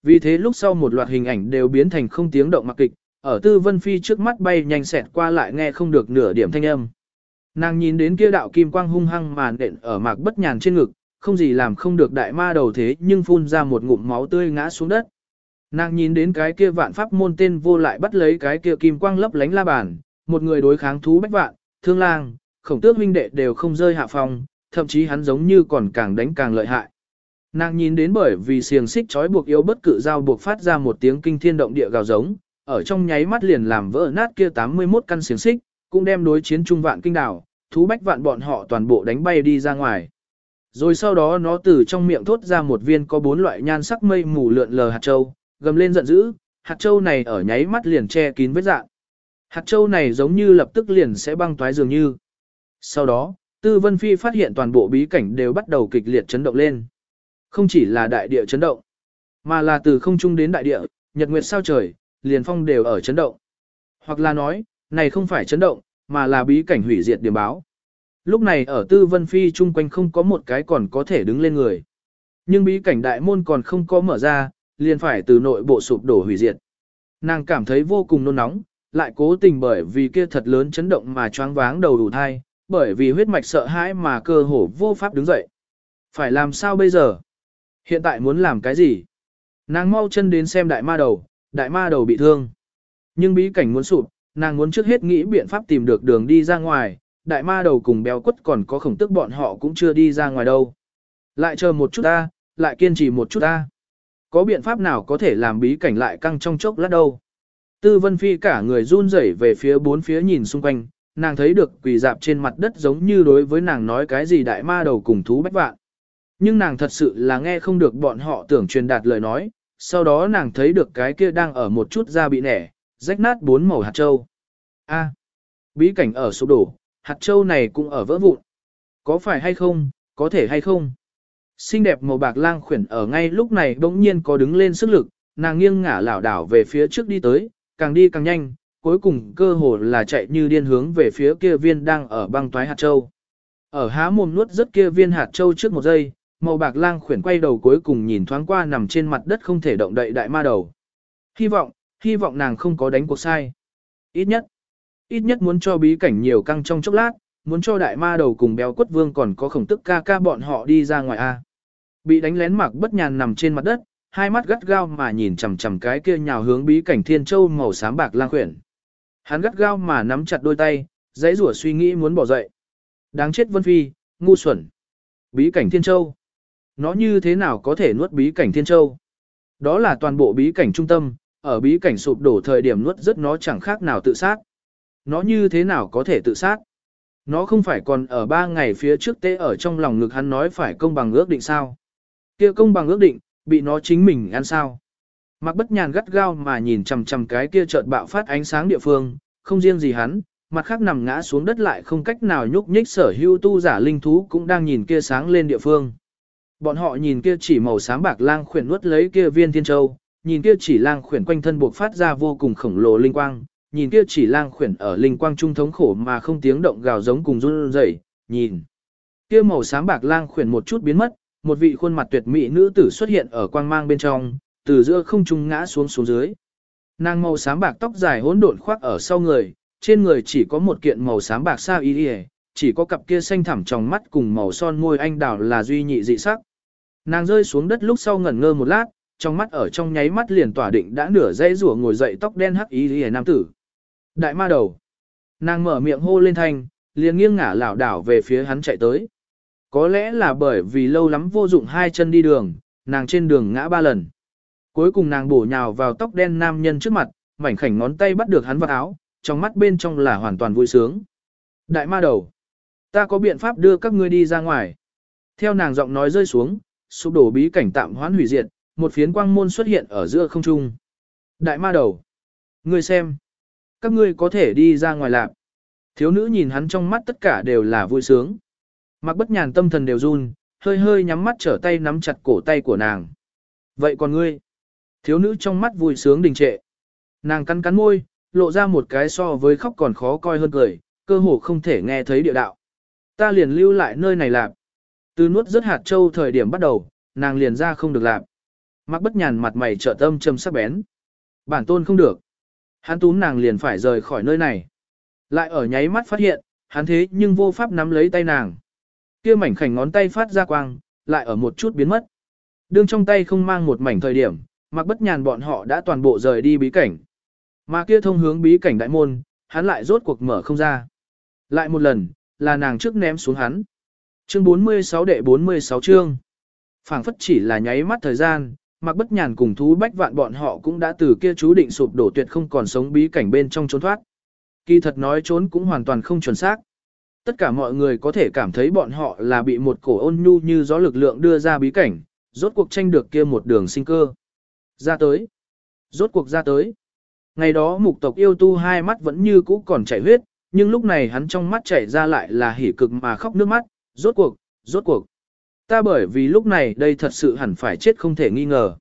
Vì thế lúc sau một loạt hình ảnh đều biến thành không tiếng động mặc kịch, ở Tư Vân Phi trước mắt bay nhanh xẹt qua lại nghe không được nửa điểm thanh âm. Nàng nhìn đến kia đạo kim quang hung hăng màn đện ở Mạc Bất Nhàn trên ngực, không gì làm không được đại ma đầu thế nhưng phun ra một ngụm máu tươi ngã xuống đất. Nàng nhìn đến cái kia vạn pháp môn tên vô lại bắt lấy cái kia kim quang lấp lánh la bàn, một người đối kháng thú bách vạn, Thương Lang, Khổng Tước huynh đệ đều không rơi hạ phòng, thậm chí hắn giống như còn càng đánh càng lợi hại. Nàng nhìn đến bởi vì xiềng xích trói buộc yếu bất cự dao buộc phát ra một tiếng kinh thiên động địa gào giống, ở trong nháy mắt liền làm vỡ nát kia 81 căn xiềng xích, cũng đem đối chiến trung vạn kinh đảo, thú bách vạn bọn họ toàn bộ đánh bay đi ra ngoài. Rồi sau đó nó từ trong miệng thốt ra một viên có 4 loại nhan sắc mây mù lượn lờ hạt châu, gầm lên giận dữ, hạt châu này ở nháy mắt liền che kín vết dạn. Hạt châu này giống như lập tức liền sẽ băng toái dường như. Sau đó, Tư Vân Phi phát hiện toàn bộ bí cảnh đều bắt đầu kịch liệt chấn động lên. Không chỉ là đại địa chấn động, mà là từ không trung đến đại địa, nhật nguyệt sao trời, liền phong đều ở chấn động. Hoặc là nói, này không phải chấn động, mà là bí cảnh hủy diệt điểm báo. Lúc này ở Tư Vân Phi chung quanh không có một cái còn có thể đứng lên người. Nhưng bí cảnh đại môn còn không có mở ra, liền phải từ nội bộ sụp đổ hủy diệt. Nàng cảm thấy vô cùng nôn nóng, lại cố tình bởi vì kia thật lớn chấn động mà choáng váng đầu đủ thai, bởi vì huyết mạch sợ hãi mà cơ hồ vô pháp đứng dậy. Phải làm sao bây giờ? Hiện tại muốn làm cái gì? Nàng mau chân đến xem đại ma đầu bị thương. Nhưng bí cảnh muốn sụp, nàng muốn trước hết nghĩ biện pháp tìm được đường đi ra ngoài, đại ma đầu cùng béo quất còn có Khổng Tước bọn họ cũng chưa đi ra ngoài đâu. Lại chờ một chút ta, lại kiên trì một chút ta. Có biện pháp nào có thể làm bí cảnh lại căng trong chốc lát đâu. Tư Vân Phi cả người run rẩy về phía bốn phía nhìn xung quanh, nàng thấy được quỳ dạp trên mặt đất giống như đối với nàng nói cái gì đại ma đầu cùng thú bách vạn. Nhưng nàng thật sự là nghe không được bọn họ tưởng truyền đạt lời nói, sau đó nàng thấy được cái kia đang ở một chút da bị nẻ, rách nát 4 màu hạt châu. Bí cảnh ở sụp đổ, hạt châu này cũng ở vỡ vụn. Có phải hay không, có thể hay không? Xinh đẹp màu bạc lang khuyển ở ngay lúc này bỗng nhiên có đứng lên sức lực, nàng nghiêng ngả lảo đảo về phía trước đi tới, càng đi càng nhanh, cuối cùng cơ hồ là chạy như điên hướng về phía kia viên đang ở băng toái hạt châu. Ở há mồm nuốt rất kia viên hạt châu trước một giây, màu bạc lang khuyển quay đầu cuối cùng nhìn thoáng qua nằm trên mặt đất không thể động đậy đại ma đầu. Hy vọng nàng không có đánh cuộc sai. Ít nhất muốn cho bí cảnh nhiều căng trong chốc lát, muốn cho đại ma đầu cùng béo quất vương còn có Khổng Tước ca ca bọn họ đi ra ngoài a. Bị đánh lén Mạc Bất Nhàn nằm trên mặt đất, hai mắt gắt gao mà nhìn chằm chằm cái kia nhào hướng bí cảnh thiên châu màu xám bạc lang khuyển. Hắn gắt gao mà nắm chặt đôi tay, dãy rủa suy nghĩ muốn bỏ dậy. Đáng chết Vân Phi, ngu xuẩn. Bí cảnh thiên châu. Nó như thế nào có thể nuốt bí cảnh thiên châu? Đó là toàn bộ bí cảnh trung tâm, ở bí cảnh sụp đổ thời điểm nuốt rất nó chẳng khác nào tự sát. Nó như thế nào có thể tự sát? Nó không phải còn ở 3 ngày phía trước tế ở trong lòng ngực hắn nói phải công bằng ước định sao? Kia công bằng ước định, bị nó chính mình ăn sao? Mạc Bất Nhàn gắt gao mà nhìn chằm chằm cái kia chợt bạo phát ánh sáng địa phương, không riêng gì hắn, mặt khác nằm ngã xuống đất lại không cách nào nhúc nhích sở hữu tu giả linh thú cũng đang nhìn kia sáng lên địa phương. Bọn họ nhìn kia chỉ màu xám bạc lang khuyển nuốt lấy kia viên thiên châu, nhìn kia chỉ lang khuyển quanh thân buộc phát ra vô cùng khổng lồ linh quang, nhìn kia chỉ lang khuyển ở linh quang trung thống khổ mà không tiếng động gào giống cùng run rẩy, nhìn. Kia màu xám bạc lang khuyển một chút biến mất, một vị khuôn mặt tuyệt mỹ nữ tử xuất hiện ở quang mang bên trong, từ giữa không trung ngã xuống dưới. Nàng màu xám bạc tóc dài hỗn độn khoác ở sau người, trên người chỉ có một kiện màu xám bạc sa y, chỉ có cặp kia xanh thẳm trong mắt cùng màu son môi anh đào là duy nhị dị sắc. Nàng rơi xuống đất lúc sau ngẩn ngơ một lát, trong mắt ở trong nháy mắt liền tỏa định đã nửa dãy rủa ngồi dậy tóc đen hắc y nam tử. Đại ma đầu. Nàng mở miệng hô lên thanh, liền nghiêng ngả lảo đảo về phía hắn chạy tới. Có lẽ là bởi vì lâu lắm vô dụng hai chân đi đường, nàng trên đường ngã 3 lần. Cuối cùng nàng bổ nhào vào tóc đen nam nhân trước mặt, mảnh khảnh ngón tay bắt được hắn vào áo, trong mắt bên trong là hoàn toàn vui sướng. Đại ma đầu. Ta có biện pháp đưa các ngươi đi ra ngoài. Theo nàng giọng nói rơi xuống, sụp đổ bí cảnh tạm hoãn hủy diệt, một phiến quang môn xuất hiện ở giữa không trung. Đại ma đầu. Ngươi xem. Các ngươi có thể đi ra ngoài lạc. Thiếu nữ nhìn hắn trong mắt tất cả đều là vui sướng. Mạc Bất Nhàn tâm thần đều run, hơi hơi nhắm mắt trở tay nắm chặt cổ tay của nàng. Vậy còn ngươi? Thiếu nữ trong mắt vui sướng đình trệ. Nàng cắn cắn môi, lộ ra một cái so với khóc còn khó coi hơn cười, cơ hồ không thể nghe thấy địa đạo. Ta liền lưu lại nơi này lạc. Từ nuốt rất hạt châu thời điểm bắt đầu, nàng liền ra không được lạc. Mạc Bất Nhàn mặt mày trợ tâm trầm sắc bén. Bản tôn không được. Hắn túm nàng liền phải rời khỏi nơi này. Lại ở nháy mắt phát hiện, hắn thế nhưng vô pháp nắm lấy tay nàng. Kia mảnh khảnh ngón tay phát ra quang, lại ở một chút biến mất. Đương trong tay không mang một mảnh thời điểm, Mạc Bất Nhàn bọn họ đã toàn bộ rời đi bí cảnh. Mà kia thông hướng bí cảnh đại môn, hắn lại rốt cuộc mở không ra. Lại một lần, là nàng trước ném xuống hắn. Chương 46 đệ 46 chương. Phảng phất chỉ là nháy mắt thời gian, Mạc Bất Nhàn cùng thú bách vạn bọn họ cũng đã từ kia chú định sụp đổ tuyệt không còn sống bí cảnh bên trong trốn thoát. Kỳ thật nói trốn cũng hoàn toàn không chuẩn xác. Tất cả mọi người có thể cảm thấy bọn họ là bị một cổ ôn nhu như gió lực lượng đưa ra bí cảnh, rốt cuộc tranh được kia một đường sinh cơ. Ra tới. Rốt cuộc ra tới. Ngày đó mục tộc yêu tu hai mắt vẫn như cũ còn chảy huyết, nhưng lúc này hắn trong mắt chảy ra lại là hỉ cực mà khóc nước mắt, rốt cuộc. Ta bởi vì lúc này đây thật sự hẳn phải chết không thể nghi ngờ.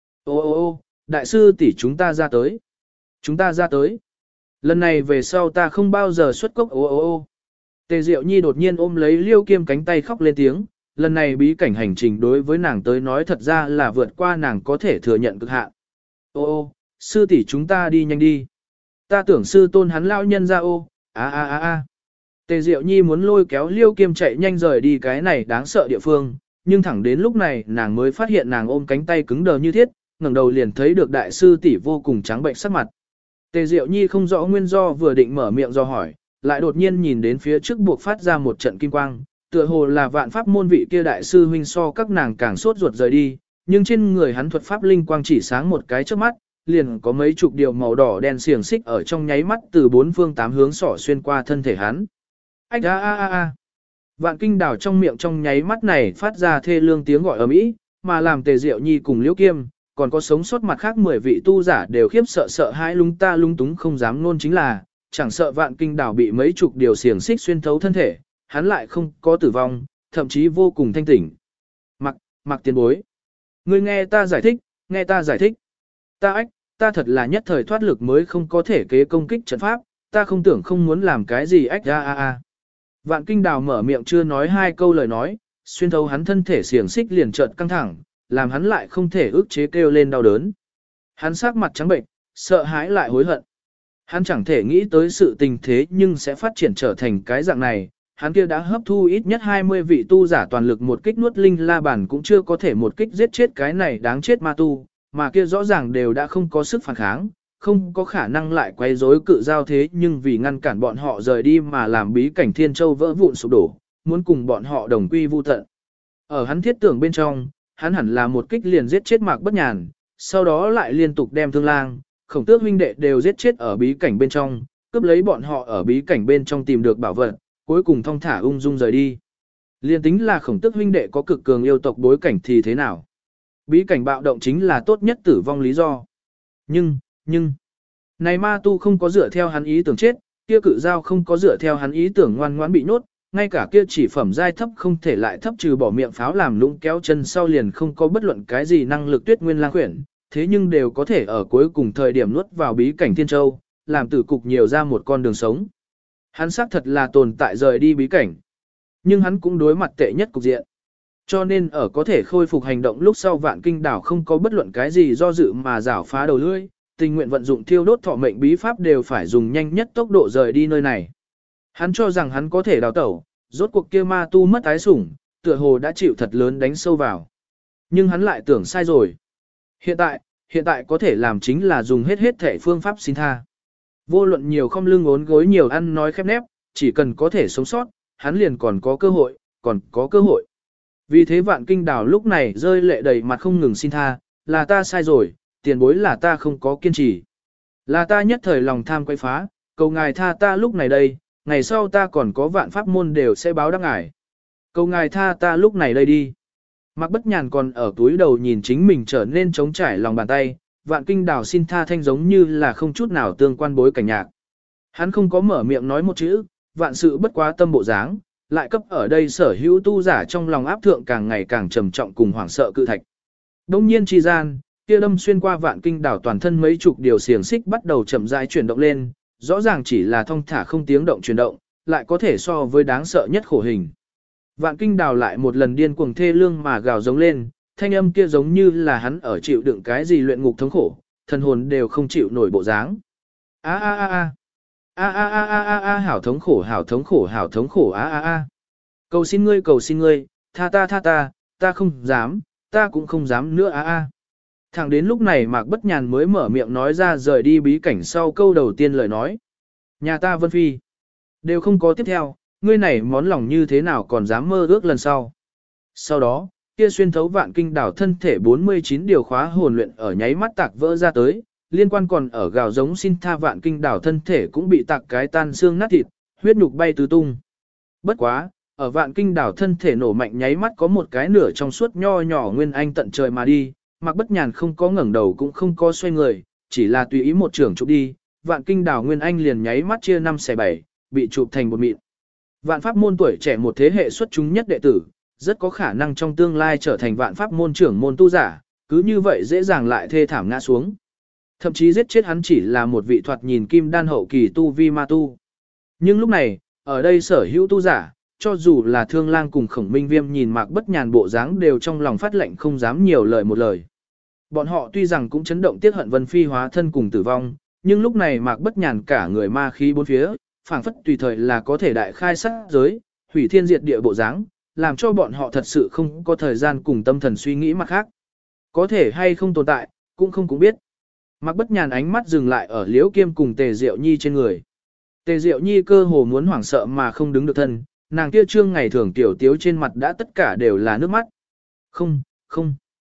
Ô, đại sư tỷ chúng ta ra tới. Chúng ta ra tới. Lần này về sau ta không bao giờ xuất cốc ô. Tề Diệu Nhi đột nhiên ôm lấy Liêu Kiêm cánh tay khóc lên tiếng, lần này bí cảnh hành trình đối với nàng tới nói thật ra là vượt qua nàng có thể thừa nhận cực hạn. Ô, sư tỷ chúng ta đi nhanh đi. Ta tưởng sư tôn hắn lão nhân ra ô, a. Tề Diệu Nhi muốn lôi kéo Liêu Kiêm chạy nhanh rời đi cái này đáng sợ địa phương, nhưng thẳng đến lúc này nàng mới phát hiện nàng ôm cánh tay cứng đờ như thiết, ngẩng đầu liền thấy được đại sư tỷ vô cùng trắng bệnh sắc mặt. Tề Diệu Nhi không rõ nguyên do vừa định mở miệng do hỏi, lại đột nhiên nhìn đến phía trước buộc phát ra một trận kim quang, tựa hồ là vạn pháp môn vị kia đại sư huynh so các nàng càng sốt ruột rời đi, nhưng trên người hắn thuật pháp linh quang chỉ sáng một cái trước mắt, liền có mấy chục điều màu đỏ đen xiềng xích ở trong nháy mắt từ bốn phương tám hướng xỏ xuyên qua thân thể hắn. Ách a. Vạn Kinh Đảo trong miệng trong nháy mắt này phát ra thê lương tiếng gọi ầm ĩ, mà làm Tề Diệu Nhi cùng Liễu Kiêm, còn có sống sót mặt khác 10 vị tu giả đều khiếp sợ hãi lung túng không dám nôn chính là, chẳng sợ Vạn Kinh Đảo bị mấy chục điều xiềng xích xuyên thấu thân thể, hắn lại không có tử vong, thậm chí vô cùng thanh tỉnh. Mặc tiền bối. Ngươi nghe ta giải thích. Ta thật là nhất thời thoát lực mới không có thể kế công kích trận pháp, ta không tưởng không muốn làm cái gì ách a. Vạn Kinh Đào mở miệng chưa nói hai câu lời nói, xuyên thấu hắn thân thể xiềng xích liền chợt căng thẳng, làm hắn lại không thể ức chế kêu lên đau đớn. Hắn sắc mặt trắng bệnh, sợ hãi lại hối hận. Hắn chẳng thể nghĩ tới sự tình thế nhưng sẽ phát triển trở thành cái dạng này, hắn kia đã hấp thu ít nhất 20 vị tu giả toàn lực một kích nuốt linh la bản cũng chưa có thể một kích giết chết cái này đáng chết ma tu, mà kia rõ ràng đều đã không có sức phản kháng, không có khả năng lại quay rối cự giao thế nhưng vì ngăn cản bọn họ rời đi mà làm bí cảnh Thiên Châu vỡ vụn sụp đổ, muốn cùng bọn họ đồng quy vu tận. Ở hắn thiết tưởng bên trong, hắn hẳn là một kích liền giết chết Mạc Bất Nhàn, sau đó lại liên tục đem Thương Lang, Khổng Tước huynh đệ đều giết chết ở bí cảnh bên trong, cướp lấy bọn họ ở bí cảnh bên trong tìm được bảo vật, cuối cùng thong thả ung dung rời đi. Liên tính là Khổng Tước huynh đệ có cực cường yêu tộc bối cảnh thì thế nào? Bí cảnh bạo động chính là tốt nhất tử vong lý do. Nhưng, này ma tu không có dựa theo hắn ý tưởng chết, kia cự giao không có dựa theo hắn ý tưởng ngoan ngoãn bị nhốt, ngay cả kia chỉ phẩm giai thấp không thể lại thấp trừ bỏ miệng pháo làm lũng kéo chân sau liền không có bất luận cái gì năng lực Tuyết Nguyên Lang Quyển, thế nhưng đều có thể ở cuối cùng thời điểm nuốt vào bí cảnh Thiên Châu, làm tử cục nhiều ra một con đường sống. Hắn xác thật là tồn tại rời đi bí cảnh, nhưng hắn cũng đối mặt tệ nhất cục diện. Cho nên ở có thể khôi phục hành động lúc sau Vạn Kinh Đảo không có bất luận cái gì do dự mà rảo phá đầu lưỡi, tình nguyện vận dụng thiêu đốt thọ mệnh bí pháp đều phải dùng nhanh nhất tốc độ rời đi nơi này. Hắn cho rằng hắn có thể đào tẩu, rốt cuộc kia ma tu mất ái sủng, tựa hồ đã chịu thật lớn đánh sâu vào. Nhưng hắn lại tưởng sai rồi. Hiện tại có thể làm chính là dùng hết thể phương pháp xin tha. Vô luận nhiều không lưng ốn gối nhiều ăn nói khép nép, chỉ cần có thể sống sót, hắn liền còn có cơ hội. Vì thế Vạn Kinh Đảo lúc này rơi lệ đầy mặt không ngừng xin tha, là ta sai rồi, tiền bối là ta không có kiên trì. Là ta nhất thời lòng tham quay phá, cầu ngài tha ta lúc này đây, ngày sau ta còn có vạn pháp môn đều sẽ báo đáp ngài. Cầu ngài tha ta lúc này đây đi. Mạc Bất Nhàn còn ở túi đầu nhìn chính mình trở nên trống trải lòng bàn tay, Vạn Kinh Đảo xin tha thanh giống như là không chút nào tương quan bối cảnh nhạc. Hắn không có mở miệng nói một chữ, vạn sự bất quá tâm bộ dáng, lại cấp ở đây sở hữu tu giả trong lòng áp thượng càng ngày càng trầm trọng cùng hoảng sợ cự thạch. Đông nhiên chi gian, kia đâm xuyên qua Vạn Kinh Đảo toàn thân mấy chục điều xiềng xích bắt đầu chậm rãi chuyển động lên, rõ ràng chỉ là thong thả không tiếng động chuyển động, lại có thể so với đáng sợ nhất khổ hình. Vạn Kinh Đảo lại một lần điên cuồng thê lương mà gào giống lên, thanh âm kia giống như là hắn ở chịu đựng cái gì luyện ngục thống khổ, thần hồn đều không chịu nổi bộ dáng. A a a a. A a a a a a hảo thống khổ hảo thống khổ hảo thống khổ a a a. Cầu xin ngươi, tha ta, ta không dám, ta cũng không dám nữa a a. Thẳng đến lúc này Mạc Bất Nhàn mới mở miệng nói ra rời đi bí cảnh sau câu đầu tiên lời nói. Nhà ta Vân Phi. Đều không có tiếp theo, ngươi này món lòng như thế nào còn dám mơ ước lần sau. Sau đó, kia xuyên thấu vạn kinh đảo thân thể 49 điều khóa hồn luyện ở nháy mắt tạc vỡ ra tới, liên quan còn ở gào giống xin tha vạn kinh đảo thân thể cũng bị tạc cái tan xương nát thịt, huyết nhục bay tứ tung. Bất quá, ở vạn kinh đảo thân thể nổ mạnh nháy mắt có một cái nửa trong suốt nho nhỏ nguyên anh tận trời mà đi, Mạc Bất Nhàn không có ngẩng đầu cũng không có xoay người, chỉ là tùy ý một trường chụp đi, vạn kinh đảo nguyên anh liền nháy mắt chia 5 xẻ 7, bị chụp thành một mịn. Vạn pháp môn tuổi trẻ một thế hệ xuất chúng nhất đệ tử, rất có khả năng trong tương lai trở thành vạn pháp môn trưởng môn tu giả, cứ như vậy dễ dàng lại thê thảm ngã xuống. Thậm chí giết chết hắn chỉ là một vị thoạt nhìn kim đan hậu kỳ tu vi ma tu. Nhưng lúc này, ở đây sở hữu tu giả, cho dù là Thương Lang cùng Khổng Minh Viêm nhìn Mạc Bất Nhàn bộ dáng đều trong lòng phát lệnh không dám nhiều lời một lời. Bọn họ tuy rằng cũng chấn động tiếc hận Vân Phi hóa thân cùng tử vong, nhưng lúc này Mạc Bất Nhàn cả người ma khí bốn phía, phảng phất tùy thời là có thể đại khai sát giới, hủy thiên diệt địa bộ dáng, làm cho bọn họ thật sự không có thời gian cùng tâm thần suy nghĩ mặt khác. Có thể hay không tồn tại, cũng không cũng biết. Mạc Bất Nhàn ánh mắt dừng lại ở Liễu Kiêm cùng Tề Diệu Nhi trên người. Tề Diệu Nhi cơ hồ muốn hoảng sợ mà không đứng được thân, nàng kia trương ngày thường tiểu tiếu trên mặt đã tất cả đều là nước mắt. Không, không.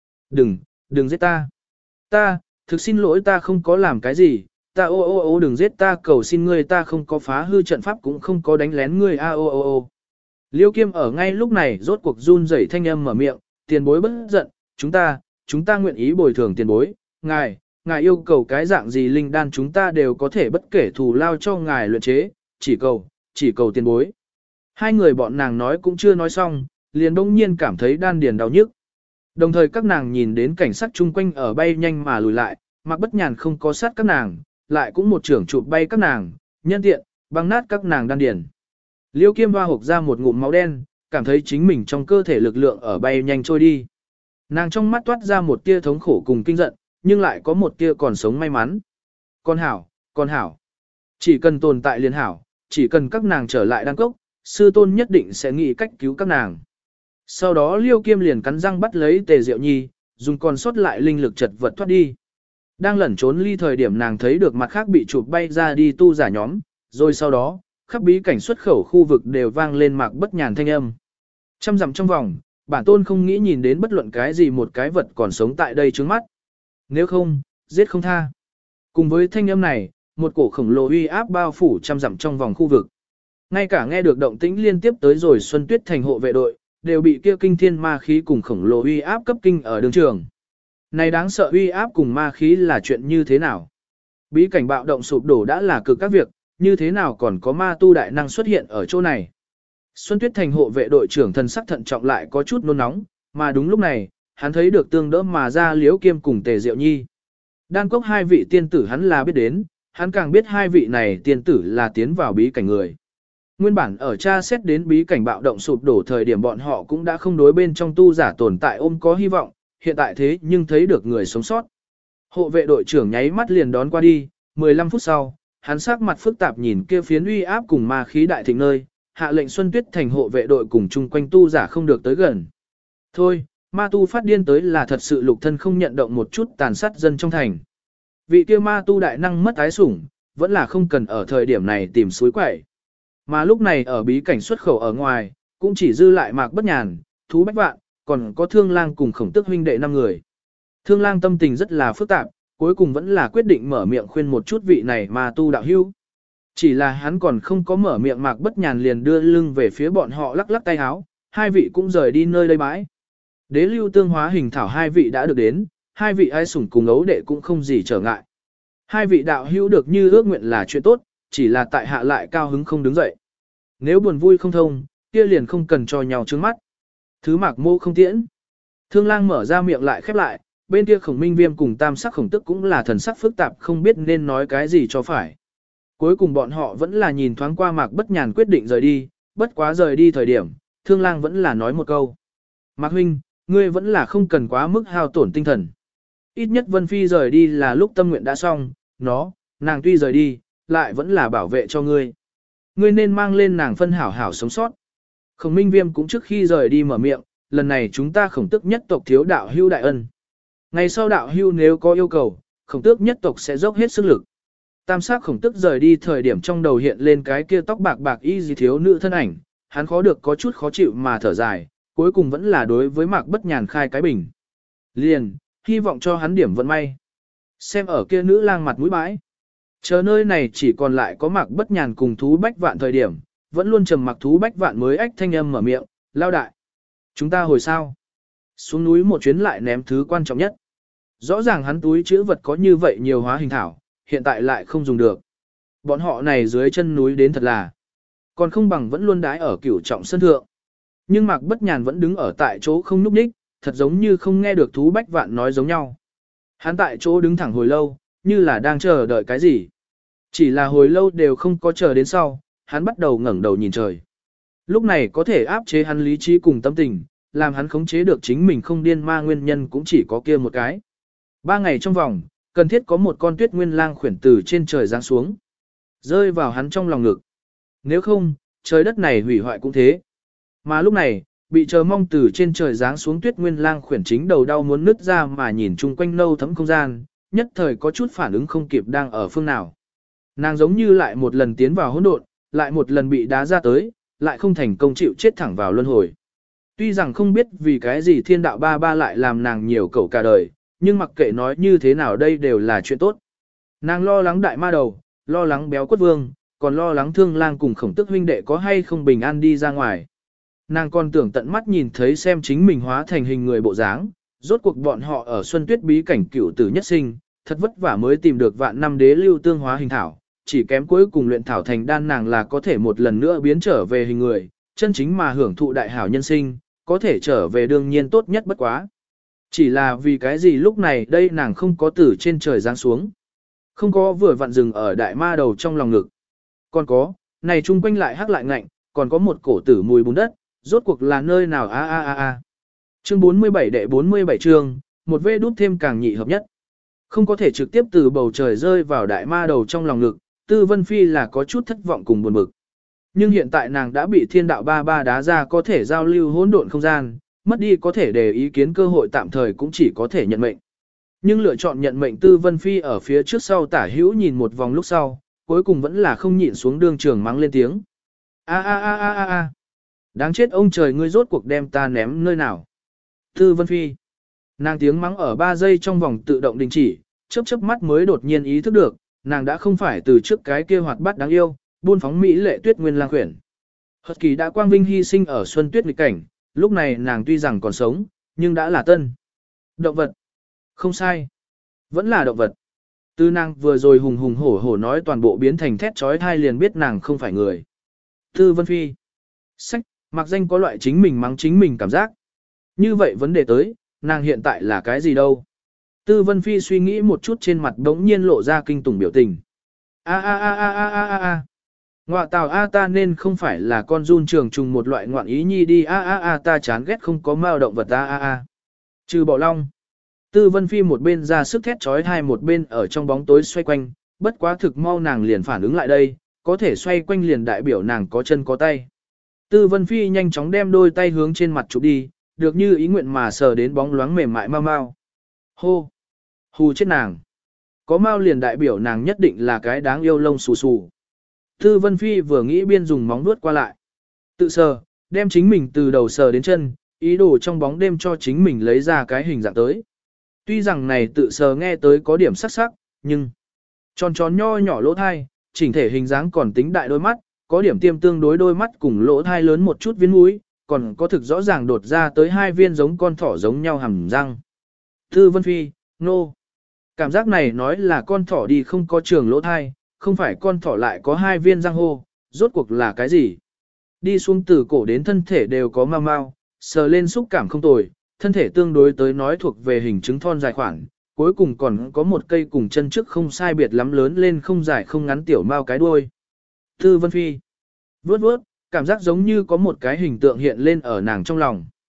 Đừng giết ta. Ta, thực xin lỗi ta không có làm cái gì, ta ô đừng giết ta cầu xin ngươi ta không có phá hư trận pháp cũng không có đánh lén ngươi a ô. Liêu Kiêm ở ngay lúc này rốt cuộc run rẩy thanh âm mở miệng, tiền bối bất giận, chúng ta nguyện ý bồi thường tiền bối, ngài yêu cầu cái dạng gì linh đan chúng ta đều có thể bất kể thù lao cho ngài luyện chế, chỉ cầu tiền bối. Hai người bọn nàng nói cũng chưa nói xong, liền đông nhiên cảm thấy đan điền đau nhức. Đồng thời các nàng nhìn đến cảnh sát chung quanh ở bay nhanh mà lùi lại, Mạc Bất Nhàn không có sát các nàng, lại cũng một trưởng chụp bay các nàng, nhân tiện, băng nát các nàng đan điền. Liêu Kiêm hoa hộc ra một ngụm máu đen, cảm thấy chính mình trong cơ thể lực lượng ở bay nhanh trôi đi. Nàng trong mắt toát ra một tia thống khổ cùng kinh giận, nhưng lại có một tia còn sống may mắn. Con hảo. Chỉ cần tồn tại liền hảo, chỉ cần các nàng trở lại đan cốc, sư tôn nhất định sẽ nghĩ cách cứu các nàng. Sau đó Liêu Kiêm liền cắn răng bắt lấy Tề Diệu Nhi, dùng còn sót lại linh lực chật vật thoát đi. Đang lẩn trốn ly thời điểm nàng thấy được mặt khác bị chụp bay ra đi tu giả nhóm, rồi sau đó, khắp bí cảnh xuất khẩu khu vực đều vang lên Mạc Bất Nhàn thanh âm. Trăm dặm trong vòng, bản tôn không nghĩ nhìn đến bất luận cái gì một cái vật còn sống tại đây trước mắt. Nếu không, giết không tha. Cùng với thanh âm này, một cổ khổng lồ uy áp bao phủ trăm dặm trong vòng khu vực. Ngay cả nghe được động tĩnh liên tiếp tới rồi Xuân Tuyết thành hộ vệ đội, đều bị kia kinh thiên ma khí cùng khổng lồ uy áp cấp kinh ở đường trường. Này đáng sợ uy áp cùng ma khí là chuyện như thế nào? Bí cảnh bạo động sụp đổ đã là cực các việc, như thế nào còn có ma tu đại năng xuất hiện ở chỗ này? Xuân Tuyết thành hộ vệ đội trưởng thần sắc thận trọng lại có chút nôn nóng, mà đúng lúc này, hắn thấy được tương đỡ mà ra Liễu Kiêm cùng Tề Diệu Nhi. Đan cốc hai vị tiên tử hắn là biết đến, hắn càng biết hai vị này tiên tử là tiến vào bí cảnh người. Nguyên bản ở tra xét đến bí cảnh bạo động sụp đổ thời điểm bọn họ cũng đã không đối bên trong tu giả tồn tại ôm có hy vọng, hiện tại thế nhưng thấy được người sống sót. Hộ vệ đội trưởng nháy mắt liền đón qua đi, 15 phút sau, hắn sắc mặt phức tạp nhìn kia phiến uy áp cùng ma khí đại thịnh nơi, hạ lệnh Xuân Tuyết thành hộ vệ đội cùng chung quanh tu giả không được tới gần. Thôi, ma tu phát điên tới là thật sự lục thân không nhận động một chút tàn sát dân trong thành. Vị kia ma tu đại năng mất ái sủng, vẫn là không cần ở thời điểm này tìm suối quẩy. Mà lúc này ở bí cảnh xuất khẩu ở ngoài, cũng chỉ dư lại Mạc Bất Nhàn, Thú Bách Vạn, còn có Thương Lang cùng Khổng Tước huynh đệ 5 người. Thương Lang tâm tình rất là phức tạp, cuối cùng vẫn là quyết định mở miệng khuyên một chút vị này ma tu đạo hữu. Chỉ là hắn còn không có mở miệng Mạc Bất Nhàn liền đưa lưng về phía bọn họ lắc lắc tay háo, hai vị cũng rời đi nơi đây bãi. Đế lưu tương hóa hình thảo hai vị đã được đến, hai vị ai sủng cùng ấu đệ cũng không gì trở ngại. Hai vị đạo hữu được như ước nguyện là chuyện tốt, chỉ là tại hạ lại cao hứng không đứng dậy. Nếu buồn vui không thông, kia liền không cần cho nhau trướng mắt. Thứ Mạc Mô không tiễn. Thương Lang mở ra miệng lại khép lại, bên kia Khổng Minh Viêm cùng Tam Sắc Khổng Tức cũng là thần sắc phức tạp không biết nên nói cái gì cho phải. Cuối cùng bọn họ vẫn là nhìn thoáng qua Mạc Bất Nhàn quyết định rời đi, bất quá rời đi thời điểm, Thương Lang vẫn là nói một câu. Mạc huynh, ngươi vẫn là không cần quá mức hao tổn tinh thần. Ít nhất Vân Phi rời đi là lúc tâm nguyện đã xong, nàng tuy rời đi, lại vẫn là bảo vệ cho ngươi. Ngươi nên mang lên nàng phân hảo hảo sống sót. Khổng Minh Viêm cũng trước khi rời đi mở miệng, lần này chúng ta Khổng Tước nhất tộc thiếu đạo hưu đại ân. Ngày sau đạo hưu nếu có yêu cầu, Khổng Tước nhất tộc sẽ dốc hết sức lực. Tam sắc Khổng Tước rời đi thời điểm trong đầu hiện lên cái kia tóc bạc bạc y gì thiếu nữ thân ảnh, hắn khó được có chút khó chịu mà thở dài, cuối cùng vẫn là đối với Mạc Bất Nhàn khai cái bình. Liền, hy vọng cho hắn điểm vận may. Xem ở kia nữ lang mặt mũi bãi. Chờ nơi này chỉ còn lại có Mạc Bất Nhàn cùng Thú Bách Vạn thời điểm, vẫn luôn trầm mặc Thú Bách Vạn mới ách thanh âm mở miệng, lao đại. Chúng ta hồi sao? Xuống núi một chuyến lại ném thứ quan trọng nhất. Rõ ràng hắn túi chữ vật có như vậy nhiều hóa hình thảo, hiện tại lại không dùng được. Bọn họ này dưới chân núi đến thật là, còn không bằng vẫn luôn đái ở cửu trọng sân thượng. Nhưng Mạc Bất Nhàn vẫn đứng ở tại chỗ không nhúc nhích, thật giống như không nghe được Thú Bách Vạn nói giống nhau. Hắn tại chỗ đứng thẳng hồi lâu, như là đang chờ đợi cái gì. Chỉ là hồi lâu đều không có chờ đến sau, hắn bắt đầu ngẩng đầu nhìn trời. Lúc này có thể áp chế hắn lý trí cùng tâm tình, làm hắn khống chế được chính mình không điên ma nguyên nhân cũng chỉ có kia một cái. 3 ngày trong vòng, cần thiết có một con tuyết nguyên lang khuyển từ trên trời giáng xuống, rơi vào hắn trong lòng ngực. Nếu không, trời đất này hủy hoại cũng thế. Mà lúc này, bị chờ mong từ trên trời giáng xuống tuyết nguyên lang khuyển chính đầu đau muốn nứt ra mà nhìn chung quanh nâu thấm không gian, nhất thời có chút phản ứng không kịp đang ở phương nào. Nàng giống như lại một lần tiến vào hỗn độn, lại một lần bị đá ra tới, lại không thành công chịu chết thẳng vào luân hồi. Tuy rằng không biết vì cái gì thiên đạo ba ba lại làm nàng nhiều cẩu cả đời, nhưng mặc kệ nói như thế nào đây đều là chuyện tốt. Nàng lo lắng đại ma đầu, lo lắng béo quất vương, còn lo lắng thương lang cùng Khổng Tước huynh đệ có hay không bình an đi ra ngoài. Nàng còn tưởng tận mắt nhìn thấy xem chính mình hóa thành hình người bộ dáng, rốt cuộc bọn họ ở Xuân Tuyết bí cảnh cửu tử nhất sinh, thật vất vả mới tìm được vạn năm đế lưu tương hóa hình thảo, chỉ kém cuối cùng luyện thảo thành đan nàng là có thể một lần nữa biến trở về hình người, chân chính mà hưởng thụ đại hảo nhân sinh, có thể trở về đương nhiên tốt nhất bất quá. Chỉ là vì cái gì lúc này đây nàng không có từ trên trời giáng xuống, không có vừa vặn dừng ở đại ma đầu trong lòng ngực. Còn có, này chung quanh lại hắc lại ngạnh, còn có một cổ tử mùi bùn đất, rốt cuộc là nơi nào a. Chương 47 đệ 47 chương, một vê đút thêm càng nhị hợp nhất. Không có thể trực tiếp từ bầu trời rơi vào đại ma đầu trong lòng ngực, Tư Vân Phi là có chút thất vọng cùng buồn bực. Nhưng hiện tại nàng đã bị thiên đạo ba ba đá ra có thể giao lưu hỗn độn không gian, mất đi có thể để ý kiến cơ hội tạm thời cũng chỉ có thể nhận mệnh. Nhưng lựa chọn nhận mệnh Tư Vân Phi ở phía trước sau tả hữu nhìn một vòng lúc sau, cuối cùng vẫn là không nhịn xuống đường trường mắng lên tiếng. A. Đáng chết ông trời ngươi rốt cuộc đem ta ném nơi nào. Tư Vân Phi. Nàng tiếng mắng ở 3 giây trong vòng tự động đình chỉ, chớp mắt mới đột nhiên ý thức được, nàng đã không phải từ trước cái kia hoạt bát đáng yêu, buôn phóng mỹ lệ tuyết nguyên lang khuyển. Hật kỳ đã quang vinh hy sinh ở xuân tuyết nghịch cảnh, lúc này nàng tuy rằng còn sống, nhưng đã là tân. Động vật. Không sai. Vẫn là động vật. Tư nàng vừa rồi hùng hùng hổ hổ nói toàn bộ biến thành thét trói thai liền biết nàng không phải người. Tư Vân Phi. Sách, mặc danh có loại chính mình mắng chính mình cảm giác. Như vậy vấn đề tới, nàng hiện tại là cái gì đâu? Tư Vân Phi suy nghĩ một chút trên mặt đống nhiên lộ ra kinh tủng biểu tình. A. Ngoạ tào A ta nên không phải là con run trường trùng một loại ngoạn ý nhi đi A ta chán ghét không có mao động vật A. Trừ bỏ long. Tư Vân Phi một bên ra sức thét trói hai một bên ở trong bóng tối xoay quanh, bất quá thực mau nàng liền phản ứng lại đây, có thể xoay quanh liền đại biểu nàng có chân có tay. Tư Vân Phi nhanh chóng đem đôi tay hướng trên mặt chụp đi, được như ý nguyện mà sờ đến bóng loáng mềm mại mau. Hô! Hù chết nàng! Có mau liền đại biểu nàng nhất định là cái đáng yêu lông xù xù. Tư Vân Phi vừa nghĩ biên dùng móng vuốt qua lại. Tự sờ, đem chính mình từ đầu sờ đến chân, ý đồ trong bóng đêm cho chính mình lấy ra cái hình dạng tới. Tuy rằng này tự sờ nghe tới có điểm sắc sắc, nhưng tròn tròn nho nhỏ lỗ thai, chỉnh thể hình dáng còn tính đại đôi mắt, có điểm tiêm tương đối đôi mắt cùng lỗ thai lớn một chút viên mũi, còn có thực rõ ràng đột ra tới 2 viên giống con thỏ giống nhau hàm răng. Tư Vân Phi, nô. Cảm giác này nói là con thỏ đi không có trường lỗ thai, không phải con thỏ lại có 2 viên răng hô, rốt cuộc là cái gì? Đi xuống từ cổ đến thân thể đều có mau, sờ lên xúc cảm không tồi, thân thể tương đối tới nói thuộc về hình chứng thon dài khoảng, cuối cùng còn có một cây cùng chân trước không sai biệt lắm lớn lên không dài không ngắn tiểu mao cái đuôi. Tư Vân Phi. Vuốt, cảm giác giống như có một cái hình tượng hiện lên ở nàng trong lòng.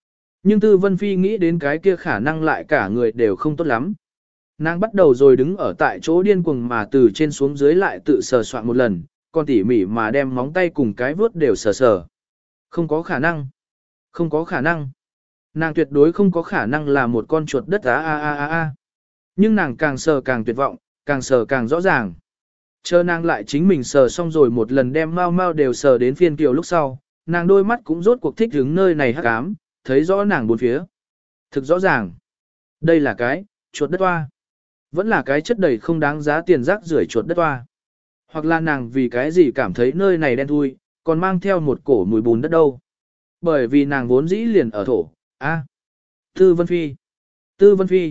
Nhưng Tư Vân Phi nghĩ đến cái kia khả năng lại cả người đều không tốt lắm. Nàng bắt đầu rồi đứng ở tại chỗ điên cuồng mà từ trên xuống dưới lại tự sờ soạn một lần, còn tỉ mỉ mà đem móng tay cùng cái vướt đều sờ sờ. Không có khả năng. Không có khả năng. Nàng tuyệt đối không có khả năng là một con chuột đất a. Nhưng nàng càng sờ càng tuyệt vọng, càng sờ càng rõ ràng. Chờ nàng lại chính mình sờ xong rồi một lần đem mau mau đều sờ đến phiên kiều lúc sau, nàng đôi mắt cũng rốt cuộc thích hứng nơi này hắc ám, thấy rõ nàng bốn phía. Thực rõ ràng. Đây là cái, chuột đất hoa. Vẫn là cái chất đầy không đáng giá tiền rác rưởi chuột đất hoa. Hoặc là nàng vì cái gì cảm thấy nơi này đen thui, còn mang theo một cổ mùi bùn đất đâu. Bởi vì nàng vốn dĩ liền ở thổ. Tư Vân Phi. Tư Vân Phi.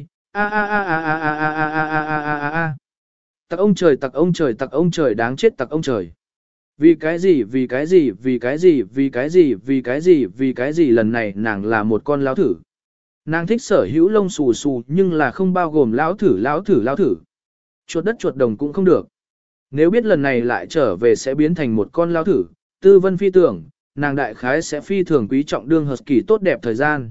Tặc ông trời, tặc ông trời, tặc ông trời, đáng chết tặc ông trời. Vì cái gì, vì cái gì, vì cái gì, vì cái gì, vì cái gì, vì cái gì lần này nàng là một con lão thử. Nàng thích sở hữu lông xù xù nhưng là không bao gồm lão thử, lão thử, lão thử. Chuột đất chuột đồng cũng không được. Nếu biết lần này lại trở về sẽ biến thành một con lão thử, Tư Vân Phi tưởng, nàng đại khái sẽ phi thường quý trọng đương husky tốt đẹp thời gian.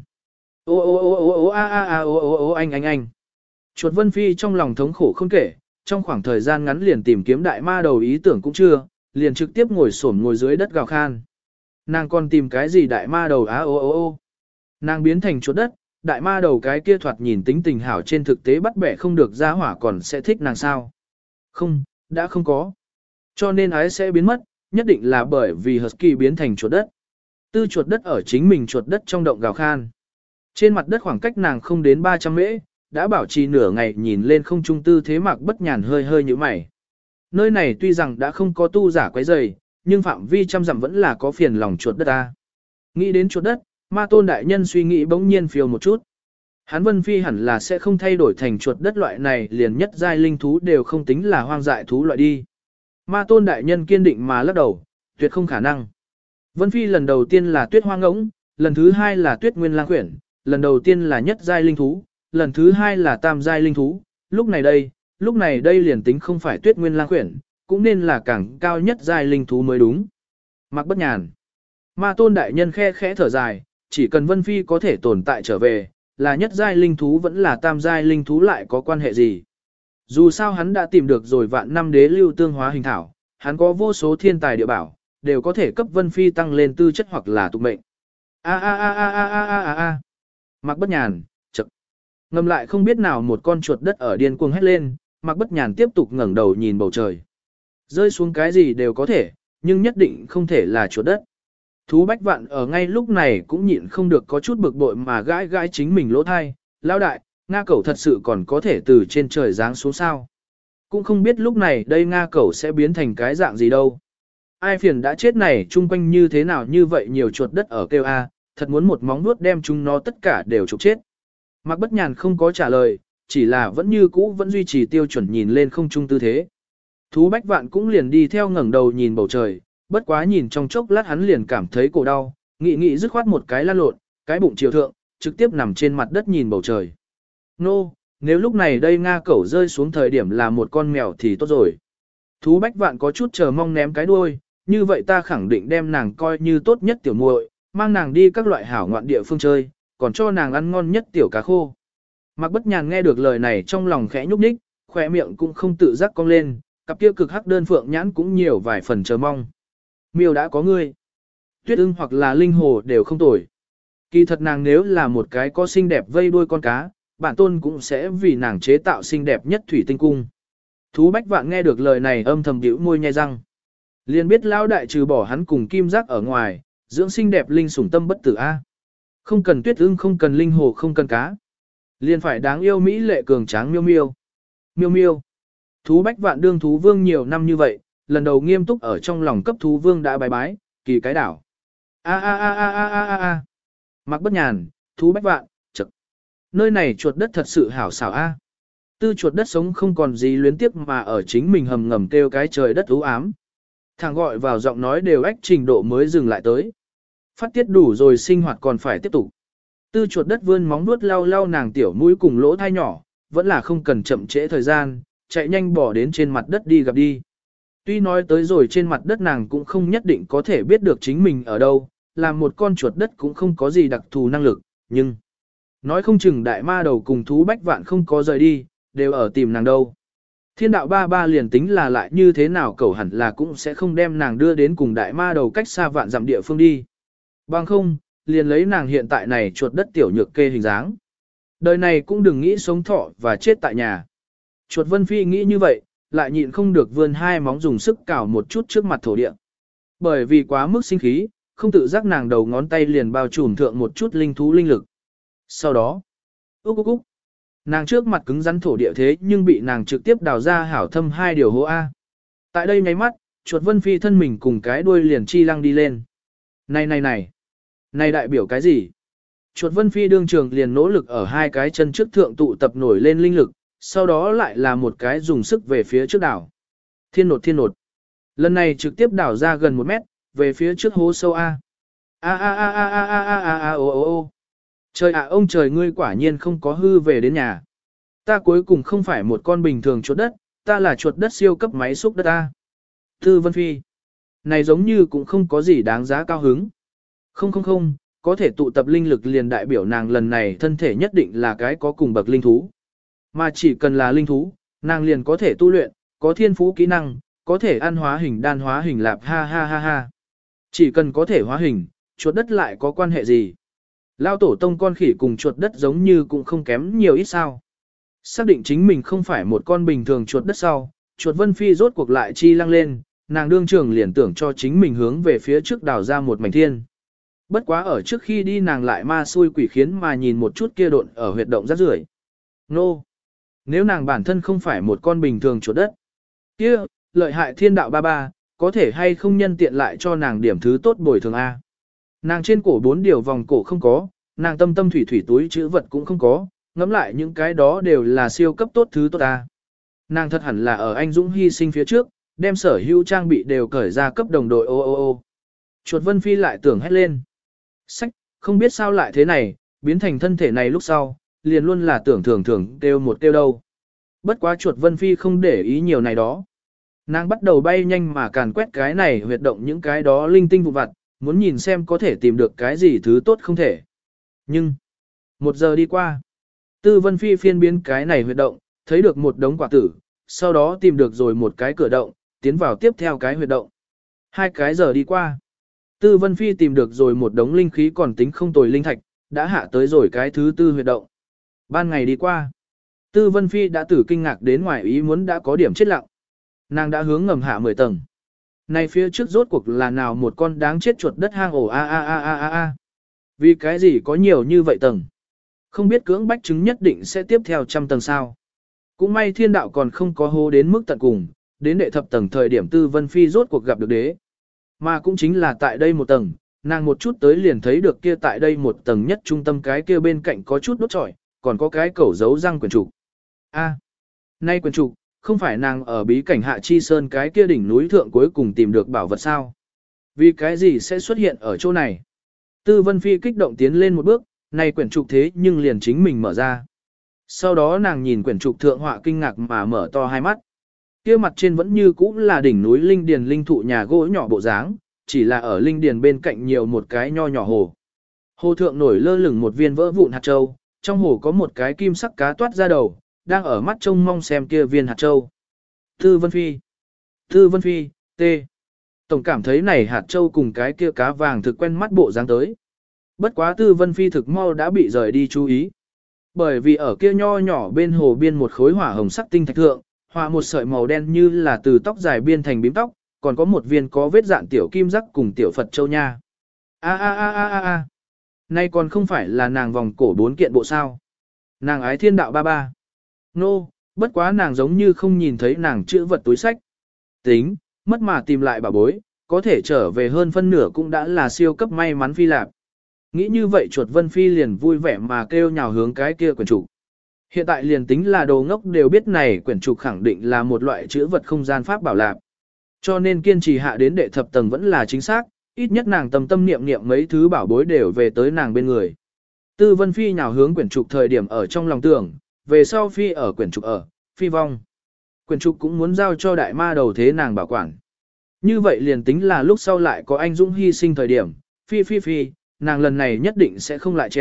Anh. Chuột Vân Phi trong lòng thống khổ không kể, trong khoảng thời gian ngắn liền tìm kiếm đại ma đầu ý tưởng cũng chưa, liền trực tiếp ngồi xổm ngồi dưới đất gào khan. Nàng còn tìm cái gì đại ma đầu Nàng biến thành chuột đất, đại ma đầu cái kia thoạt nhìn tính tình hảo trên thực tế bắt bẻ không được ra hỏa còn sẽ thích nàng sao. Không, đã không có. Cho nên ái sẽ biến mất, nhất định là bởi vì husky biến thành chuột đất. Tư chuột đất ở chính mình chuột đất trong động gào khan. Trên mặt đất khoảng cách nàng không đến 300 mễ, đã bảo trì nửa ngày nhìn lên không trung Tư Thế Mạc bất nhàn hơi hơi như mày. Nơi này tuy rằng đã không có tu giả quấy rầy, nhưng phạm vi trăm dặm vẫn là có phiền lòng chuột đất ta. Nghĩ đến chuột đất, Ma Tôn đại nhân suy nghĩ bỗng nhiên phiêu một chút. Hắn Vân Phi hẳn là sẽ không thay đổi thành chuột đất loại này, liền nhất giai linh thú đều không tính là hoang dại thú loại đi. Ma Tôn đại nhân kiên định mà lắc đầu, tuyệt không khả năng. Vân Phi lần đầu tiên là tuyết hoang ngỗng, lần thứ hai là tuyết nguyên lang quyển, lần đầu tiên là nhất giai linh thú, lần thứ hai là tam giai linh thú, lúc này đây liền tính không phải tuyết nguyên lang quyển, cũng nên là càng cao nhất giai linh thú mới đúng. Mạc bất nhàn. Ma Tôn đại nhân khe khẽ thở dài, chỉ cần Vân Phi có thể tồn tại trở về, là nhất giai linh thú vẫn là tam giai linh thú lại có quan hệ gì. Dù sao hắn đã tìm được rồi vạn năm đế lưu tương hóa hình thảo, hắn có vô số thiên tài địa bảo, đều có thể cấp Vân Phi tăng lên tư chất hoặc là tục mệnh. Mạc bất nhàn, chậc. Ngầm lại không biết nào một con chuột đất ở điên cuồng hét lên, Mạc bất nhàn tiếp tục ngẩng đầu nhìn bầu trời. Rơi xuống cái gì đều có thể, nhưng nhất định không thể là chuột đất. Thú Bách Vạn ở ngay lúc này cũng nhịn không được có chút bực bội mà gãi gãi chính mình lỗ thai. Lão đại, Nga cẩu thật sự còn có thể từ trên trời giáng xuống sao. Cũng không biết lúc này đây Nga cẩu sẽ biến thành cái dạng gì đâu. Ai phiền đã chết này chung quanh như thế nào như vậy nhiều chuột đất ở kêu a, thật muốn một móng vuốt đem chúng nó tất cả đều trục chết. Mạc bất nhàn không có trả lời, chỉ là vẫn như cũ vẫn duy trì tiêu chuẩn nhìn lên không trung tư thế. Thú Bách Vạn cũng liền đi theo ngẩng đầu nhìn bầu trời, bất quá nhìn trong chốc lát hắn liền cảm thấy cổ đau, nghĩ dứt khoát một cái lăn lộn, cái bụng chiều thượng, trực tiếp nằm trên mặt đất nhìn bầu trời. Nô, nếu lúc này đây Nga cẩu rơi xuống thời điểm là một con mèo thì tốt rồi. Thú Bách Vạn có chút chờ mong ném cái đuôi, như vậy ta khẳng định đem nàng coi như tốt nhất tiểu muội, mang nàng đi các loại hảo ngoạn địa phương chơi, còn cho nàng ăn ngon nhất tiểu cá khô. Mạc bất nhàn nghe được lời này trong lòng khẽ nhúc nhích, khỏe miệng cũng không tự giác cong lên, cặp kia cực hắc đơn phượng nhãn cũng nhiều vài phần chờ mong. Miêu đã có ngươi. Tuyết ưng hoặc là linh hồ đều không tồi. Kỳ thật nàng nếu là một cái có xinh đẹp vây đuôi con cá, bản tôn cũng sẽ vì nàng chế tạo xinh đẹp nhất thủy tinh cung. Thú Bách Vạn nghe được lời này âm thầm bĩu môi nhai răng. Liền biết lão đại trừ bỏ hắn cùng kim giác ở ngoài, dưỡng xinh đẹp linh sủng tâm bất tử a. Không cần tuyết ưng, không cần linh hồ, không cần cá. Liền phải đáng yêu mỹ lệ cường tráng miêu miêu. Miêu miêu. Thú Bách Vạn đương thú vương nhiều năm như vậy, lần đầu nghiêm túc ở trong lòng cấp thú vương đã bài bái, kỳ cái đảo. Mạc bất nhàn, Thú Bách Vạn, chậc. Nơi này chuột đất thật sự hảo xảo a. Tư chuột đất sống không còn gì luyến tiếc mà ở chính mình hầm ngầm kêu cái trời đất u ám. Thằng gọi vào giọng nói đều ách trình độ mới dừng lại tới. Phát tiết đủ rồi sinh hoạt còn phải tiếp tục. Tư chuột đất vươn móng vuốt lau lau nàng tiểu mũi cùng lỗ thai nhỏ, vẫn là không cần chậm trễ thời gian, chạy nhanh bỏ đến trên mặt đất đi gặp đi. Tuy nói tới rồi trên mặt đất nàng cũng không nhất định có thể biết được chính mình ở đâu, làm một con chuột đất cũng không có gì đặc thù năng lực, nhưng nói không chừng đại ma đầu cùng thú bách vạn không có rời đi, đều ở tìm nàng đâu. Thiên đạo ba ba liền tính là lại như thế nào cậu hẳn là cũng sẽ không đem nàng đưa đến cùng đại ma đầu cách xa vạn dặm địa phương đi. Bằng không, liền lấy nàng hiện tại này chuột đất tiểu nhược kê hình dáng. Đời này cũng đừng nghĩ sống thọ và chết tại nhà. Chuột Vân Phi nghĩ như vậy, lại nhịn không được vươn hai móng dùng sức cào một chút trước mặt thổ địa. Bởi vì quá mức sinh khí, không tự giác nàng đầu ngón tay liền bao trùm thượng một chút linh thú linh lực. Sau đó, úc, nàng trước mặt cứng rắn thổ địa thế nhưng bị nàng trực tiếp đào ra hảo thâm hai điều hố A. Tại đây nháy mắt, chuột Vân Phi thân mình cùng cái đuôi liền chi lăng đi lên. Này đại biểu cái gì? Chuột Vân Phi đương trường liền nỗ lực ở hai cái chân trước thượng tụ tập nổi lên linh lực, sau đó lại là một cái dùng sức về phía trước đảo. Thiên nột. Lần này trực tiếp đảo ra gần 1 mét, về phía trước hố sâu A. Ô. Trời ạ ông trời ngươi quả nhiên không có hư về đến nhà. Ta cuối cùng không phải một con bình thường chuột đất, ta là chuột đất siêu cấp máy xúc đất ta. Tư Vân Phi. Này giống như cũng không có gì đáng giá cao hứng. Không, có thể tụ tập linh lực liền đại biểu nàng lần này thân thể nhất định là cái có cùng bậc linh thú. Mà chỉ cần là linh thú, nàng liền có thể tu luyện, có thiên phú kỹ năng, có thể ăn hóa hình đan hóa hình lạp ha. Chỉ cần có thể hóa hình, chuột đất lại có quan hệ gì? Lao tổ tông con khỉ cùng chuột đất giống như cũng không kém nhiều ít sao. Xác định chính mình không phải một con bình thường chuột đất sau, chuột Vân Phi rốt cuộc lại chi lăng lên, nàng đương trường liền tưởng cho chính mình hướng về phía trước đào ra một mảnh thiên. Bất quá ở trước khi đi nàng lại ma xui quỷ khiến mà nhìn một chút kia độn ở huyệt động rác rưởi. Nô! Nếu nàng bản thân không phải một con bình thường chuột đất, kia lợi hại thiên đạo ba ba, có thể hay không nhân tiện lại cho nàng điểm thứ tốt bồi thường A. Nàng trên cổ 4 điều vòng cổ không có, nàng tâm thủy túi chữ vật cũng không có, ngẫm lại những cái đó đều là siêu cấp tốt thứ tốt A. Nàng thật hẳn là ở anh dũng hy sinh phía trước, đem sở hữu trang bị đều cởi ra cấp đồng đội ô. Chuột Vân Phi lại tưởng hét lên. Sách, không biết sao lại thế này, biến thành thân thể này lúc sau, liền luôn là tưởng thường kêu một kêu đâu. Bất quá chuột Vân Phi không để ý nhiều này đó. Nàng bắt đầu bay nhanh mà càn quét cái này huyệt động những cái đó linh tinh vụ vặt, muốn nhìn xem có thể tìm được cái gì thứ tốt không thể. Nhưng, 1 giờ đi qua, Tư Vân Phi phiên biến cái này huyệt động, thấy được một đống quả tử, sau đó tìm được rồi một cái cửa động, tiến vào tiếp theo cái huyệt động. 2 cái giờ đi qua, Tư Vân Phi tìm được rồi một đống linh khí còn tính không tồi linh thạch, đã hạ tới rồi cái thứ 4 huyệt động. Ban ngày đi qua, Tư Vân Phi đã tử kinh ngạc đến ngoài ý muốn đã có điểm chết lặng. Nàng đã hướng ngầm hạ 10 tầng. Này phía trước rốt cuộc là nào một con đáng chết chuột đất hang ổ a. Vì cái gì có nhiều như vậy tầng? Không biết cưỡng bách chứng nhất định sẽ tiếp theo 100 tầng sao? Cũng may thiên đạo còn không có hô đến mức tận cùng, đến đệ thập tầng thời điểm Tư Vân Phi rốt cuộc gặp được đế. Mà cũng chính là tại đây một tầng, nàng một chút tới liền thấy được kia tại đây một tầng nhất trung tâm cái kia bên cạnh có chút đốt trọi, còn có cái cẩu giấu răng quyển trục. Nay quyển trục, không phải nàng ở bí cảnh Hạ Chi Sơn cái kia đỉnh núi thượng cuối cùng tìm được bảo vật sao? Vì cái gì sẽ xuất hiện ở chỗ này? Tư Vân Phi kích động tiến lên một bước, này quyển trục thế nhưng liền chính mình mở ra. Sau đó nàng nhìn quyển trục thượng họa kinh ngạc mà mở to hai mắt. Kia mặt trên vẫn như cũ là đỉnh núi linh điền linh thụ nhà gỗ nhỏ bộ dáng, chỉ là ở linh điền bên cạnh nhiều một cái nho nhỏ hồ. Hồ thượng nổi lơ lửng một viên vỡ vụn hạt châu, trong hồ có một cái kim sắc cá toát ra đầu, đang ở mắt trông mong xem kia viên hạt châu. Tư Vân Phi, T. Tổng cảm thấy này hạt châu cùng cái kia cá vàng thực quen mắt bộ dáng tới. Bất quá Tư Vân Phi thực mau đã bị rời đi chú ý. Bởi vì ở kia nho nhỏ bên hồ biên một khối hỏa hồng sắc tinh thạch thượng, họa một sợi màu đen như là từ tóc dài biên thành bím tóc, còn có một viên có vết dạn tiểu kim rắc cùng tiểu Phật châu nha. Nay còn không phải là nàng vòng cổ 4 kiện bộ sao. Nàng ái thiên đạo ba ba. Nô, bất quá nàng giống như không nhìn thấy nàng chữ vật túi sách. Tính, mất mà tìm lại bà bối, có thể trở về hơn phân nửa cũng đã là siêu cấp may mắn phi lạc. Nghĩ như vậy chuột Vân Phi liền vui vẻ mà kêu nhào hướng cái kia quyển trục. Hiện tại liền tính là đồ ngốc đều biết này quyển trục khẳng định là một loại chữ vật không gian pháp bảo lạc. Cho nên kiên trì hạ đến đệ thập tầng vẫn là chính xác, ít nhất nàng tâm niệm niệm mấy thứ bảo bối đều về tới nàng bên người. Tư Vân Phi nhào hướng quyển trục thời điểm ở trong lòng tưởng, về sau Phi ở quyển trục ở, Phi vong. Quyển trục cũng muốn giao cho đại ma đầu thế nàng bảo quản. Như vậy liền tính là lúc sau lại có anh dũng hy sinh thời điểm, Phi, nàng lần này nhất định sẽ không lại treo,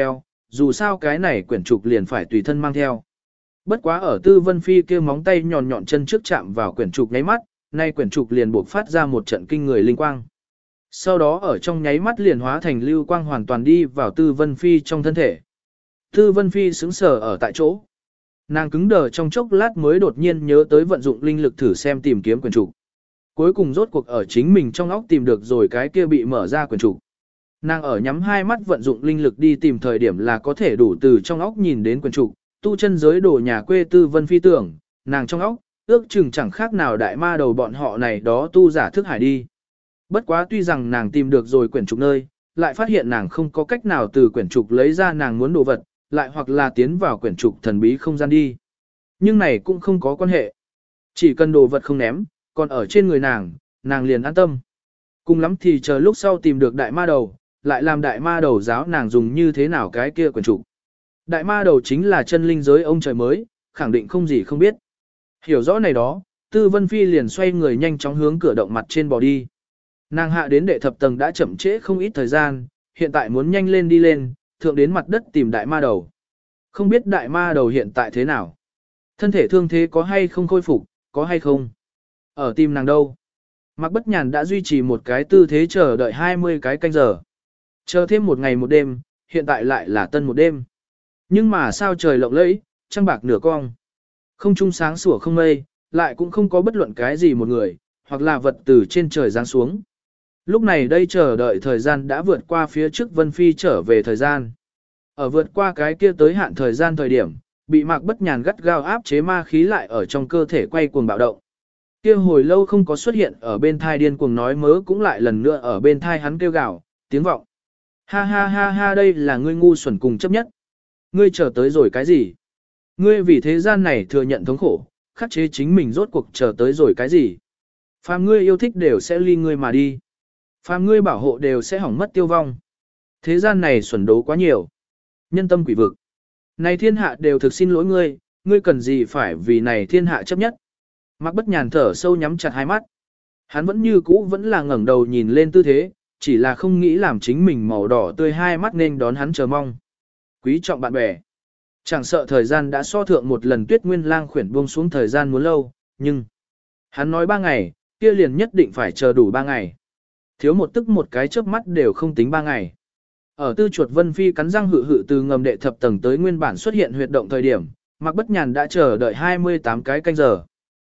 dù sao cái này quyển trục liền phải tùy thân mang theo. Bất quá ở Tư Vân Phi kia móng tay nhọn nhọn chân trước chạm vào quyển trục nháy mắt, nay quyển trục liền buộc phát ra một trận kinh người linh quang. Sau đó ở trong nháy mắt liền hóa thành lưu quang hoàn toàn đi vào Tư Vân Phi trong thân thể. Tư Vân Phi sững sờ ở tại chỗ. Nàng cứng đờ trong chốc lát mới đột nhiên nhớ tới vận dụng linh lực thử xem tìm kiếm quyển trục. Cuối cùng rốt cuộc ở chính mình trong óc tìm được rồi cái kia bị mở ra quyển trục. Nàng ở nhắm hai mắt vận dụng linh lực đi tìm thời điểm là có thể đủ từ trong óc nhìn đến quyển trục, tu chân giới đồ nhà quê Tư Vân Phi tưởng, nàng trong óc, ước chừng chẳng khác nào đại ma đầu bọn họ này đó tu giả thức hải đi. Bất quá tuy rằng nàng tìm được rồi quyển trục nơi, lại phát hiện nàng không có cách nào từ quyển trục lấy ra nàng muốn đồ vật, lại hoặc là tiến vào quyển trục thần bí không gian đi. Nhưng này cũng không có quan hệ. Chỉ cần đồ vật không ném, còn ở trên người nàng liền an tâm. Cùng lắm thì chờ lúc sau tìm được đại ma đầu, lại làm đại ma đầu giáo nàng dùng như thế nào cái kia quyển trục. Đại ma đầu chính là chân linh giới ông trời mới, khẳng định không gì không biết. Hiểu rõ này đó, Tư Vân Phi liền xoay người nhanh chóng hướng cửa động mặt trên bò đi. Nàng hạ đến đệ thập tầng đã chậm trễ không ít thời gian, hiện tại muốn nhanh lên đi lên, thượng đến mặt đất tìm đại ma đầu. Không biết đại ma đầu hiện tại thế nào? Thân thể thương thế có hay không khôi phục, có hay không? Ở tìm nàng đâu? Mạc Bất Nhàn đã duy trì một cái tư thế chờ đợi 20 cái canh giờ. Chờ thêm một ngày một đêm, hiện tại lại là tân một đêm. Nhưng mà sao trời lộng lẫy, trăng bạc nửa cong. Không trung sáng sủa không mây, lại cũng không có bất luận cái gì một người, hoặc là vật từ trên trời giáng xuống. Lúc này đây chờ đợi thời gian đã vượt qua phía trước Vân Phi trở về thời gian. Ở vượt qua cái kia tới hạn thời gian thời điểm, bị Mạc Bất Nhàn gắt gao áp chế ma khí lại ở trong cơ thể quay cuồng bạo động. Kia hồi lâu không có xuất hiện ở bên thai điên cuồng nói mớ cũng lại lần nữa ở bên thai hắn kêu gào, tiếng vọng. Ha ha ha ha, đây là ngươi ngu xuẩn cùng chấp nhất. Ngươi chờ tới rồi cái gì? Ngươi vì thế gian này thừa nhận thống khổ, khắc chế chính mình rốt cuộc chờ tới rồi cái gì? Phàm ngươi yêu thích đều sẽ ly ngươi mà đi. Phàm ngươi bảo hộ đều sẽ hỏng mất tiêu vong. Thế gian này xuẩn đấu quá nhiều. Nhân tâm quỷ vực. Này thiên hạ đều thực xin lỗi ngươi, ngươi cần gì phải vì này thiên hạ chấp nhất. Mạc Bất Nhàn thở sâu nhắm chặt hai mắt. Hắn vẫn như cũ vẫn là ngẩng đầu nhìn lên tư thế, chỉ là không nghĩ làm chính mình màu đỏ tươi hai mắt nên đón hắn chờ mong. Quý trọng bạn bè. Chẳng sợ thời gian đã so thượng một lần Tuyết Nguyên Lang khuyển buông xuống thời gian muốn lâu, nhưng hắn nói 3 ngày, kia liền nhất định phải chờ đủ 3 ngày. Thiếu một tức một cái chớp mắt đều không tính 3 ngày. Ở Tư Chuột Vân Phi cắn răng hự hự từ ngầm đệ thập tầng tới nguyên bản xuất hiện huyệt động thời điểm, Mạc Bất Nhàn đã chờ đợi 28 cái canh giờ.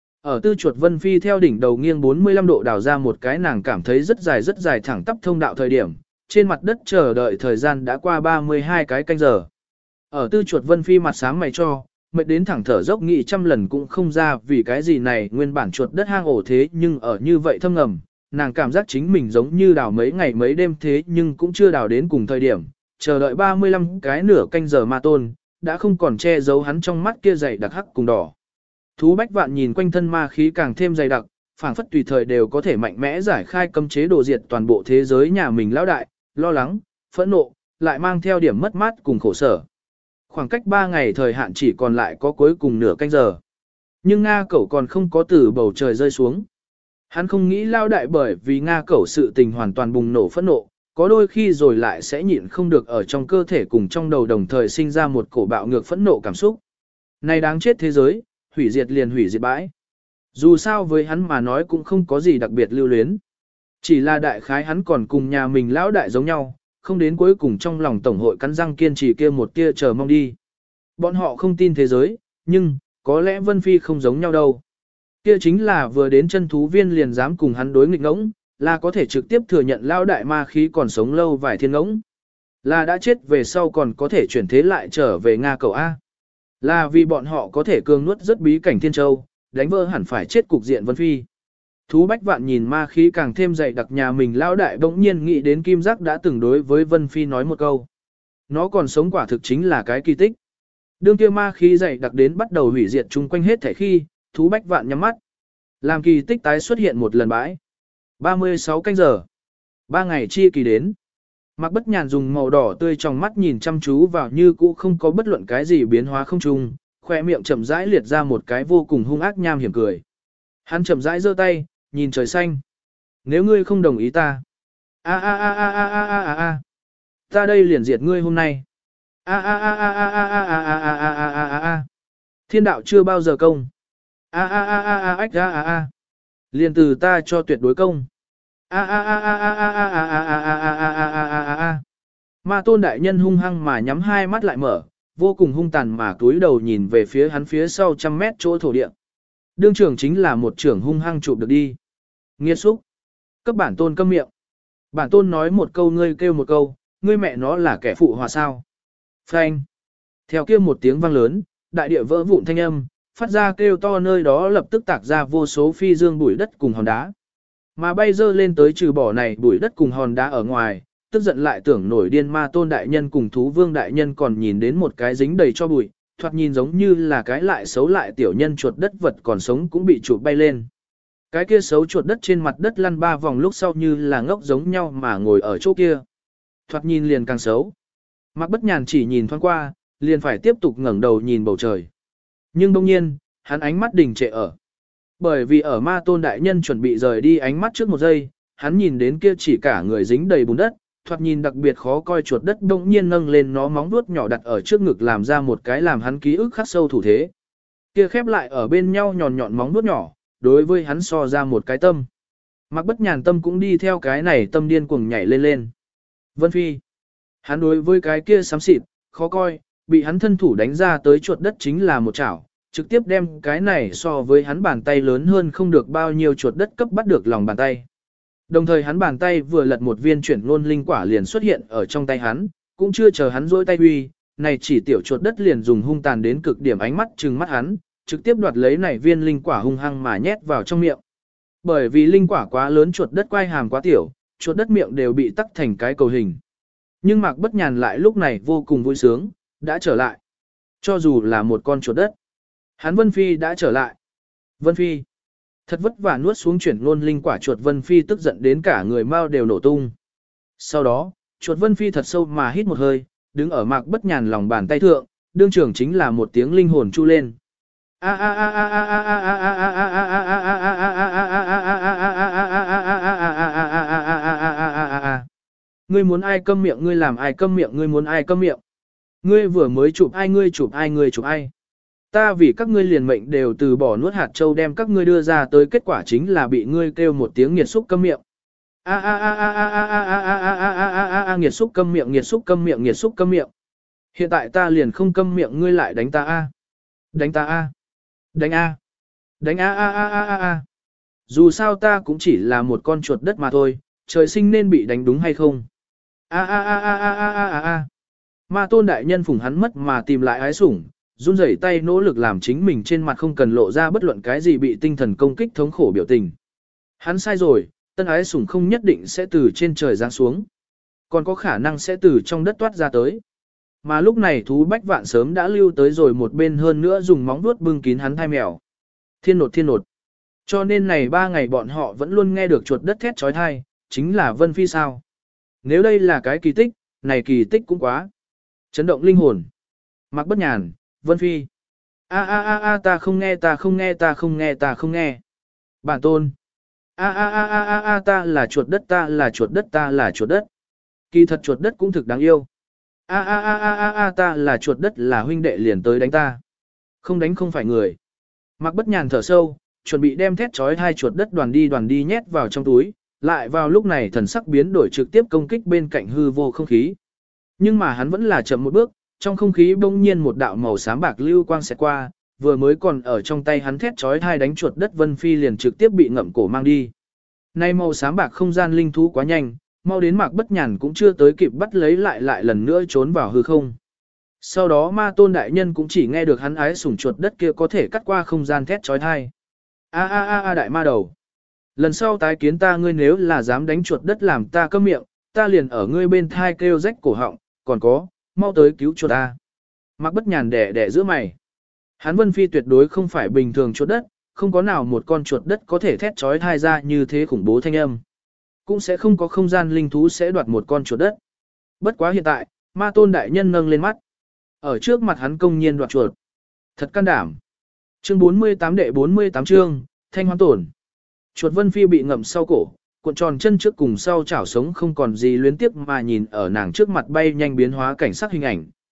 Ở Tư Chuột Vân Phi theo đỉnh đầu nghiêng 45 độ đào ra một cái nàng cảm thấy rất dài thẳng tắp thông đạo thời điểm, trên mặt đất chờ đợi thời gian đã qua 32 cái canh giờ. Ở Tư Chuột Vân Phi mặt sáng mày cho, mệt đến thẳng thở dốc nghị trăm lần cũng không ra vì cái gì này nguyên bản chuột đất hang ổ thế nhưng ở như vậy thâm ngầm, nàng cảm giác chính mình giống như đào mấy ngày mấy đêm thế nhưng cũng chưa đào đến cùng thời điểm, chờ đợi 35 cái nửa canh giờ ma tôn, đã không còn che giấu hắn trong mắt kia dày đặc hắc cùng đỏ. Thú Bách Vạn nhìn quanh thân ma khí càng thêm dày đặc, phảng phất tùy thời đều có thể mạnh mẽ giải khai cấm chế đồ diệt toàn bộ thế giới nhà mình lão đại, lo lắng, phẫn nộ, lại mang theo điểm mất mát cùng khổ sở. Khoảng cách 3 ngày thời hạn chỉ còn lại có cuối cùng nửa canh giờ. Nhưng Nga Cẩu còn không có từ bầu trời rơi xuống. Hắn không nghĩ lao đại bởi vì Nga Cẩu sự tình hoàn toàn bùng nổ phẫn nộ, có đôi khi rồi lại sẽ nhịn không được ở trong cơ thể cùng trong đầu đồng thời sinh ra một cổ bạo ngược phẫn nộ cảm xúc. Này đáng chết thế giới, hủy diệt liền hủy diệt bãi. Dù sao với hắn mà nói cũng không có gì đặc biệt lưu luyến. Chỉ là đại khái hắn còn cùng nhà mình lão đại giống nhau, không đến cuối cùng trong lòng tổng hội cắn răng kiên trì kia một tia chờ mong đi. Bọn họ không tin thế giới, nhưng, có lẽ Vân Phi không giống nhau đâu. Kia chính là vừa đến chân thú viên liền dám cùng hắn đối nghịch ngỗng, là có thể trực tiếp thừa nhận lão đại ma khí còn sống lâu vài thiên ngỗng. Là đã chết về sau còn có thể chuyển thế lại trở về Nga Cẩu A. Là vì bọn họ có thể cương nuốt rất bí cảnh Thiên Châu, đánh vỡ hẳn phải chết cục diện Vân Phi. Thú Bách Vạn nhìn ma khí càng thêm dày đặc nhà mình lão đại bỗng nhiên nghĩ đến Kim Giác đã từng đối với Vân Phi nói một câu. Nó còn sống quả thực chính là cái kỳ tích. Đương kia ma khí dày đặc đến bắt đầu hủy diệt chung quanh hết thể khi, Thú Bách Vạn nhắm mắt. Làm kỳ tích tái xuất hiện một lần bãi. 36 canh giờ. 3 ngày chi kỳ đến. Mạc Bất Nhàn dùng màu đỏ tươi trong mắt nhìn chăm chú vào như cũ không có bất luận cái gì biến hóa không chung, khoe miệng chậm rãi liệt ra một cái vô cùng hung ác nham hiểm cười. Hắn chậm rãi giơ tay, nhìn trời xanh. Nếu ngươi không đồng ý ta, ta đây liền diệt ngươi hôm nay. A a a a a a a a a a a a a a. Thiên đạo chưa bao giờ công. A a a a a ách a a a. Liền từ ta cho tuyệt đối công. A a a a a a a a a a a a a a a a a. Ma tôn đại nhân hung hăng mà nhắm hai mắt lại mở, vô cùng hung tàn mà túi đầu nhìn về phía hắn phía sau 100 mét chỗ thổ địa. Đương trưởng chính là một trưởng hung hăng chụp được đi. Nghiệt xúc. Cấp bản tôn câm miệng. Bản tôn nói một câu ngươi kêu một câu, ngươi mẹ nó là kẻ phụ hòa sao. Phanh. Theo kia một tiếng vang lớn, đại địa vỡ vụn thanh âm, phát ra kêu to nơi đó lập tức tạc ra vô số phi dương bụi đất cùng hòn đá. Mà bay dơ lên tới trừ bỏ này bụi đất cùng hòn đá ở ngoài, tức giận lại tưởng nổi điên ma tôn đại nhân cùng thú vương đại nhân còn nhìn đến một cái dính đầy cho bụi, thoạt nhìn giống như là cái lại xấu lại tiểu nhân chuột đất vật còn sống cũng bị chụp bay lên. Cái kia xấu chuột đất trên mặt đất lăn 3 vòng lúc sau như là ngốc giống nhau mà ngồi ở chỗ kia. Thoạt nhìn liền càng xấu. Mạc Bất Nhàn chỉ nhìn thoáng qua, liền phải tiếp tục ngẩng đầu nhìn bầu trời. Nhưng đông nhiên, hắn ánh mắt đình trệ ở. Bởi vì ở ma tôn đại nhân chuẩn bị rời đi ánh mắt trước một giây, hắn nhìn đến kia chỉ cả người dính đầy bùn đất, thoạt nhìn đặc biệt khó coi chuột đất đông nhiên nâng lên nó móng vuốt nhỏ đặt ở trước ngực làm ra một cái làm hắn ký ức khắc sâu thủ thế. Kia khép lại ở bên nhau nhọn nhọn móng vuốt nhỏ, đối với hắn so ra một cái tâm. Mạc Bất Nhàn tâm cũng đi theo cái này tâm điên cuồng nhảy lên lên. Vân Phi. Hắn đối với cái kia xám xịt, khó coi, bị hắn thân thủ đánh ra tới chuột đất chính là một chảo, trực tiếp đem cái này so với hắn bàn tay lớn hơn không được bao nhiêu chuột đất cấp bắt được lòng bàn tay. Đồng thời hắn bàn tay vừa lật một viên chuyển ngôn linh quả liền xuất hiện ở trong tay hắn, cũng chưa chờ hắn rỗi tay huy, này chỉ tiểu chuột đất liền dùng hung tàn đến cực điểm ánh mắt trừng mắt hắn, trực tiếp đoạt lấy này viên linh quả hung hăng mà nhét vào trong miệng. Bởi vì linh quả quá lớn chuột đất quay hàm quá tiểu, chuột đất miệng đều bị tắc thành cái cầu hình. Nhưng Mạc Bất Nhàn lại lúc này vô cùng vui sướng, đã trở lại. Cho dù là một con chuột đất, hắn Vân Phi đã trở lại. Vân Phi. Thật vất vả nuốt xuống chuyển ngôn linh quả chuột Vân Phi tức giận đến cả người mau đều nổ tung. Sau đó, chuột Vân Phi thật sâu mà hít một hơi, đứng ở Mạc Bất Nhàn lòng bàn tay thượng, đương trưởng chính là một tiếng linh hồn chu lên. Ngươi muốn ai câm miệng ngươi làm ai câm miệng ngươi muốn ai câm miệng. Ngươi vừa mới chụp ai ngươi chụp ai ngươi chụp ai. Ta vì các ngươi liền mệnh đều từ bỏ nuốt hạt châu đem các ngươi đưa ra tới kết quả chính là bị ngươi kêu một tiếng nghiệt xúc câm miệng. Nghiệt xúc câm miệng nghiệt xúc câm miệng nghiệt xúc câm miệng. Hiện tại ta liền không câm miệng ngươi lại đánh ta a. Đánh ta a. Đánh a. Đánh a. Dù sao ta cũng chỉ là một con chuột đất mà thôi, trời sinh nên bị đánh đúng hay không? Ma tôn đại nhân phủng hắn mất mà tìm lại ái sủng, run rẩy tay nỗ lực làm chính mình trên mặt không cần lộ ra bất luận cái gì bị tinh thần công kích thống khổ biểu tình. Hắn sai rồi, tân ái sủng không nhất định sẽ từ trên trời giáng xuống, còn có khả năng sẽ từ trong đất toát ra tới. Mà lúc này thú bách vạn sớm đã lưu tới rồi một bên hơn nữa dùng móng vuốt bưng kín hắn thai mèo. Thiên nột. Cho nên này 3 ngày bọn họ vẫn luôn nghe được chuột đất thét trói thai, chính là Vân Phi sao. Nếu đây là cái kỳ tích, này kỳ tích cũng quá. Chấn động linh hồn. Mạc Bất Nhàn, Vân Phi. Ta không nghe. Bản tôn. Ta là chuột đất. Kỳ thật chuột đất cũng thực đáng yêu. Ta là chuột đất là huynh đệ liền tới đánh ta. Không đánh không phải người. Mạc Bất Nhàn thở sâu, chuẩn bị đem thét trói hai chuột đất đoàn đi nhét vào trong túi, lại vào lúc này thần sắc biến đổi trực tiếp công kích bên cạnh hư vô không khí. Nhưng mà hắn vẫn là chậm một bước, trong không khí bỗng nhiên một đạo màu xám bạc lưu quang xẹt qua, vừa mới còn ở trong tay hắn thét trói thai đánh chuột đất Vân Phi liền trực tiếp bị ngậm cổ mang đi. Nay màu xám bạc không gian linh thú quá nhanh, mau đến Mạc Bất Nhàn cũng chưa tới kịp bắt lấy lại lần nữa trốn vào hư không. Sau đó ma tôn đại nhân cũng chỉ nghe được hắn ái sủng chuột đất kia có thể cắt qua không gian thét trói thai. Đại ma đầu. Lần sau tái kiến ta ngươi nếu là dám đánh chuột đất làm ta câm miệng, ta liền ở ngươi bên thai kêu rách cổ họng, còn có, mau tới cứu chuột ta. Mạc Bất Nhàn đẻ giữa mày. Hắn Vân Phi tuyệt đối không phải bình thường chuột đất, không có nào một con chuột đất có thể thét trói thai ra như thế khủng bố thanh âm. Cũng sẽ không có không gian linh thú sẽ đoạt một con chuột đất. Bất quá hiện tại, ma tôn đại nhân nâng lên mắt. Ở trước mặt hắn công nhiên đoạt chuột. Thật can đảm. Chương 48 đệ 48 chương, thanh hoán tổn. Chuột Vân Phi bị ngậm sau cổ, cuộn tròn chân trước cùng sau chảo sống không còn gì luyến tiếc mà nhìn ở nàng trước mặt bay nhanh biến hóa cảnh sắc hình ảnh.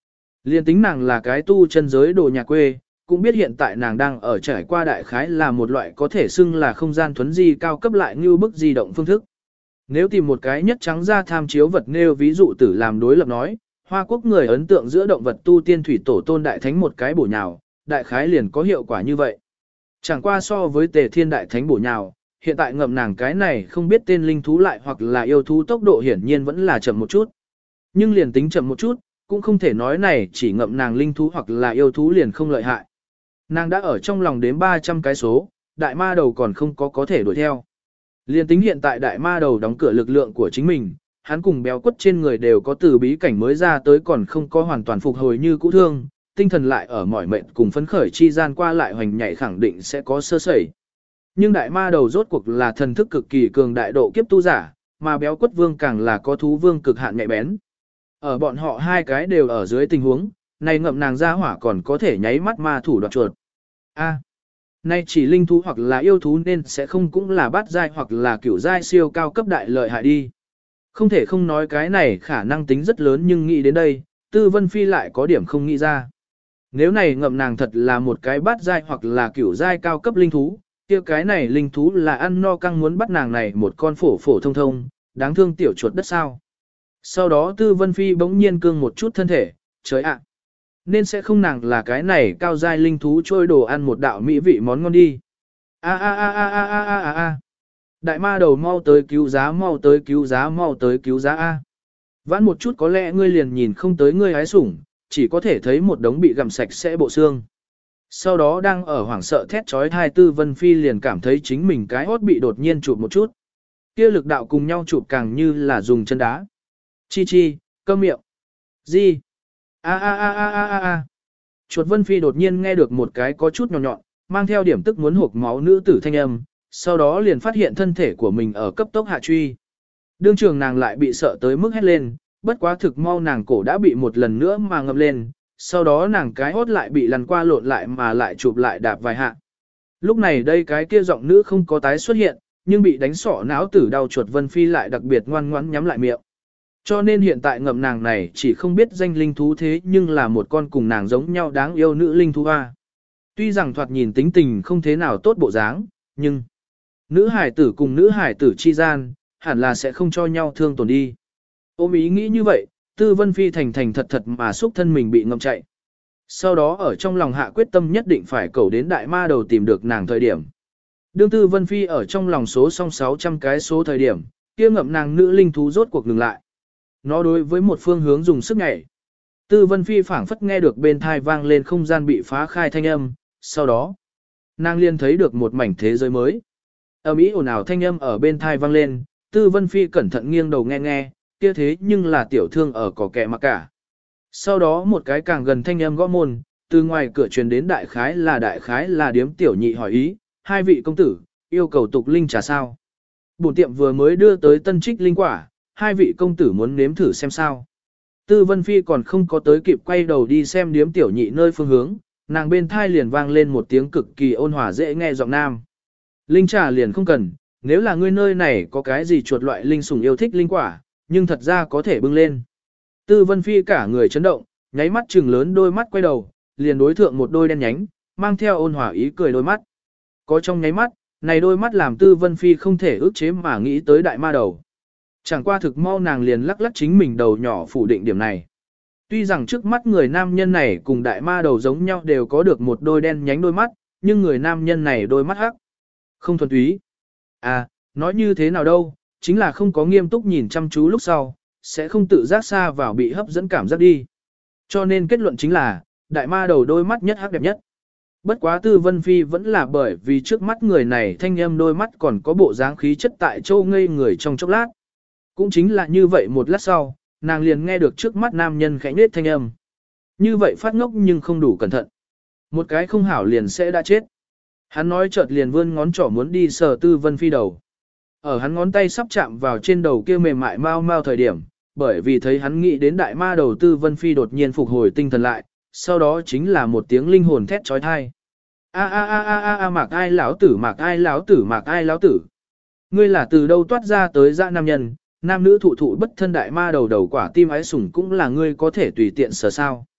Liên tính nàng là cái tu chân giới đồ nhà quê, cũng biết hiện tại nàng đang ở trải qua đại khái là một loại có thể xưng là không gian thuấn di cao cấp lại như bức di động phương thức. Nếu tìm một cái nhất trắng ra tham chiếu vật nêu ví dụ tử làm đối lập nói, Hoa Quốc người ấn tượng giữa động vật tu tiên thủy tổ tôn đại thánh một cái bổ nhào, đại khái liền có hiệu quả như vậy. Chẳng qua so với Tề Thiên đại thánh bổ nhào, hiện tại ngậm nàng cái này không biết tên linh thú lại hoặc là yêu thú tốc độ hiển nhiên vẫn là chậm một chút. Nhưng liền tính chậm một chút, cũng không thể nói này chỉ ngậm nàng linh thú hoặc là yêu thú liền không lợi hại. Nàng đã ở trong lòng đếm 300 cái số, đại ma đầu còn không có thể đuổi theo. Liên tính hiện tại đại ma đầu đóng cửa lực lượng của chính mình, hắn cùng béo quất trên người đều có từ bí cảnh mới ra tới còn không có hoàn toàn phục hồi như cũ thương, tinh thần lại ở mỏi mệt cùng phấn khởi chi gian qua lại hoành nhảy khẳng định sẽ có sơ sẩy. Nhưng đại ma đầu rốt cuộc là thần thức cực kỳ cường đại độ kiếp tu giả, mà béo quất vương càng là có thú vương cực hạn nhạy bén. Ở bọn họ hai cái đều ở dưới tình huống, này ngậm nàng ra hỏa còn có thể nháy mắt ma thủ đoạt chuột. Nay chỉ linh thú hoặc là yêu thú nên sẽ không cũng là bát giai hoặc là cửu giai siêu cao cấp đại lợi hại đi. Không thể không nói cái này khả năng tính rất lớn nhưng nghĩ đến đây, Tư Vân Phi lại có điểm không nghĩ ra. Nếu này ngậm nàng thật là một cái bát giai hoặc là cửu giai cao cấp linh thú, kia cái này linh thú là ăn no căng muốn bắt nàng này một con phổ phổ thông thông, đáng thương tiểu chuột đất sao. Sau đó Tư Vân Phi bỗng nhiên cương một chút thân thể, trời ạ. Nên sẽ không nàng là cái này cao giai linh thú trôi đồ ăn một đạo mỹ vị món ngon đi. A. Đại ma đầu mau tới cứu giá mau tới cứu giá mau tới cứu giá A. Vãn một chút có lẽ ngươi liền nhìn không tới ngươi hái sủng, chỉ có thể thấy một đống bị gặm sạch sẽ bộ xương. Sau đó đang ở hoảng sợ thét trói thai Tư Vân Phi liền cảm thấy chính mình cái hốt bị đột nhiên chụp một chút. Kia lực đạo cùng nhau chụp càng như là dùng chân đá. Chi, câm miệng. Gì? A. Chuột Vân Phi đột nhiên nghe được một cái có chút nhỏ nhọn, mang theo điểm tức muốn hộc máu nữ tử thanh âm, sau đó liền phát hiện thân thể của mình ở cấp tốc hạ truy. Đương trường nàng lại bị sợ tới mức hét lên, bất quá thực mau nàng cổ đã bị một lần nữa mà ngập lên, sau đó nàng cái hốt lại bị lăn qua lộn lại mà lại chụp lại đạp vài hạ. Lúc này đây cái kia giọng nữ không có tái xuất hiện, nhưng bị đánh sọ não tử đau chuột Vân Phi lại đặc biệt ngoan ngoãn nhắm lại miệng. Cho nên hiện tại ngậm nàng này chỉ không biết danh linh thú thế nhưng là một con cùng nàng giống nhau đáng yêu nữ linh thú hoa. Tuy rằng thoạt nhìn tính tình không thế nào tốt bộ dáng, nhưng nữ hải tử cùng nữ hải tử chi gian, hẳn là sẽ không cho nhau thương tổn đi. Ôm ý nghĩ như vậy, Tư Vân Phi thành thật thật mà xúc thân mình bị ngậm chạy. Sau đó ở trong lòng hạ quyết tâm nhất định phải cầu đến đại ma đầu tìm được nàng thời điểm. Đương Tư Vân Phi ở trong lòng số xong 600 cái số thời điểm, kia ngậm nàng nữ linh thú rốt cuộc ngừng lại. Nó đối với một phương hướng dùng sức nhảy. Tư Vân Phi phảng phất nghe được bên thai vang lên không gian bị phá khai thanh âm, sau đó, nàng liền thấy được một mảnh thế giới mới. Ầm ĩ ồn ào thanh âm ở bên thai vang lên, Tư Vân Phi cẩn thận nghiêng đầu nghe, kia thế nhưng là tiểu thương ở cỏ kẹ mà cả. Sau đó một cái càng gần thanh âm gõ môn, từ ngoài cửa truyền đến đại khái là điếm tiểu nhị hỏi ý, hai vị công tử, yêu cầu tục linh trà sao. Bổn tiệm vừa mới đưa tới tân trích linh quả, hai vị công tử muốn nếm thử xem sao. Tư Vân Phi còn không có tới kịp quay đầu đi xem điếm tiểu nhị nơi phương hướng, nàng bên thai liền vang lên một tiếng cực kỳ ôn hòa dễ nghe giọng nam. Linh trà liền không cần, nếu là ngươi nơi này có cái gì chuột loại linh sủng yêu thích linh quả, nhưng thật ra có thể bưng lên. Tư Vân Phi cả người chấn động, nháy mắt trừng lớn đôi mắt quay đầu, liền đối thượng một đôi đen nhánh, mang theo ôn hòa ý cười đôi mắt. Có trong nháy mắt, này đôi mắt làm Tư Vân Phi không thể ức chế mà nghĩ tới đại ma đầu. Chẳng qua thực mau nàng liền lắc chính mình đầu nhỏ phủ định điểm này. Tuy rằng trước mắt người nam nhân này cùng đại ma đầu giống nhau đều có được một đôi đen nhánh đôi mắt, nhưng người nam nhân này đôi mắt hắc. Không thuần túy. Nói như thế nào đâu, chính là không có nghiêm túc nhìn chăm chú lúc sau, sẽ không tự giác xa vào bị hấp dẫn cảm giác đi. Cho nên kết luận chính là, đại ma đầu đôi mắt nhất hắc đẹp nhất. Bất quá Tư Vân Phi vẫn là bởi vì trước mắt người này thanh âm đôi mắt còn có bộ dáng khí chất tại châu ngây người trong chốc lát. Cũng chính là như vậy một lát sau, nàng liền nghe được trước mắt nam nhân khẽ nết thanh âm. Như vậy phát ngốc nhưng không đủ cẩn thận. Một cái không hảo liền sẽ đã chết. Hắn nói chợt liền vươn ngón trỏ muốn đi sờ Tư Vân Phi đầu. Ở hắn ngón tay sắp chạm vào trên đầu kia mềm mại mau mau thời điểm, bởi vì thấy hắn nghĩ đến đại ma đầu Tư Vân Phi đột nhiên phục hồi tinh thần lại, sau đó chính là một tiếng linh hồn thét trói thai. Mạc ai lão tử mạc ai lão tử mạc ai lão tử. Ngươi là từ đâu toát ra tới dã nam nhân, nam nữ thụ bất thân đại ma đầu đầu quả tim ái sủng cũng là ngươi có thể tùy tiện sờ sao.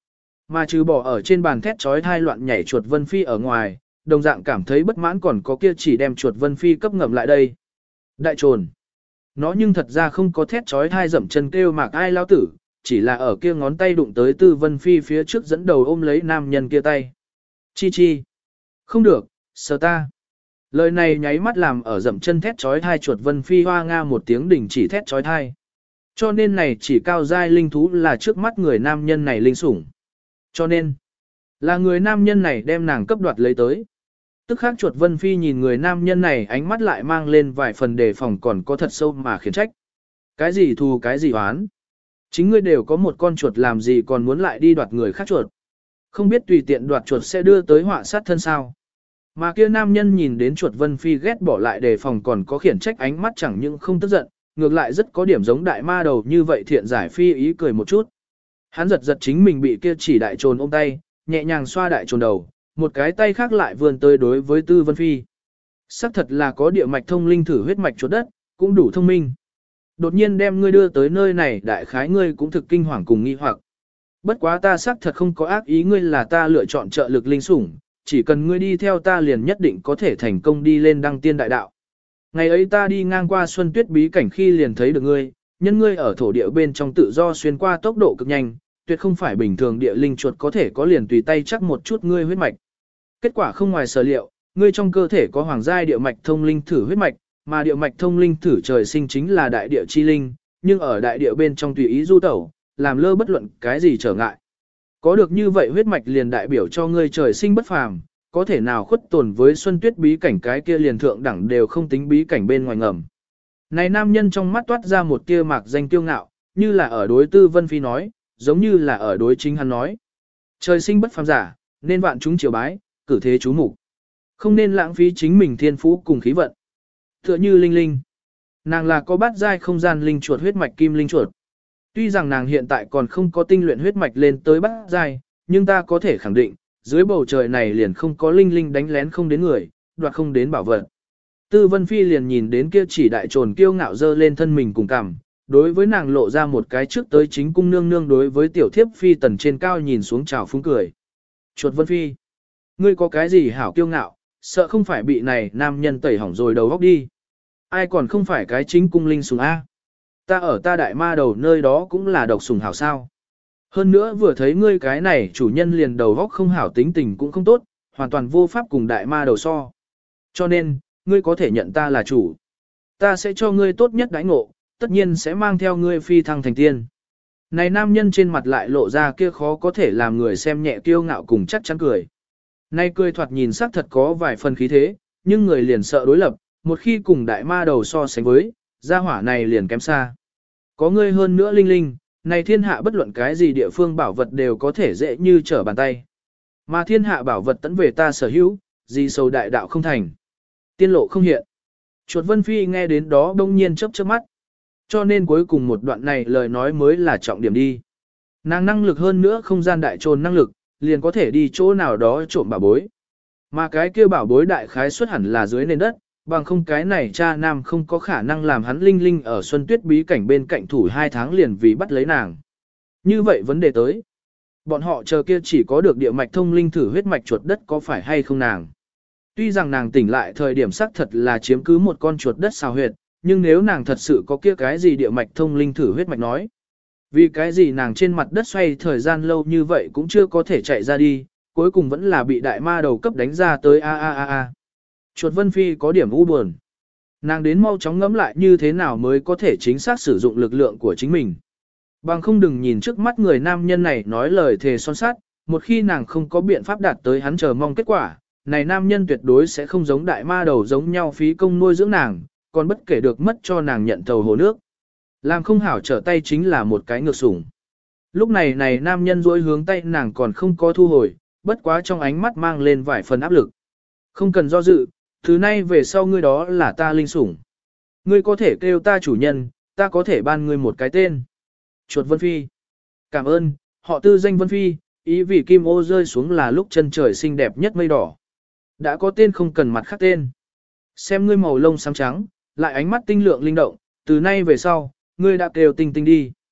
Mà trừ bỏ ở trên bàn thét chói thai loạn nhảy chuột Vân Phi ở ngoài, đồng dạng cảm thấy bất mãn còn có kia chỉ đem chuột Vân Phi cấp ngậm lại đây. Đại trồn. Nó nhưng thật ra không có thét chói thai dậm chân kêu mạc ai lao tử, chỉ là ở kia ngón tay đụng tới Tư Vân Phi phía trước dẫn đầu ôm lấy nam nhân kia tay. Chi chi. Không được, sờ ta. Lời này nháy mắt làm ở dậm chân thét chói thai chuột Vân Phi hoa nga một tiếng đỉnh chỉ thét chói thai. Cho nên này chỉ cao giai linh thú là trước mắt người nam nhân này linh sủng. Cho nên, là người nam nhân này đem nàng cấp đoạt lấy tới. Tức khắc chuột Vân Phi nhìn người nam nhân này ánh mắt lại mang lên vài phần đề phòng còn có thật sâu mà khiển trách. Cái gì thù cái gì oán. Chính ngươi đều có một con chuột làm gì còn muốn lại đi đoạt người khác chuột. Không biết tùy tiện đoạt chuột sẽ đưa tới họa sát thân sao. Mà kia nam nhân nhìn đến chuột Vân Phi ghét bỏ lại đề phòng còn có khiển trách ánh mắt chẳng những không tức giận, ngược lại rất có điểm giống đại ma đầu như vậy thiện giải phi ý cười một chút. Hắn giật giật chính mình bị kia chỉ đại trồn ôm tay, nhẹ nhàng xoa đại trồn đầu, một cái tay khác lại vươn tới đối với Tư Vân Phi. Sắc thật là có địa mạch thông linh thử huyết mạch chuột đất, cũng đủ thông minh. Đột nhiên đem ngươi đưa tới nơi này đại khái ngươi cũng thực kinh hoàng cùng nghi hoặc. Bất quá ta xác thật không có ác ý ngươi là ta lựa chọn trợ lực linh sủng, chỉ cần ngươi đi theo ta liền nhất định có thể thành công đi lên đăng tiên đại đạo. Ngày ấy ta đi ngang qua Xuân Tuyết bí cảnh khi liền thấy được ngươi, nhân ngươi ở thổ địa bên trong tự do xuyên qua tốc độ cực nhanh, tuyệt không phải bình thường địa linh chuột có thể có liền tùy tay chắc một chút ngươi huyết mạch. Kết quả không ngoài sở liệu, ngươi trong cơ thể có hoàng giai địa mạch thông linh thử huyết mạch, mà địa mạch thông linh thử trời sinh chính là đại địa chi linh, nhưng ở đại địa bên trong tùy ý du tẩu, làm lơ bất luận cái gì trở ngại. Có được như vậy huyết mạch liền đại biểu cho ngươi trời sinh bất phàm, có thể nào khuất tồn với Xuân Tuyết bí cảnh cái kia liền thượng đẳng đều không tính bí cảnh bên ngoài ngầm. Này nam nhân trong mắt toát ra một tia mạc danh kiêu ngạo, như là ở đối Tư Vân Phi nói, giống như là ở đối chính hắn nói. Trời sinh bất phàm giả, nên vạn chúng triều bái, cử thế chú mục. Không nên lãng phí chính mình thiên phú cùng khí vận. Tựa như Linh Linh. Nàng là có bát giai không gian linh chuột huyết mạch kim linh chuột. Tuy rằng nàng hiện tại còn không có tinh luyện huyết mạch lên tới bát giai, nhưng ta có thể khẳng định, dưới bầu trời này liền không có Linh Linh đánh lén không đến người, đoạt không đến bảo vật. Tư Vân Phi liền nhìn đến kia chỉ đại trồn kiêu ngạo dơ lên thân mình cùng cằm, đối với nàng lộ ra một cái trước tới chính cung nương nương đối với tiểu thiếp phi tần trên cao nhìn xuống chào phúng cười. Chuột Vân Phi, ngươi có cái gì hảo kiêu ngạo, sợ không phải bị này nam nhân tẩy hỏng rồi đầu góc đi. Ai còn không phải cái chính cung linh sùng A. Ta ở ta đại ma đầu nơi đó cũng là độc sùng hảo sao. Hơn nữa vừa thấy ngươi cái này chủ nhân liền đầu góc không hảo tính tình cũng không tốt, hoàn toàn vô pháp cùng đại ma đầu so. Cho nên, ngươi có thể nhận ta là chủ. Ta sẽ cho ngươi tốt nhất đãi ngộ, tất nhiên sẽ mang theo ngươi phi thăng thành tiên. Này nam nhân trên mặt lại lộ ra kia khó có thể làm người xem nhẹ kiêu ngạo cùng chắc chắn cười. Nay cười thoạt nhìn sắc thật có vài phần khí thế, nhưng người liền sợ đối lập, một khi cùng đại ma đầu so sánh với, gia hỏa này liền kém xa. Có ngươi hơn nữa Linh Linh, này thiên hạ bất luận cái gì địa phương bảo vật đều có thể dễ như trở bàn tay. Mà thiên hạ bảo vật tẫn về ta sở hữu, gì sầu đại đạo không thành. Tiên lộ không hiện. Chuột Vân Phi nghe đến đó đông nhiên chớp chớp mắt. Cho nên cuối cùng một đoạn này lời nói mới là trọng điểm đi. Nàng năng lực hơn nữa không gian đại trồn năng lực, liền có thể đi chỗ nào đó trộm bảo bối. Mà cái kia bảo bối đại khái xuất hẳn là dưới nền đất, bằng không cái này cha nam không có khả năng làm hắn Linh Linh ở Xuân Tuyết bí cảnh bên cạnh thủ 2 tháng liền vì bắt lấy nàng. Như vậy vấn đề tới. Bọn họ chờ kia chỉ có được địa mạch thông linh thử huyết mạch chuột đất có phải hay không nàng. Tuy rằng nàng tỉnh lại thời điểm xác thật là chiếm cứ một con chuột đất xào huyệt, nhưng nếu nàng thật sự có kia cái gì địa mạch thông linh thử huyết mạch nói. Vì cái gì nàng trên mặt đất xoay thời gian lâu như vậy cũng chưa có thể chạy ra đi, cuối cùng vẫn là bị đại ma đầu cấp đánh ra tới a. Chuột Vân Phi có điểm u buồn. Nàng đến mau chóng ngẫm lại như thế nào mới có thể chính xác sử dụng lực lượng của chính mình. Bằng không đừng nhìn trước mắt người nam nhân này nói lời thề son sắt, một khi nàng không có biện pháp đạt tới hắn chờ mong kết quả, này nam nhân tuyệt đối sẽ không giống đại ma đầu giống nhau phí công nuôi dưỡng nàng, còn bất kể được mất cho nàng nhận thầu hồ nước. Làm không hảo trở tay chính là một cái ngược sủng. Lúc này này nam nhân duỗi hướng tay nàng còn không có thu hồi, bất quá trong ánh mắt mang lên vài phần áp lực. Không cần do dự, thứ nay về sau ngươi đó là ta linh sủng. Ngươi có thể kêu ta chủ nhân, ta có thể ban ngươi một cái tên. Chuột Vân Phi. Cảm ơn, họ Tư danh Vân Phi, ý vì kim ô rơi xuống là lúc chân trời xinh đẹp nhất mây đỏ. Đã có tên không cần mặt khác tên. Xem ngươi màu lông xám trắng, lại ánh mắt tinh lượng linh động, từ nay về sau, ngươi đã kêu Tinh Tinh đi.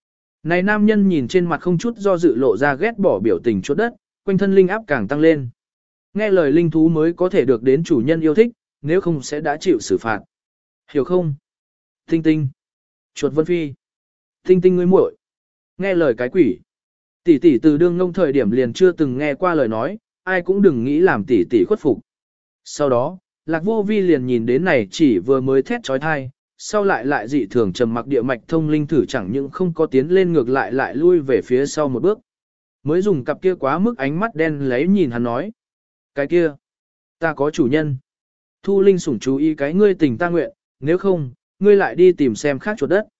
Này nam nhân nhìn trên mặt không chút do dự lộ ra ghét bỏ biểu tình chuột đất, quanh thân linh áp càng tăng lên. Nghe lời linh thú mới có thể được đến chủ nhân yêu thích, nếu không sẽ đã chịu xử phạt. Hiểu không? Tinh tinh. Chuột Vân Phi. Tinh tinh ngươi muội. Nghe lời cái quỷ. Tỷ tỷ từ đương ngông thời điểm liền chưa từng nghe qua lời nói, ai cũng đừng nghĩ làm tỷ tỷ khuất phục. Sau đó, Lạc Vô Vi liền nhìn đến này chỉ vừa mới thét trói thai, sau lại dị thường trầm mặc địa mạch thông linh thử chẳng những không có tiến lên ngược lại lui về phía sau một bước. Mới dùng cặp kia quá mức ánh mắt đen lấy nhìn hắn nói. Cái kia, ta có chủ nhân. Thu Linh sủng chú ý cái ngươi tình ta nguyện, nếu không, ngươi lại đi tìm xem khác chuột đất.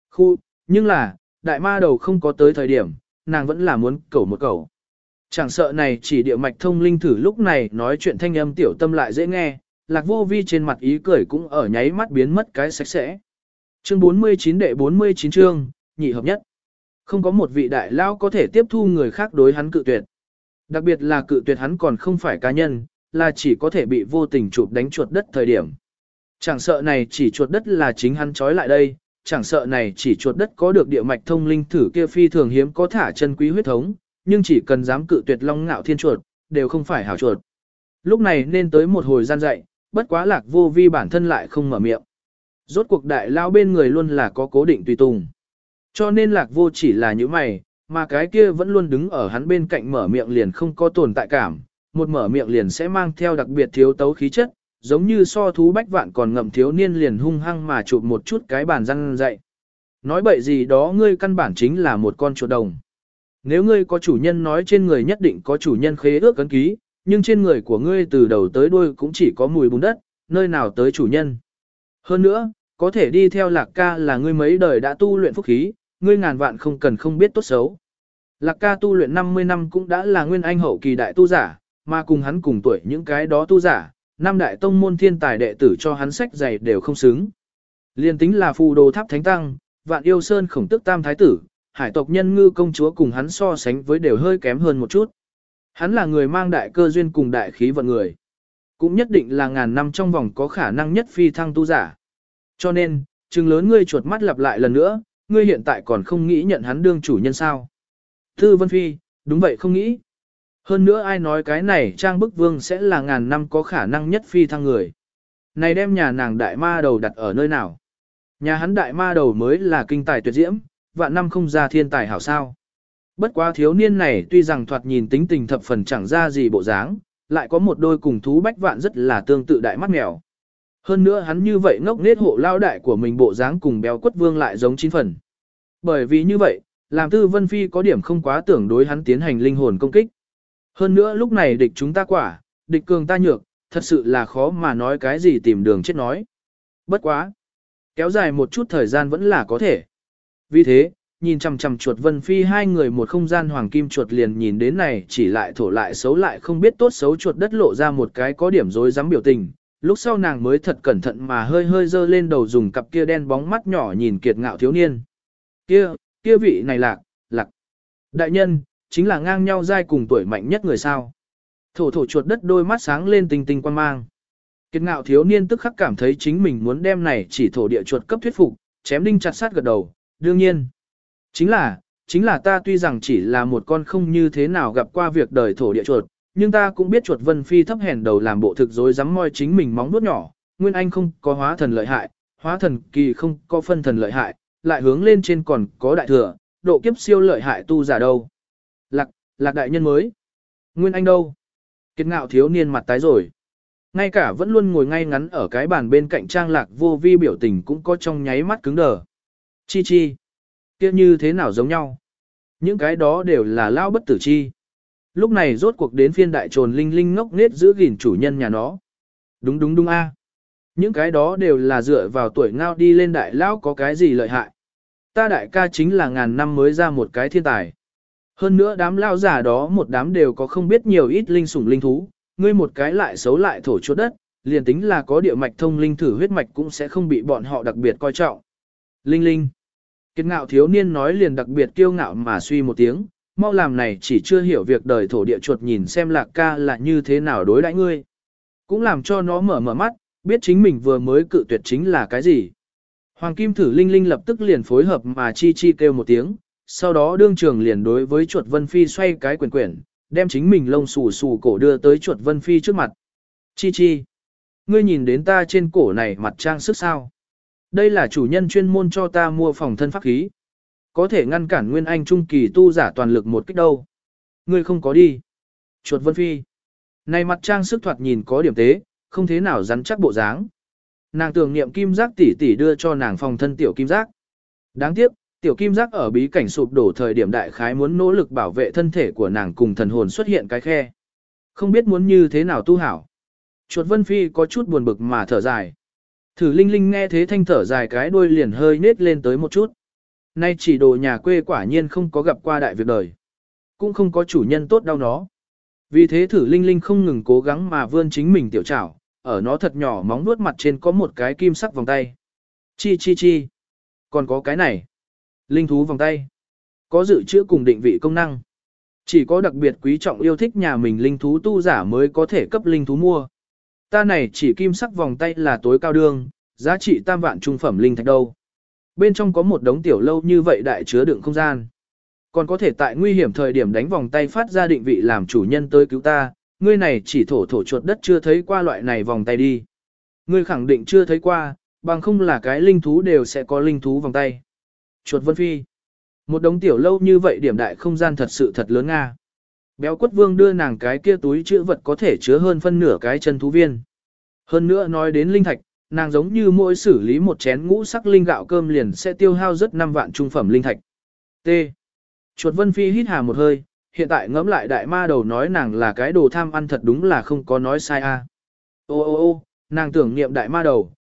Nhưng là, đại ma đầu không có tới thời điểm, nàng vẫn là muốn cẩu một cẩu. Chẳng sợ này chỉ địa mạch thông linh thử lúc này nói chuyện thanh âm tiểu tâm lại dễ nghe, Lạc Vô Vi trên mặt ý cười cũng ở nháy mắt biến mất cái sạch sẽ. Chương 49 đệ 49 chương, nhị hợp nhất. Không có một vị đại lao có thể tiếp thu người khác đối hắn cự tuyệt. Đặc biệt là cự tuyệt hắn còn không phải cá nhân, là chỉ có thể bị vô tình chụp đánh chuột đất thời điểm. Chẳng sợ này chỉ chuột đất là chính hắn trói lại đây, chẳng sợ này chỉ chuột đất có được địa mạch thông linh thử kia phi thường hiếm có thả chân quý huyết thống, nhưng chỉ cần dám cự tuyệt Long Ngạo Thiên chuột, đều không phải hảo chuột. Lúc này nên tới một hồi gian dạy, bất quá Lạc Vô Vi bản thân lại không mở miệng. Rốt cuộc đại lao bên người luôn là có cố định tùy tùng. Cho nên Lạc Vô chỉ là những mày, mà cái kia vẫn luôn đứng ở hắn bên cạnh mở miệng liền không có tồn tại cảm, một mở miệng liền sẽ mang theo đặc biệt thiếu tấu khí chất, giống như so thú bách vạn còn ngậm thiếu niên liền hung hăng mà chụp một chút cái bàn răng dậy. Nói bậy gì đó ngươi căn bản chính là một con chuột đồng. Nếu ngươi có chủ nhân nói trên người nhất định có chủ nhân khế ước ấn ký, nhưng trên người của ngươi từ đầu tới đuôi cũng chỉ có mùi bùn đất, nơi nào tới chủ nhân. Hơn nữa, có thể đi theo Lạc Ca là ngươi mấy đời đã tu luyện phúc khí, ngươi ngàn vạn không cần không biết tốt xấu. Lạc Ca tu luyện 50 năm cũng đã là nguyên anh hậu kỳ đại tu giả, mà cùng hắn cùng tuổi những cái đó tu giả, năm đại tông môn thiên tài đệ tử cho hắn sách dày đều không xứng. Liên tính là phù đồ tháp thánh tăng, vạn yêu sơn khổng tức tam thái tử, hải tộc nhân ngư công chúa cùng hắn so sánh với đều hơi kém hơn một chút. Hắn là người mang đại cơ duyên cùng đại khí vận người. Cũng nhất định là ngàn năm trong vòng có khả năng nhất phi thăng tu giả. Cho nên, trừng lớn ngươi chuột mắt lặp lại lần nữa, ngươi hiện tại còn không nghĩ nhận hắn đương chủ nhân sao. Thư Vân Phi, đúng vậy không nghĩ. Hơn nữa ai nói cái này Trang Bức Vương sẽ là ngàn năm có khả năng nhất phi thăng người. Này đem nhà nàng đại ma đầu đặt ở nơi nào? Nhà hắn đại ma đầu mới là kinh tài tuyệt diễm, vạn năm không ra thiên tài hảo sao. Bất quá thiếu niên này tuy rằng thoạt nhìn tính tình thập phần chẳng ra gì bộ dáng, lại có một đôi cùng thú bách vạn rất là tương tự đại mắt mèo. Hơn nữa hắn như vậy ngốc nết hộ lao đại của mình bộ dáng cùng béo quất vương lại giống 9 phần. Bởi vì như vậy, làm Tư Vân Phi có điểm không quá tưởng đối hắn tiến hành linh hồn công kích. Hơn nữa lúc này địch chúng ta quả, địch cường ta nhược, thật sự là khó mà nói cái gì tìm đường chết nói. Bất quá. Kéo dài một chút thời gian vẫn là có thể. Vì thế, nhìn chằm chằm chuột Vân Phi hai người một không gian hoàng kim chuột liền nhìn đến này chỉ lại thổ lại xấu lại không biết tốt xấu chuột đất lộ ra một cái có điểm rối rắm biểu tình. Lúc sau nàng mới thật cẩn thận mà hơi hơi dơ lên đầu dùng cặp kia đen bóng mắt nhỏ nhìn kiệt ngạo thiếu niên. Kia vị này lạc. Đại nhân, chính là ngang nhau giai cùng tuổi mạnh nhất người sao. Thổ chuột đất đôi mắt sáng lên tinh tinh quan mang. Kiệt ngạo thiếu niên tức khắc cảm thấy chính mình muốn đem này chỉ thổ địa chuột cấp thuyết phục, chém đinh chặt sát gật đầu, đương nhiên. Chính là ta tuy rằng chỉ là một con không như thế nào gặp qua việc đời thổ địa chuột, nhưng ta cũng biết chuột Vân Phi thấp hèn đầu làm bộ thực dối dám moi chính mình móng vuốt nhỏ, nguyên anh không có hóa thần lợi hại, hóa thần kỳ không có phân thần lợi hại, lại hướng lên trên còn có đại thừa, độ kiếp siêu lợi hại tu giả đâu. Lạc đại nhân mới. Nguyên anh đâu? Kiệt ngạo thiếu niên mặt tái rồi. Ngay cả vẫn luôn ngồi ngay ngắn ở cái bàn bên cạnh Trang Lạc Vô Vi biểu tình cũng có trong nháy mắt cứng đờ. Chi. Kia như thế nào giống nhau? Những cái đó đều là lao bất tử chi. Lúc này rốt cuộc đến phiên đại trồn linh linh ngốc nết giữ gìn chủ nhân nhà nó. Đúng a. Những cái đó đều là dựa vào tuổi ngao đi lên đại lão có cái gì lợi hại. Ta đại ca chính là ngàn năm mới ra một cái thiên tài. Hơn nữa đám lao giả đó một đám đều có không biết nhiều ít linh sủng linh thú, ngươi một cái lại xấu lại thổ chuột đất, liền tính là có địa mạch thông linh thử huyết mạch cũng sẽ không bị bọn họ đặc biệt coi trọng. Linh. Kiệt ngạo thiếu niên nói liền đặc biệt kiêu ngạo mà suy một tiếng, mau làm này chỉ chưa hiểu việc đời thổ địa chuột nhìn xem Lạc Ca là như thế nào đối đãi ngươi. Cũng làm cho nó mở mắt, biết chính mình vừa mới cự tuyệt chính là cái gì. Hoàng kim thử linh lập tức liền phối hợp mà chi kêu một tiếng, sau đó đương trường liền đối với chuột Vân Phi xoay cái quyển quyển, đem chính mình lông xù xù cổ đưa tới chuột Vân Phi trước mặt. Chi chi, ngươi nhìn đến ta trên cổ này mặt trang sức sao? Đây là chủ nhân chuyên môn cho ta mua phòng thân pháp khí. Có thể ngăn cản nguyên anh trung kỳ tu giả toàn lực một kích đâu. Ngươi không có đi. Chuột Vân Phi. Này mặt trang sức thoạt nhìn có điểm tế, không thế nào rắn chắc bộ dáng. Nàng tưởng niệm kim giác tỷ tỷ đưa cho nàng phòng thân tiểu kim giác. Đáng tiếc, tiểu kim giác ở bí cảnh sụp đổ thời điểm đại khái muốn nỗ lực bảo vệ thân thể của nàng cùng thần hồn xuất hiện cái khe. Không biết muốn như thế nào tu hảo. Chuột Vân Phi có chút buồn bực mà thở dài. Thử Linh Linh nghe thế thanh thở dài cái đuôi liền hơi nết lên tới một chút. Nay chỉ đồ nhà quê quả nhiên không có gặp qua đại việc đời. Cũng không có chủ nhân tốt đau nó. Vì thế Thử Linh Linh không ngừng cố gắng mà vươn chính mình tiểu trảo, ở nó thật nhỏ móng nuốt mặt trên có một cái kim sắc vòng tay. Chi chi chi. Còn có cái này. Linh thú vòng tay. Có dự trữ cùng định vị công năng. Chỉ có đặc biệt quý trọng yêu thích nhà mình linh thú tu giả mới có thể cấp linh thú mua. Ta này chỉ kim sắc vòng tay là tối cao đương, giá trị tam vạn trung phẩm linh thạch đâu. Bên trong có một đống tiểu lâu như vậy đại chứa đựng không gian. Còn có thể tại nguy hiểm thời điểm đánh vòng tay phát ra định vị làm chủ nhân tới cứu ta, ngươi này chỉ thổ chuột đất chưa thấy qua loại này vòng tay đi. Ngươi khẳng định chưa thấy qua, bằng không là cái linh thú đều sẽ có linh thú vòng tay. Chuột Vân Phi. Một đống tiểu lâu như vậy điểm đại không gian thật sự thật lớn nga. Béo quất vương đưa nàng cái kia túi chữ vật có thể chứa hơn phân nửa cái chân thú viên. Hơn nữa nói đến linh thạch, nàng giống như mỗi xử lý một chén ngũ sắc linh gạo cơm liền sẽ tiêu hao rất 5 vạn trung phẩm linh thạch. T. Chuột Vân Phi hít hà một hơi, hiện tại ngẫm lại đại ma đầu nói nàng là cái đồ tham ăn thật đúng là không có nói sai a. Ô ô ô, nàng tưởng niệm đại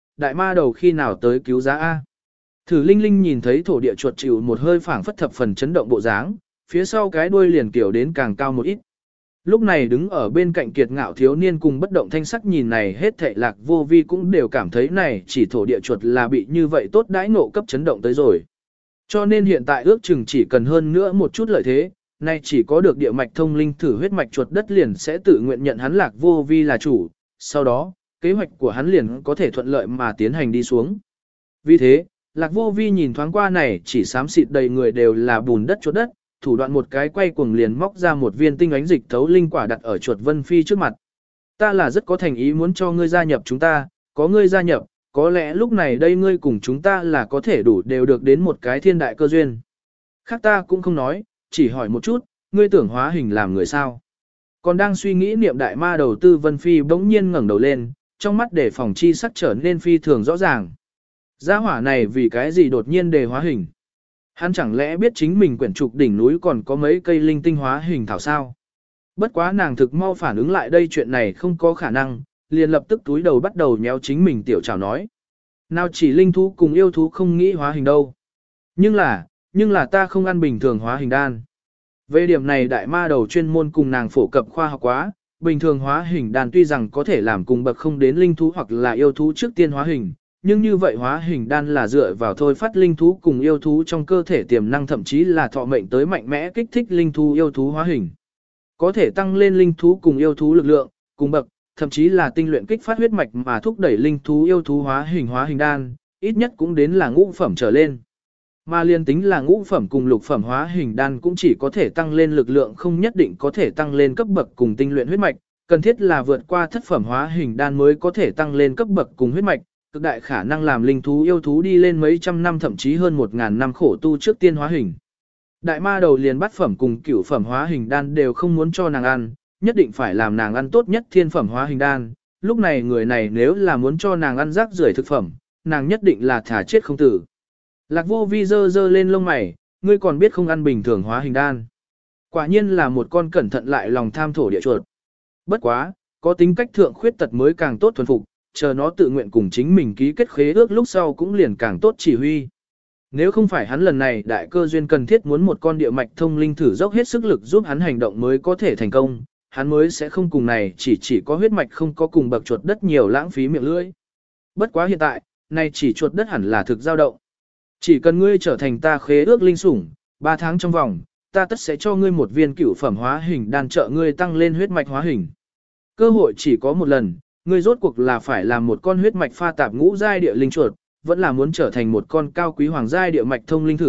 ma đầu khi nào tới cứu giá a. Thử Linh Linh nhìn thấy thổ địa chuột chịu một hơi phảng phất thập phần chấn động bộ dáng, phía sau cái đuôi liền kiểu đến càng cao một ít. Lúc này đứng ở bên cạnh kiệt ngạo thiếu niên cùng bất động thanh sắc nhìn này hết thảy Lạc Vô Vi cũng đều cảm thấy này chỉ thổ địa chuột là bị như vậy tốt đãi ngộ cấp chấn động tới rồi. Cho nên hiện tại ước chừng chỉ cần hơn nữa một chút lợi thế, nay chỉ có được địa mạch thông linh thử huyết mạch chuột đất liền sẽ tự nguyện nhận hắn Lạc Vô Vi là chủ, sau đó, kế hoạch của hắn liền có thể thuận lợi mà tiến hành đi xuống. Vì thế, Lạc Vô Vi nhìn thoáng qua này chỉ xám xịt đầy người đều là bùn đất chuột đất, thủ đoạn một cái quay cuồng liền móc ra một viên tinh ánh dịch thấu linh quả đặt ở chuột Vân Phi trước mặt. Ta là rất có thành ý muốn cho ngươi gia nhập chúng ta, có ngươi gia nhập, có lẽ lúc này đây ngươi cùng chúng ta là có thể đủ đều được đến một cái thiên đại cơ duyên. Khác ta cũng không nói, chỉ hỏi một chút, ngươi tưởng hóa hình làm người sao. Còn đang suy nghĩ niệm đại ma đầu tư Vân Phi bỗng nhiên ngẩng đầu lên, trong mắt để phòng chi sắc trở nên phi thường rõ ràng. Gia hỏa này vì cái gì đột nhiên đề hóa hình? Hắn chẳng lẽ biết chính mình quyển trục đỉnh núi còn có mấy cây linh tinh hóa hình thảo sao? Bất quá nàng thực mau phản ứng lại đây chuyện này không có khả năng, liền lập tức túi đầu bắt đầu nhéo chính mình tiểu chảo nói. Nào chỉ linh thú cùng yêu thú không nghĩ hóa hình đâu. Nhưng là ta không ăn bình thường hóa hình đan. Về điểm này đại ma đầu chuyên môn cùng nàng phổ cập khoa học quá, bình thường hóa hình đan tuy rằng có thể làm cùng bậc không đến linh thú hoặc là yêu thú trước tiên hóa hình, nhưng như vậy hóa hình đan là dựa vào thôi phát linh thú cùng yêu thú trong cơ thể tiềm năng thậm chí là thọ mệnh tới mạnh mẽ kích thích linh thú yêu thú hóa hình. Có thể tăng lên linh thú cùng yêu thú lực lượng, cùng bậc, thậm chí là tinh luyện kích phát huyết mạch mà thúc đẩy linh thú yêu thú hóa hình đan, ít nhất cũng đến là ngũ phẩm trở lên. Mà liên tính là ngũ phẩm cùng lục phẩm hóa hình đan cũng chỉ có thể tăng lên lực lượng không nhất định có thể tăng lên cấp bậc cùng tinh luyện huyết mạch, cần thiết là vượt qua thất phẩm hóa hình đan mới có thể tăng lên cấp bậc cùng huyết mạch, cực đại khả năng làm linh thú yêu thú đi lên mấy trăm năm thậm chí hơn 1.000 năm khổ tu trước tiên hóa hình. Đại ma đầu liền bát phẩm cùng cửu phẩm hóa hình đan đều không muốn cho nàng ăn, nhất định phải làm nàng ăn tốt nhất thiên phẩm hóa hình đan. Lúc này người này nếu là muốn cho nàng ăn rác rưởi thực phẩm, nàng nhất định là thả chết không tử. Lạc Vô Vi dơ lên lông mày, ngươi còn biết không ăn bình thường hóa hình đan. Quả nhiên là một con cẩn thận lại lòng tham thổ địa chuột. Bất quá, có tính cách thượng khuyết tật mới càng tốt thuần phục, chờ nó tự nguyện cùng chính mình ký kết khế ước lúc sau cũng liền càng tốt chỉ huy. Nếu không phải hắn lần này đại cơ duyên cần thiết muốn một con địa mạch thông linh thử dốc hết sức lực giúp hắn hành động mới có thể thành công, hắn mới sẽ không cùng này chỉ có huyết mạch không có cùng bậc chuột đất nhiều lãng phí miệng lưỡi. Bất quá hiện tại, này chỉ chuột đất hẳn là thực dao động. Chỉ cần ngươi trở thành ta khế ước linh sủng, 3 tháng trong vòng, ta tất sẽ cho ngươi một viên cửu phẩm hóa hình đan trợ ngươi tăng lên huyết mạch hóa hình. Cơ hội chỉ có một lần, ngươi rốt cuộc là phải làm một con huyết mạch pha tạp ngũ giai địa linh chuột, vẫn là muốn trở thành một con cao quý hoàng giai địa mạch thông linh thử,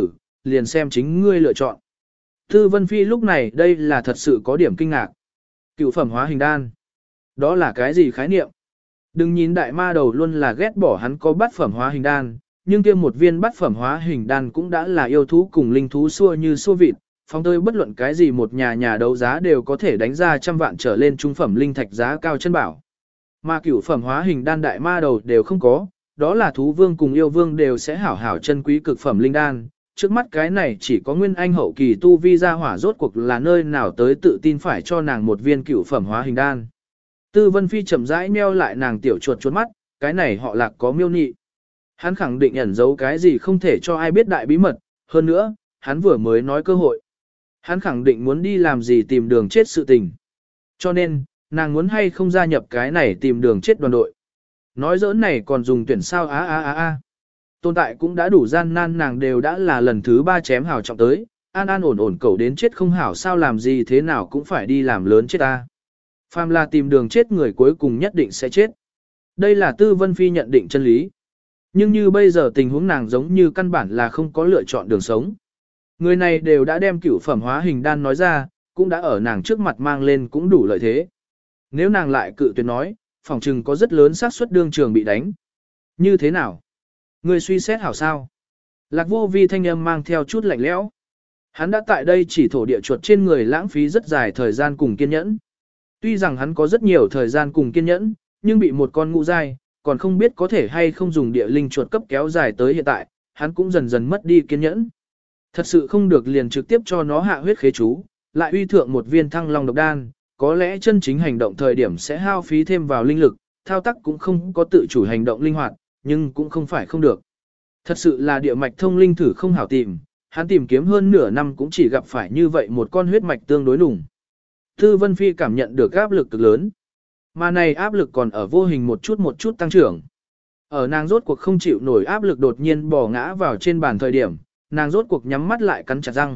liền xem chính ngươi lựa chọn. Tư Vân Phi lúc này đây là thật sự có điểm kinh ngạc. Cựu phẩm hóa hình đan. Đó là cái gì khái niệm? Đừng nhìn đại ma đầu luôn là ghét bỏ hắn có bát phẩm hóa hình đan, nhưng kia một viên bát phẩm hóa hình đan cũng đã là yêu thú cùng linh thú xua như xua vịt, phong tơi bất luận cái gì một nhà đấu giá đều có thể đánh ra trăm vạn trở lên trung phẩm linh thạch giá cao chân bảo. Mà cửu phẩm hóa hình đan đại ma đầu đều không có, đó là thú vương cùng yêu vương đều sẽ hảo hảo chân quý cực phẩm linh đan. Trước mắt cái này chỉ có nguyên anh hậu kỳ tu vi ra hỏa rốt cuộc là nơi nào tới tự tin phải cho nàng một viên cửu phẩm hóa hình đan. Tư Vân Phi chậm rãi meo lại nàng tiểu chuột mắt, cái này họ Lạc có miêu nị. Hắn khẳng định ẩn giấu cái gì không thể cho ai biết đại bí mật, hơn nữa, hắn vừa mới nói cơ hội. Hắn khẳng định muốn đi làm gì tìm đường chết sự tình. Cho nên, nàng muốn hay không gia nhập cái này tìm đường chết đoàn đội. Nói giỡn này còn dùng tuyển sao a. Tồn tại cũng đã đủ gian nan, nàng đều đã là lần thứ 3 chém hào trọng tới, an ổn cầu đến chết không hảo sao làm gì thế nào cũng phải đi làm lớn chết ta. Phàm là tìm đường chết người cuối cùng nhất định sẽ chết. Đây là Tư Vân Phi nhận định chân lý. Nhưng như bây giờ tình huống nàng giống như căn bản là không có lựa chọn đường sống. Người này đều đã đem cửu phẩm hóa hình đan nói ra, cũng đã ở nàng trước mặt mang lên cũng đủ lợi thế. Nếu nàng lại cự tuyệt nói, phỏng chừng có rất lớn xác suất đương trường bị đánh. Như thế nào? Người suy xét hảo sao? Lạc Vô Vi thanh âm mang theo chút lạnh lẽo. Hắn đã tại đây chỉ thổ địa chuột trên người lãng phí rất dài thời gian cùng kiên nhẫn. Tuy rằng hắn có rất nhiều thời gian cùng kiên nhẫn, nhưng bị một con ngũ dai, còn không biết có thể hay không dùng địa linh chuột cấp kéo dài tới hiện tại, hắn cũng dần dần mất đi kiên nhẫn. Thật sự không được liền trực tiếp cho nó hạ huyết khế chú, lại uy thượng một viên thăng long độc đan, có lẽ chân chính hành động thời điểm sẽ hao phí thêm vào linh lực, thao tác cũng không có tự chủ hành động linh hoạt, nhưng cũng không phải không được. Thật sự là địa mạch thông linh thử không hảo tìm, hắn tìm kiếm hơn nửa năm cũng chỉ gặp phải như vậy một con huyết mạch tương đối đủng. Tư Vân Phi cảm nhận được áp lực cực lớn, mà này áp lực còn ở vô hình một chút tăng trưởng. Ở nàng rốt cuộc không chịu nổi áp lực đột nhiên bỏ ngã vào trên bàn thời điểm, nàng rốt cuộc nhắm mắt lại cắn chặt răng.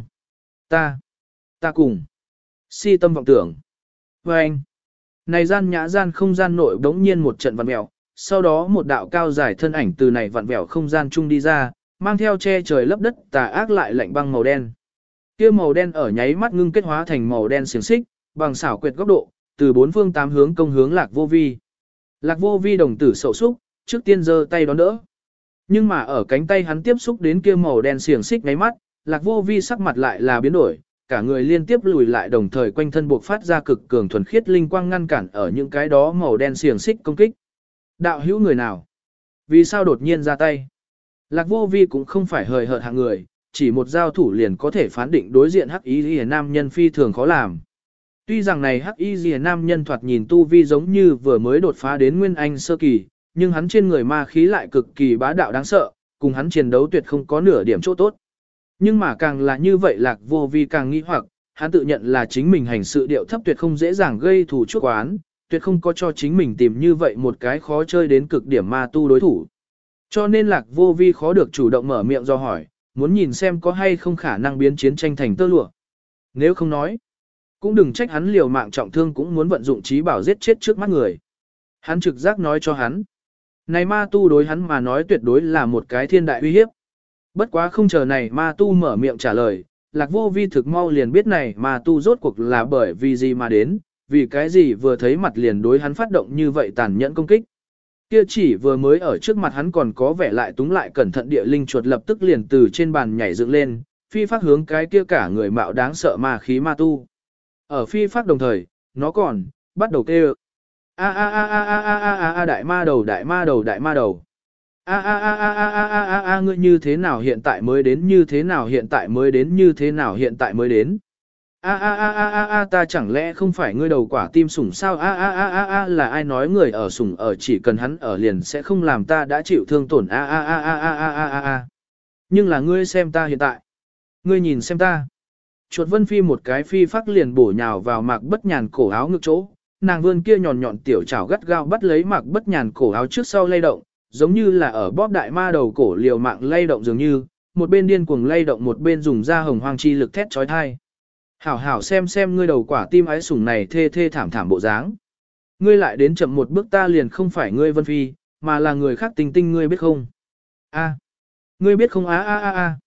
Ta cùng. Si tâm vọng tưởng. Và anh. Này gian không gian nội đống nhiên một trận vặn vẹo, sau đó một đạo cao dài thân ảnh từ này vặn vẹo không gian chung đi ra, mang theo che trời lấp đất tà ác lại lạnh băng màu đen. Kia màu đen ở nháy mắt ngưng kết hóa thành màu đen xiềng xích, bằng xảo quyệt góc độ, từ bốn phương tám hướng công hướng Lạc Vô Vi. Lạc Vô Vi đồng tử sầu xúc, trước tiên giơ tay đón đỡ. Nhưng mà ở cánh tay hắn tiếp xúc đến kia màu đen xiềng xích nháy mắt, Lạc Vô Vi sắc mặt lại là biến đổi, cả người liên tiếp lùi lại đồng thời quanh thân buộc phát ra cực cường thuần khiết linh quang ngăn cản ở những cái đó màu đen xiềng xích công kích. Đạo hữu người nào? Vì sao đột nhiên ra tay? Lạc Vô Vi cũng không phải hời hợt hạng người, chỉ một giao thủ liền có thể phán định đối diện hắc y liễu nam nhân phi thường khó làm. Tuy rằng này hắc y liễu nam nhân thoạt nhìn tu vi giống như vừa mới đột phá đến nguyên anh sơ kỳ, nhưng hắn trên người ma khí lại cực kỳ bá đạo đáng sợ, cùng hắn chiến đấu tuyệt không có nửa điểm chỗ tốt. Nhưng mà càng là như vậy Lạc Vô Vi càng nghi hoặc, hắn tự nhận là chính mình hành sự điệu thấp tuyệt không dễ dàng gây thù chuốc oán, tuyệt không có cho chính mình tìm như vậy một cái khó chơi đến cực điểm ma tu đối thủ. Cho nên Lạc Vô Vi khó được chủ động mở miệng do hỏi, muốn nhìn xem có hay không khả năng biến chiến tranh thành tơ lụa. Nếu không nói, cũng đừng trách hắn liều mạng trọng thương cũng muốn vận dụng trí bảo giết chết trước mắt người. Hắn trực giác nói cho hắn, này ma tu đối hắn mà nói tuyệt đối là một cái thiên đại uy hiếp. Bất quá không chờ này ma tu mở miệng trả lời, Lạc Vô Vi thực mau liền biết này ma tu rốt cuộc là bởi vì gì mà đến, vì cái gì vừa thấy mặt liền đối hắn phát động như vậy tàn nhẫn công kích. Kia chỉ vừa mới ở trước mặt hắn còn có vẻ lại túng lại cẩn thận địa linh chuột lập tức liền từ trên bàn nhảy dựng lên, phi phát hướng cái kia cả người mạo đáng sợ ma khí ma tu. Ở phi phát đồng thời, nó còn bắt đầu kêu đại ma đầu đại ma đầu đại ma đầu. Ngươi như thế nào hiện tại mới đến, như thế nào hiện tại mới đến, như thế nào hiện tại mới đến. Ta chẳng lẽ không phải ngươi đầu quả tim sủng sao? Là ai nói người ở sủng ở chỉ cần hắn ở liền sẽ không làm ta đã chịu thương tổn. Nhưng là ngươi xem ta hiện tại. Ngươi nhìn xem ta. Chuột Vân Phi một cái phi phát liền bổ nhào vào Mạc Bất Nhàn cổ áo ngực chỗ, nàng vươn kia nhọn nhọn tiểu chảo gắt gao bắt lấy Mạc Bất Nhàn cổ áo trước sau lay động, giống như là ở bóp đại ma đầu cổ liều mạng lay động dường như, một bên điên cuồng lay động một bên dùng ra hồng hoang chi lực thét chói tai. Hảo hảo xem ngươi đầu quả tim ái sủng này thê thê thảm thảm bộ dáng. Ngươi lại đến chậm một bước ta liền không phải ngươi Vân Phi, mà là người khác Tinh Tinh ngươi biết không? Ngươi biết không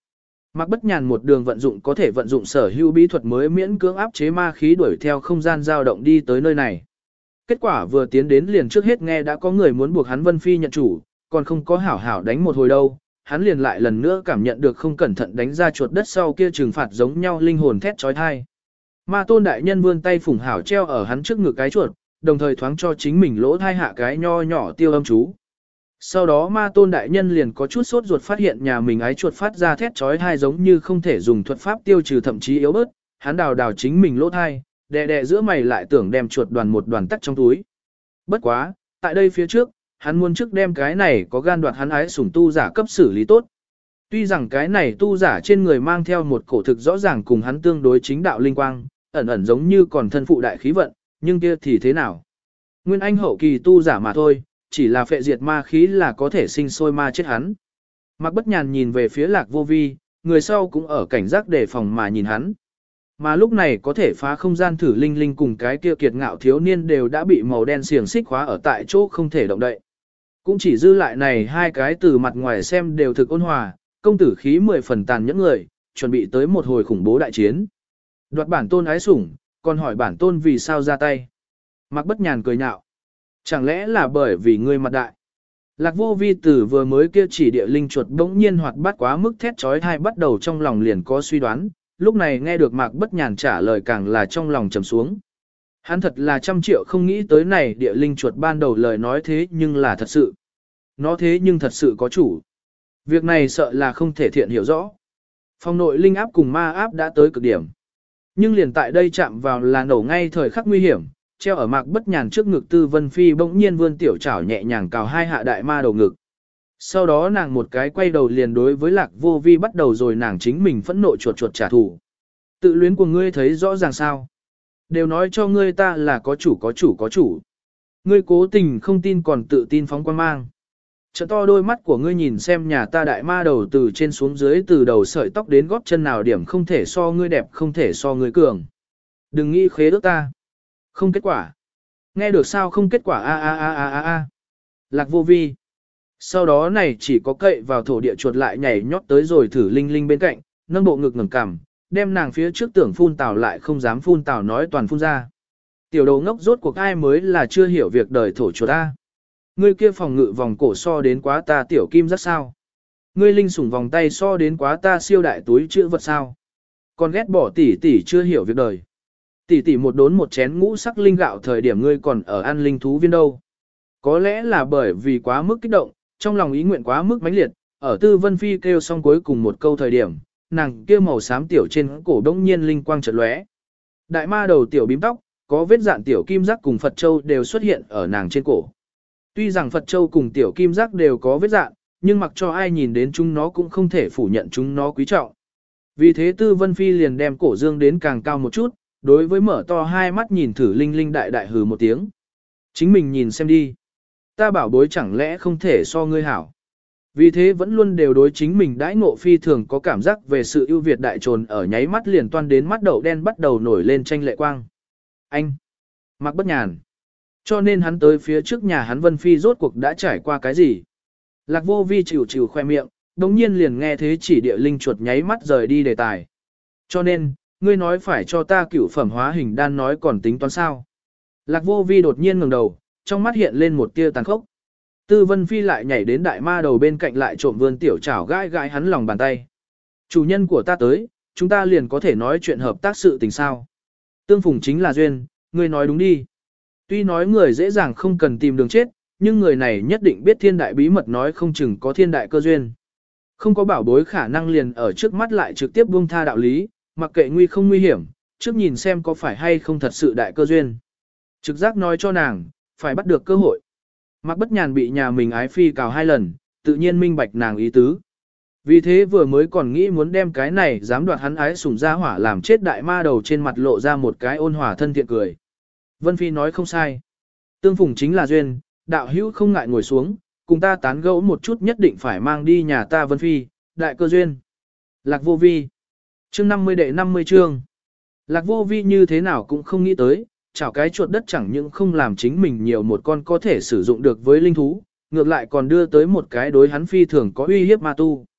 Mạc Bất Nhàn một đường vận dụng có thể vận dụng sở hữu bí thuật mới miễn cưỡng áp chế ma khí đuổi theo không gian dao động đi tới nơi này. Kết quả vừa tiến đến liền trước hết nghe đã có người muốn buộc hắn Vân Phi nhận chủ, còn không có hảo hảo đánh một hồi đâu, hắn liền lại lần nữa cảm nhận được không cẩn thận đánh ra chuột đất sau kia trừng phạt giống nhau linh hồn thét chói tai. Ma Tôn đại nhân vươn tay phủng hảo treo ở hắn trước ngực cái chuột, đồng thời thoáng cho chính mình lỗ thai hạ cái nho nhỏ tiêu âm chú. Sau đó Ma Tôn đại nhân liền có chút sốt ruột phát hiện nhà mình ái chuột phát ra thét chói tai giống như không thể dùng thuật pháp tiêu trừ thậm chí yếu bớt, hắn đào chính mình lỗ thai, đè đè giữa mày lại tưởng đem chuột đoàn một đoàn tắt trong túi. Bất quá, tại đây phía trước, hắn muốn trước đem cái này có gan đoạt hắn ái sủng tu giả cấp xử lý tốt. Tuy rằng cái này tu giả trên người mang theo một cổ thực rõ ràng cùng hắn tương đối chính đạo linh quang, ẩn ẩn giống như còn thân phụ đại khí vận, nhưng kia thì thế nào? Nguyên anh hậu kỳ tu giả mà thôi, chỉ là phệ diệt ma khí là có thể sinh sôi ma chết hắn. Mạc Bất Nhàn nhìn về phía Lạc Vô Vi, người sau cũng ở cảnh giác đề phòng mà nhìn hắn. Mà lúc này có thể phá không gian thử linh linh cùng cái kia kiệt ngạo thiếu niên đều đã bị màu đen xiềng xích khóa ở tại chỗ không thể động đậy. Cũng chỉ dư lại này hai cái từ mặt ngoài xem đều thực ôn hòa, công tử khí 10 phần tàn nhẫn người, chuẩn bị tới một hồi khủng bố đại chiến. Đoạt bản tôn ái sủng, còn hỏi bản tôn vì sao ra tay. Mạc Bất Nhàn cười nhạo. Chẳng lẽ là bởi vì ngươi mặt đại. Lạc Vô Vi tử vừa mới kia chỉ địa linh chuột bỗng nhiên hoạt bát quá mức thét chói tai bắt đầu trong lòng liền có suy đoán, lúc này nghe được Mạc Bất Nhàn trả lời càng là trong lòng trầm xuống. Hắn thật là 100 triệu không nghĩ tới này địa linh chuột ban đầu lời nói thế nhưng là thật sự. Nó thế nhưng thật sự có chủ. Việc này sợ là không thể thiện hiểu rõ. Phong nội linh áp cùng ma áp đã tới cực điểm. Nhưng liền tại đây chạm vào là nổ ngay thời khắc nguy hiểm, treo ở Mạc Bất Nhàn trước ngực Tư Vân Phi bỗng nhiên vươn tiểu chảo nhẹ nhàng cào hai hạ đại ma đầu ngực. Sau đó nàng một cái quay đầu liền đối với Lạc Vô Vi bắt đầu rồi nàng chính mình phẫn nộ chuột chuột trả thù. Tự luyến của ngươi thấy rõ ràng sao? Đều nói cho ngươi ta là có chủ có chủ có chủ. Ngươi cố tình không tin còn tự tin phóng quan mang. Trợ to đôi mắt của ngươi nhìn xem nhà ta đại ma đầu từ trên xuống dưới từ đầu sợi tóc đến gót chân nào điểm không thể so ngươi đẹp không thể so ngươi cường. Đừng nghĩ khế ước ta. Không kết quả. Nghe được sao không kết quả a. Lạc Vô Vi. Sau đó này chỉ có cậy vào thổ địa chuột lại nhảy nhót tới rồi thử linh linh bên cạnh, nâng bộ ngực ngẩng cằm, đem nàng phía trước tưởng phun tào lại không dám phun tào nói toàn phun ra. Tiểu đầu ngốc rốt cuộc ai mới là chưa hiểu việc đời thổ chuột ta. Ngươi kia phòng ngự vòng cổ so đến quá ta tiểu kim rất sao. Ngươi linh sủng vòng tay so đến quá ta siêu đại túi chữ vật sao. Còn ghét bỏ tỷ tỷ chưa hiểu việc đời. Tỷ tỷ một đốn một chén ngũ sắc linh gạo thời điểm ngươi còn ở ăn linh thú viên đâu. Có lẽ là bởi vì quá mức kích động, trong lòng ý nguyện quá mức mãnh liệt, ở Tư Vân Phi kêu xong cuối cùng một câu thời điểm, nàng kia màu xám tiểu trên cổ đông nhiên linh quang chợt lóe. Đại ma đầu tiểu bím tóc, có vết dạn tiểu kim giác cùng Phật Châu đều xuất hiện ở nàng trên cổ. Tuy rằng Phật Châu cùng tiểu kim giác đều có vết dạn, nhưng mặc cho ai nhìn đến chúng nó cũng không thể phủ nhận chúng nó quý trọng. Vì thế Tư Vân Phi liền đem cổ dương đến càng cao một chút, đối với mở to hai mắt nhìn thử linh linh đại đại hừ một tiếng. Chính mình nhìn xem đi. Ta bảo bối chẳng lẽ không thể so ngươi hảo. Vì thế vẫn luôn đều đối chính mình đãi ngộ phi thường có cảm giác về sự ưu việt đại trồn ở nháy mắt liền toan đến mắt đậu đen bắt đầu nổi lên tranh lệ quang. Anh! Mạc Bất Nhàn! Cho nên hắn tới phía trước nhà hắn Vân Phi rốt cuộc đã trải qua cái gì? Lạc Vô Vi chịu khoe miệng, đồng nhiên liền nghe thế chỉ địa linh chuột nháy mắt rời đi đề tài. Cho nên, ngươi nói phải cho ta cửu phẩm hóa hình đan nói còn tính toán sao? Lạc Vô Vi đột nhiên ngẩng đầu, trong mắt hiện lên một tia tàn khốc. Tư Vân Phi lại nhảy đến đại ma đầu bên cạnh lại trộm vươn tiểu chảo gãi hắn lòng bàn tay. Chủ nhân của ta tới, chúng ta liền có thể nói chuyện hợp tác sự tình sao. Tương phùng chính là duyên, ngươi nói đúng đi. Tuy nói người dễ dàng không cần tìm đường chết, nhưng người này nhất định biết thiên đại bí mật nói không chừng có thiên đại cơ duyên. Không có bảo bối khả năng liền ở trước mắt lại trực tiếp buông tha đạo lý, mặc kệ nguy không nguy hiểm, trước nhìn xem có phải hay không thật sự đại cơ duyên. Trực giác nói cho nàng, phải bắt được cơ hội. Mạc Bất Nhàn bị nhà mình ái phi cào 2 lần, tự nhiên minh bạch nàng ý tứ. Vì thế vừa mới còn nghĩ muốn đem cái này dám đoạt hắn ái sủng ra hỏa làm chết đại ma đầu trên mặt lộ ra một cái ôn hòa thân thiện cười. Vân Phi nói không sai. Tương phùng chính là duyên, đạo hữu không ngại ngồi xuống, cùng ta tán gẫu một chút nhất định phải mang đi nhà ta Vân Phi, đại cơ duyên. Lạc Vô Vi. Chương 50 đệ 50 chương. Lạc Vô Vi như thế nào cũng không nghĩ tới, chảo cái chuột đất chẳng những không làm chính mình nhiều một con có thể sử dụng được với linh thú, ngược lại còn đưa tới một cái đối hắn phi thường có uy hiếp ma tu.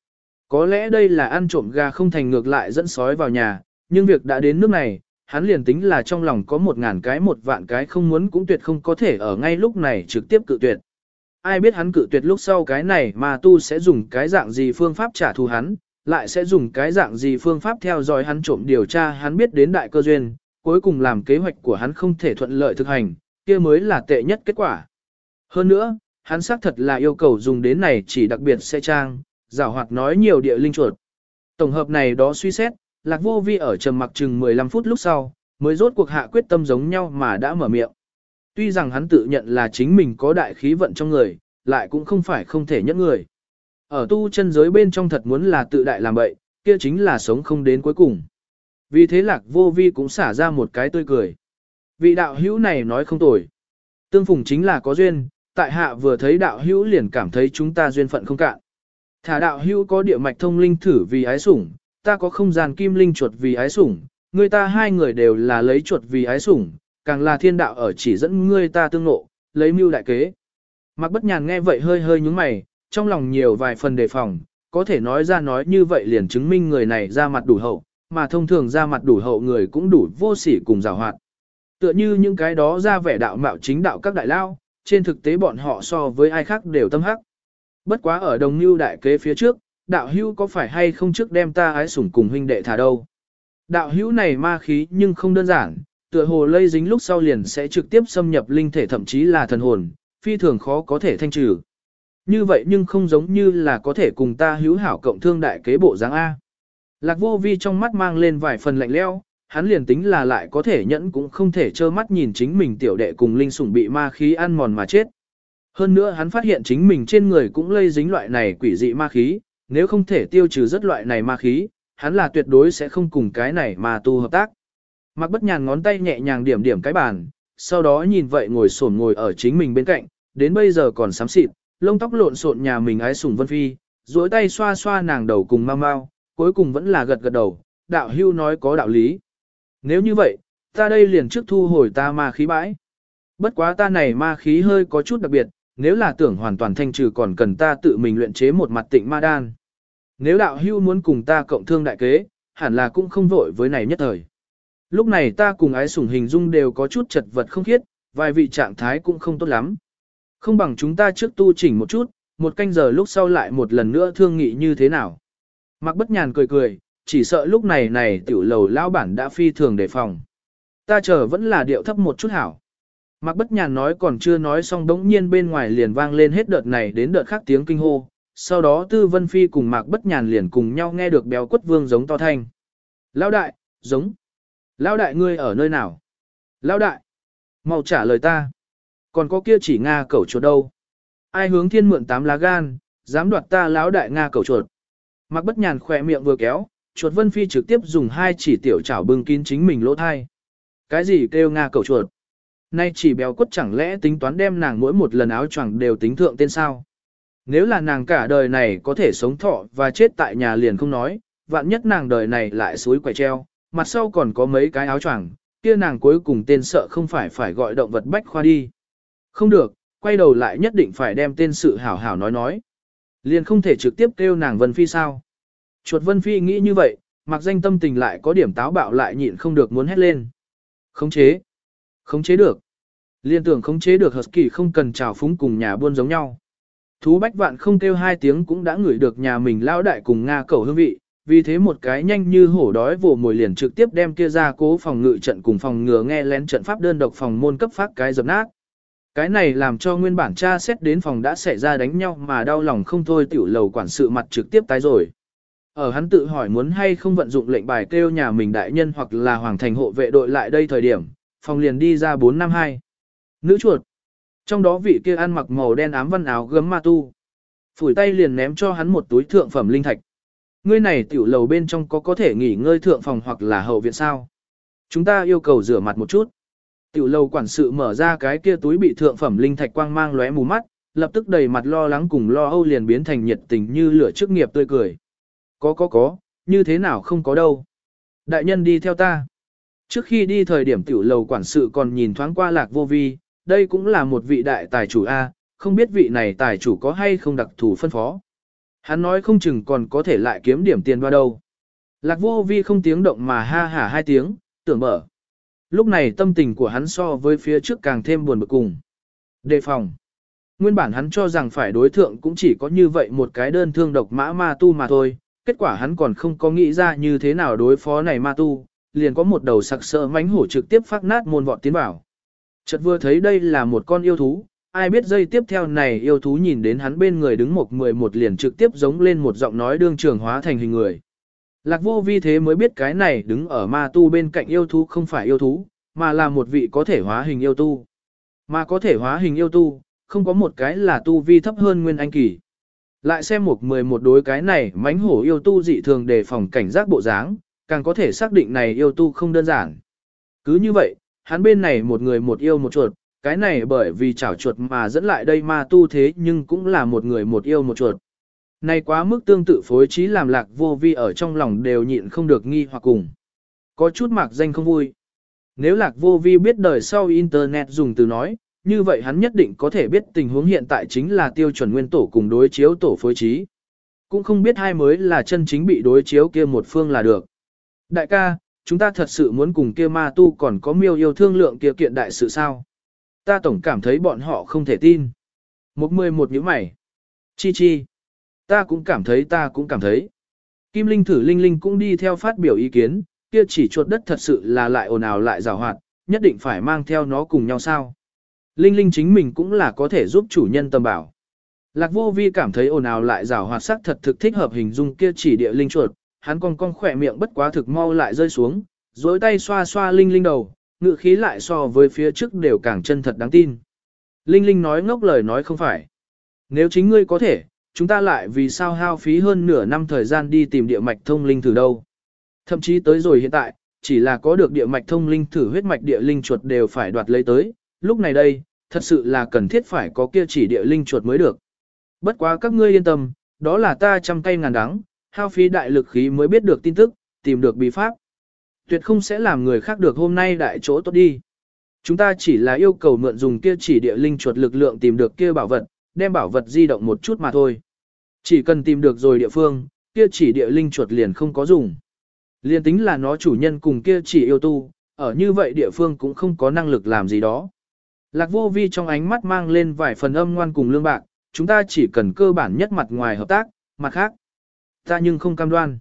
Có lẽ đây là ăn trộm gà không thành ngược lại dẫn sói vào nhà, nhưng việc đã đến nước này, hắn liền tính là trong lòng có 1.000 cái 1.000 cái không muốn cũng tuyệt không có thể ở ngay lúc này trực tiếp cự tuyệt. Ai biết hắn cự tuyệt lúc sau cái này mà tu sẽ dùng cái dạng gì phương pháp trả thù hắn, lại sẽ dùng cái dạng gì phương pháp theo dõi hắn trộm điều tra hắn biết đến đại cơ duyên, cuối cùng làm kế hoạch của hắn không thể thuận lợi thực hành, kia mới là tệ nhất kết quả. Hơn nữa, hắn xác thật là yêu cầu dùng đến này chỉ đặc biệt sẽ trang, giảo hoạt nói nhiều địa linh chuột. Tổng hợp này đó suy xét, Lạc Vô Vi ở trầm mặc chừng 15 phút lúc sau, mới rốt cuộc hạ quyết tâm giống nhau mà đã mở miệng. Tuy rằng hắn tự nhận là chính mình có đại khí vận trong người, lại cũng không phải không thể nhất người. Ở tu chân giới bên trong thật muốn là tự đại làm bậy, kia chính là sống không đến cuối cùng. Vì thế Lạc Vô Vi cũng xả ra một cái tươi cười. Vị đạo hữu này nói không tồi. Tương phùng chính là có duyên, tại hạ vừa thấy đạo hữu liền cảm thấy chúng ta duyên phận không cạn. Thả đạo hữu có địa mạch thông linh thử vì ái sủng, ta có không gian kim linh chuột vì ái sủng, người ta hai người đều là lấy chuột vì ái sủng, càng là thiên đạo ở chỉ dẫn người ta tương ngộ, lấy mưu đại kế. Mạc Bất Nhàn nghe vậy hơi hơi nhúng mày, trong lòng nhiều vài phần đề phòng, có thể nói ra nói như vậy liền chứng minh người này ra mặt đủ hậu, mà thông thường ra mặt đủ hậu người cũng đủ vô sỉ cùng giàu hoạt. Tựa như những cái đó ra vẻ đạo mạo chính đạo các đại lao, trên thực tế bọn họ so với ai khác đều tâm hắc. Bất quá ở đồng mưu đại kế phía trước, đạo hữu có phải hay không trước đem ta ái sủng cùng huynh đệ thả đâu. Đạo hữu này ma khí nhưng không đơn giản, tựa hồ lây dính lúc sau liền sẽ trực tiếp xâm nhập linh thể thậm chí là thần hồn, phi thường khó có thể thanh trừ. Như vậy nhưng không giống như là có thể cùng ta hữu hảo cộng thương đại kế bộ dáng A. Lạc Vô Vi trong mắt mang lên vài phần lạnh lẽo, hắn liền tính là lại có thể nhẫn cũng không thể trơ mắt nhìn chính mình tiểu đệ cùng linh sủng bị ma khí ăn mòn mà chết. Hơn nữa hắn phát hiện chính mình trên người cũng lây dính loại này quỷ dị ma khí, nếu không thể tiêu trừ rất loại này ma khí, hắn là tuyệt đối sẽ không cùng cái này mà tu hợp tác. Mạc Bất Nhàn ngón tay nhẹ nhàng điểm điểm cái bàn, sau đó nhìn vậy ngồi xổm ngồi ở chính mình bên cạnh, đến bây giờ còn xám xịt, lông tóc lộn xộn nhà mình ái sủng Vân Phi, duỗi tay xoa xoa nàng đầu cùng mau mau, cuối cùng vẫn là gật gật đầu, đạo hưu nói có đạo lý. Nếu như vậy, ta đây liền trước thu hồi ta ma khí bãi. Bất quá ta này ma khí hơi có chút đặc biệt, nếu là tưởng hoàn toàn thanh trừ còn cần ta tự mình luyện chế một mặt tịnh ma đan. Nếu đạo hưu muốn cùng ta cộng thương đại kế, hẳn là cũng không vội với này nhất thời. Lúc này ta cùng ái sủng hình dung đều có chút chật vật không khiết, vài vị trạng thái cũng không tốt lắm. Không bằng chúng ta trước tu chỉnh một chút, một canh giờ lúc sau lại một lần nữa thương nghị như thế nào. Mạc Bất Nhàn cười cười, chỉ sợ lúc này tiểu lầu lão bản đã phi thường đề phòng. Ta chờ vẫn là điệu thấp một chút hảo. Mạc Bất Nhàn nói còn chưa nói xong đống nhiên bên ngoài liền vang lên hết đợt này đến đợt khác tiếng kinh hô. Sau đó Tư Vân Phi cùng Mạc Bất Nhàn liền cùng nhau nghe được béo quất vương giống to thanh. Lão đại, giống. Lão đại ngươi ở nơi nào? Lão đại, mau trả lời ta. Còn có kia chỉ Nga cẩu chuột đâu? Ai hướng thiên mượn 8 lá gan, dám đoạt ta lão đại Nga cẩu chuột? Mạc Bất Nhàn khỏe miệng vừa kéo, chuột Vân Phi trực tiếp dùng hai chỉ tiểu chảo bưng kín chính mình lỗ thai. Cái gì kêu Nga cẩu chuột? Nay chỉ béo quất chẳng lẽ tính toán đem nàng mỗi một lần áo choàng đều tính thượng tên sao? Nếu là nàng cả đời này có thể sống thọ và chết tại nhà liền không nói, vạn nhất nàng đời này lại suối quẻ treo, mặt sau còn có mấy cái áo choàng, kia nàng cuối cùng tên sợ không phải gọi động vật bách khoa đi. Không được, quay đầu lại nhất định phải đem tên sự hảo hảo nói. Liền không thể trực tiếp kêu nàng Vân Phi sao. Chuột Vân Phi nghĩ như vậy, mặc danh tâm tình lại có điểm táo bạo lại nhịn không được muốn hét lên. Khống chế được. Liên tưởng khống chế được Husky không cần trào phúng cùng nhà buôn giống nhau. Thú bách vạn không kêu hai tiếng cũng đã ngửi được nhà mình lao đại cùng Nga cẩu hương vị, vì thế một cái nhanh như hổ đói vồ mồi liền trực tiếp đem kia ra cố phòng ngự trận cùng phòng ngừa nghe lén trận pháp đơn độc phòng môn cấp phát cái dập nát. Cái này làm cho nguyên bản tra xét đến phòng đã xảy ra đánh nhau mà đau lòng không thôi tiểu lầu quản sự mặt trực tiếp tái rồi. Ở hắn tự hỏi muốn hay không vận dụng lệnh bài kêu nhà mình đại nhân hoặc là hoàng thành hộ vệ đội lại đây thời điểm, phòng liền đi ra 452. Nữ chuột. Trong đó vị kia ăn mặc màu đen ám văn áo gấm ma tu. Phủi tay liền ném cho hắn một túi thượng phẩm linh thạch. Ngươi này tiểu lầu bên trong có thể nghỉ ngơi thượng phòng hoặc là hậu viện sao? Chúng ta yêu cầu rửa mặt một chút. Tiểu lầu quản sự mở ra cái kia túi bị thượng phẩm linh thạch quang mang lóe mù mắt, lập tức đầy mặt lo lắng cùng lo âu liền biến thành nhiệt tình như lửa chức nghiệp tươi cười. Có, như thế nào không có đâu. Đại nhân đi theo ta. Trước khi đi thời điểm tiểu lầu quản sự còn nhìn thoáng qua Lạc Vô Vi, đây cũng là một vị đại tài chủ A, không biết vị này tài chủ có hay không đặc thù phân phó. Hắn nói không chừng còn có thể lại kiếm điểm tiền vào đâu. Lạc Vô Vi không tiếng động mà ha hả 2 tiếng, tưởng mở. Lúc này tâm tình của hắn so với phía trước càng thêm buồn bực cùng. Đề phòng. Nguyên bản hắn cho rằng phải đối thượng cũng chỉ có như vậy một cái đơn thương độc mã ma tu mà thôi, kết quả hắn còn không có nghĩ ra như thế nào đối phó này ma tu, liền có một đầu sặc sỡ mãnh hổ trực tiếp phát nát môn vọt tiến vào. Chợt vừa thấy đây là một con yêu thú, ai biết giây tiếp theo này yêu thú nhìn đến hắn bên người đứng 11 liền trực tiếp giống lên một giọng nói đương trường hóa thành hình người. Lạc Vô Vi thế mới biết cái này đứng ở ma tu bên cạnh yêu thú không phải yêu thú, mà là một vị có thể hóa hình yêu tu. Mà có thể hóa hình yêu tu, không có một cái là tu vi thấp hơn Nguyên Anh kỳ. Lại xem 11 đối cái này mãnh hổ yêu tu dị thường đề phòng cảnh giác bộ dáng, càng có thể xác định này yêu tu không đơn giản. Cứ như vậy, hắn bên này một người một yêu một chuột, cái này bởi vì chảo chuột mà dẫn lại đây ma tu thế nhưng cũng là một người một yêu một chuột. Này quá mức tương tự phối trí làm Lạc Vô Vi ở trong lòng đều nhịn không được nghi hoặc cùng. Có chút mạc danh không vui. Nếu Lạc Vô Vi biết đời sau Internet dùng từ nói, như vậy hắn nhất định có thể biết tình huống hiện tại chính là tiêu chuẩn nguyên tổ cùng đối chiếu tổ phối trí. Cũng không biết hai mới là chân chính bị đối chiếu kia một phương là được. Đại ca, chúng ta thật sự muốn cùng kia ma tu còn có miêu yêu thương lượng kia kiện đại sự sao? Ta tổng cảm thấy bọn họ không thể tin. 11 nhíu mày. Chi chi. Ta cũng cảm thấy. Kim Linh thử Linh Linh cũng đi theo phát biểu ý kiến, kia chỉ chuột đất thật sự là lại ồn ào lại rào hoạt, nhất định phải mang theo nó cùng nhau sao. Linh Linh chính mình cũng là có thể giúp chủ nhân tầm bảo. Lạc Vô Vi cảm thấy ồn ào lại rào hoạt sắc thật thực thích hợp hình dung kia chỉ địa linh chuột, hắn cong khỏe miệng bất quá thực mau lại rơi xuống, dối tay xoa xoa Linh Linh đầu, ngự khí lại so với phía trước đều càng chân thật đáng tin. Linh Linh nói ngốc lời nói không phải. Nếu chính ngươi có thể, chúng ta lại vì sao hao phí hơn nửa năm thời gian đi tìm địa mạch thông linh thử đâu. Thậm chí tới rồi hiện tại, chỉ là có được địa mạch thông linh thử huyết mạch địa linh chuột đều phải đoạt lấy tới, lúc này đây, thật sự là cần thiết phải có kia chỉ địa linh chuột mới được. Bất quá các ngươi yên tâm, đó là ta trăm tay ngàn đắng, hao phí đại lực khí mới biết được tin tức, tìm được bí pháp. Tuyệt không sẽ làm người khác được hôm nay đại chỗ tốt đi. Chúng ta chỉ là yêu cầu mượn dùng kia chỉ địa linh chuột lực lượng tìm được kia bảo vật, đem bảo vật di động một chút mà thôi. Chỉ cần tìm được rồi địa phương, kia chỉ địa linh chuột liền không có dùng. Liên tính là nó chủ nhân cùng kia chỉ yêu tu, ở như vậy địa phương cũng không có năng lực làm gì đó. Lạc Vô Vi trong ánh mắt mang lên vài phần âm ngoan cùng lương bạc, chúng ta chỉ cần cơ bản nhất mặt ngoài hợp tác, mặt khác. Ta nhưng không cam đoan.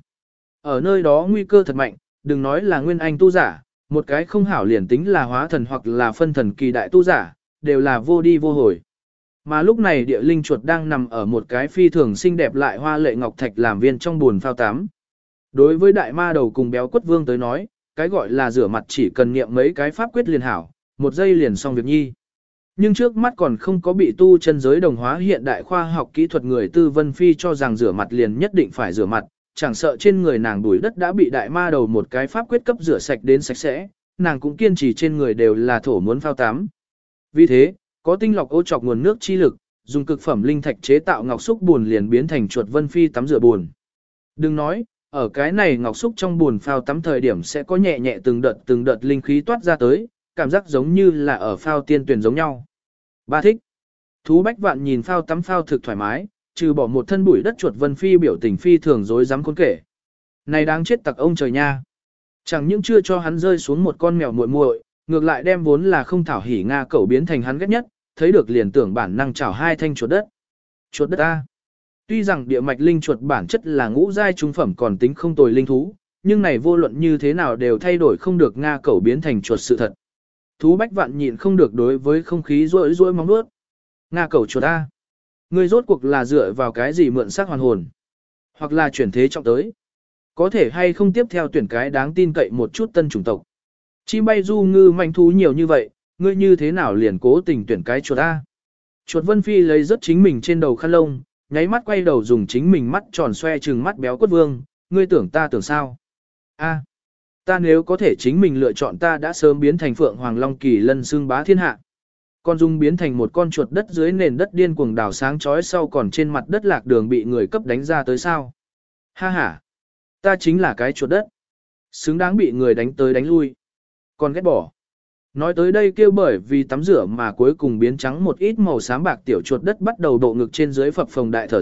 Ở nơi đó nguy cơ thật mạnh, đừng nói là nguyên anh tu giả, một cái không hảo liền tính là hóa thần hoặc là phân thần kỳ đại tu giả, đều là vô đi vô hồi. Mà lúc này địa linh chuột đang nằm ở một cái phi thường xinh đẹp lại hoa lệ ngọc thạch làm viên trong buồn phao tắm. Đối với đại ma đầu cùng béo quất vương tới nói, cái gọi là rửa mặt chỉ cần niệm mấy cái pháp quyết liền hảo, một giây liền xong việc nhi. Nhưng trước mắt còn không có bị tu chân giới đồng hóa hiện đại khoa học kỹ thuật người tư vân phi cho rằng rửa mặt liền nhất định phải rửa mặt, chẳng sợ trên người nàng đuổi đất đã bị đại ma đầu một cái pháp quyết cấp rửa sạch đến sạch sẽ, nàng cũng kiên trì trên người đều là thổ muốn phao tắm. Vì thế, có tinh lọc ô chọc nguồn nước chi lực, dùng cực phẩm linh thạch chế tạo ngọc xúc buồn liền biến thành chuột vân phi tắm rửa buồn. Đừng nói, ở cái này ngọc xúc trong buồn phao tắm thời điểm sẽ có nhẹ nhẹ từng đợt linh khí toát ra tới, cảm giác giống như là ở phao tiên tuyển giống nhau. Ba thích. Thú Bách Vạn nhìn phao tắm phao thực thoải mái, trừ bỏ một thân bụi đất chuột vân phi biểu tình phi thường dối dám khốn kể. Này đáng chết tặc ông trời nha. Chẳng những chưa cho hắn rơi xuống một con mèo muội muội, ngược lại đem vốn là không thảo hỉ Nga cẩu biến thành hắn ghét nhất, thấy được liền tưởng bản năng chảo 2 thanh chuột đất. Chuột đất A. Tuy rằng địa mạch linh chuột bản chất là ngũ giai trung phẩm còn tính không tồi linh thú, nhưng này vô luận như thế nào đều thay đổi không được Nga cẩu biến thành chuột sự thật. Thú Bách Vạn nhịn không được đối với không khí rỗi móng nuốt. Nga cẩu chuột A. Ngươi rốt cuộc là dựa vào cái gì mượn xác hoàn hồn? Hoặc là chuyển thế trọng tới? Có thể hay không tiếp theo tuyển cái đáng tin cậy một chút tân chủng tộc? Chim bay du ngư manh thú nhiều như vậy, ngươi như thế nào liền cố tình tuyển cái chuột A? Chuột Vân Phi lấy rất chính mình trên đầu khăn lông, nháy mắt quay đầu dùng chính mình mắt tròn xoe trừng mắt béo quất vương, ngươi tưởng ta tưởng sao? A. Ta nếu có thể chính mình lựa chọn ta đã sớm biến thành Phượng Hoàng Long Kỳ Lân xương bá thiên hạ. Con dung biến thành một con chuột đất dưới nền đất điên cuồng đào sáng chói sau còn trên mặt đất lạc đường bị người cấp đánh ra tới sao. Ha ha. Ta chính là cái chuột đất. Xứng đáng bị người đánh tới đánh lui. Còn ghét bỏ. Nói tới đây kêu bởi vì tắm rửa mà cuối cùng biến trắng một ít màu xám bạc tiểu chuột đất bắt đầu độ ngực trên dưới phập phồng đại thở dốc,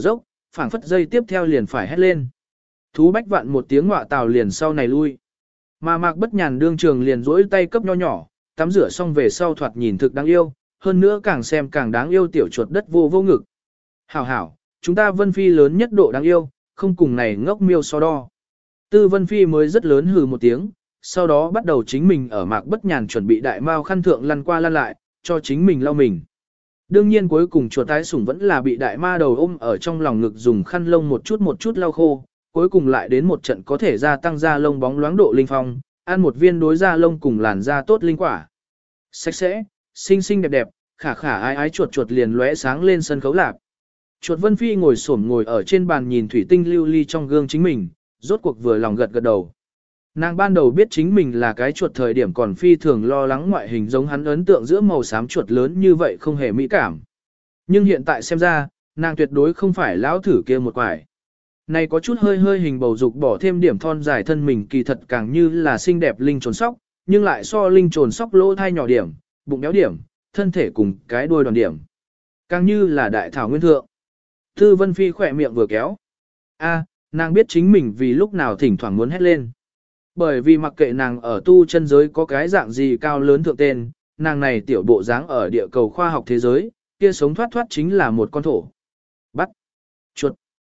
phảng phất dây tiếp theo liền phải hét lên. Thú bách vạn một tiếng ngọa tào liền sau này lui. Mà Mạc Bất Nhàn đương trường liền rỗi tay cấp nho nhỏ, tắm rửa xong về sau thoạt nhìn thực đáng yêu, hơn nữa càng xem càng đáng yêu tiểu chuột đất vô vô ngực. Hảo hảo, chúng ta Vân Phi lớn nhất độ đáng yêu, không cùng này ngốc miêu so đo. Tư Vân Phi mới rất lớn hừ một tiếng, sau đó bắt đầu chính mình ở Mạc Bất Nhàn chuẩn bị đại mao khăn thượng lăn qua lăn lại, cho chính mình lau mình. Đương nhiên cuối cùng chuột tái sủng vẫn là bị đại ma đầu ôm ở trong lòng ngực dùng khăn lông một chút lau khô, cuối cùng lại đến một trận có thể gia tăng da lông bóng loáng độ linh phong, ăn một viên đối da lông cùng làn da tốt linh quả. Sạch sẽ, xinh xinh đẹp đẹp, khả khả ái ái chuột chuột liền lóe sáng lên sân khấu lạp. Chuột Vân Phi ngồi xổm ngồi ở trên bàn nhìn thủy tinh lưu ly trong gương chính mình, rốt cuộc vừa lòng gật gật đầu. Nàng ban đầu biết chính mình là cái chuột thời điểm còn phi thường lo lắng ngoại hình giống hắn ấn tượng giữa màu xám chuột lớn như vậy không hề mỹ cảm. Nhưng hiện tại xem ra, nàng tuyệt đối không phải lão thử kia một quải. Này có chút hơi hơi hình bầu dục bỏ thêm điểm thon dài thân mình kỳ thật càng như là xinh đẹp linh trồn sóc, nhưng lại so linh trồn sóc lỗ thai nhỏ điểm, bụng béo điểm, thân thể cùng cái đuôi đoàn điểm. Càng như là đại thảo nguyên thượng. Tư Vân Phi khỏe miệng vừa kéo. Nàng biết chính mình vì lúc nào thỉnh thoảng muốn hét lên. Bởi vì mặc kệ nàng ở tu chân giới có cái dạng gì cao lớn thượng tên, nàng này tiểu bộ dáng ở địa cầu khoa học thế giới, kia sống thoát thoát chính là một con thổ. Bắt. Chuột.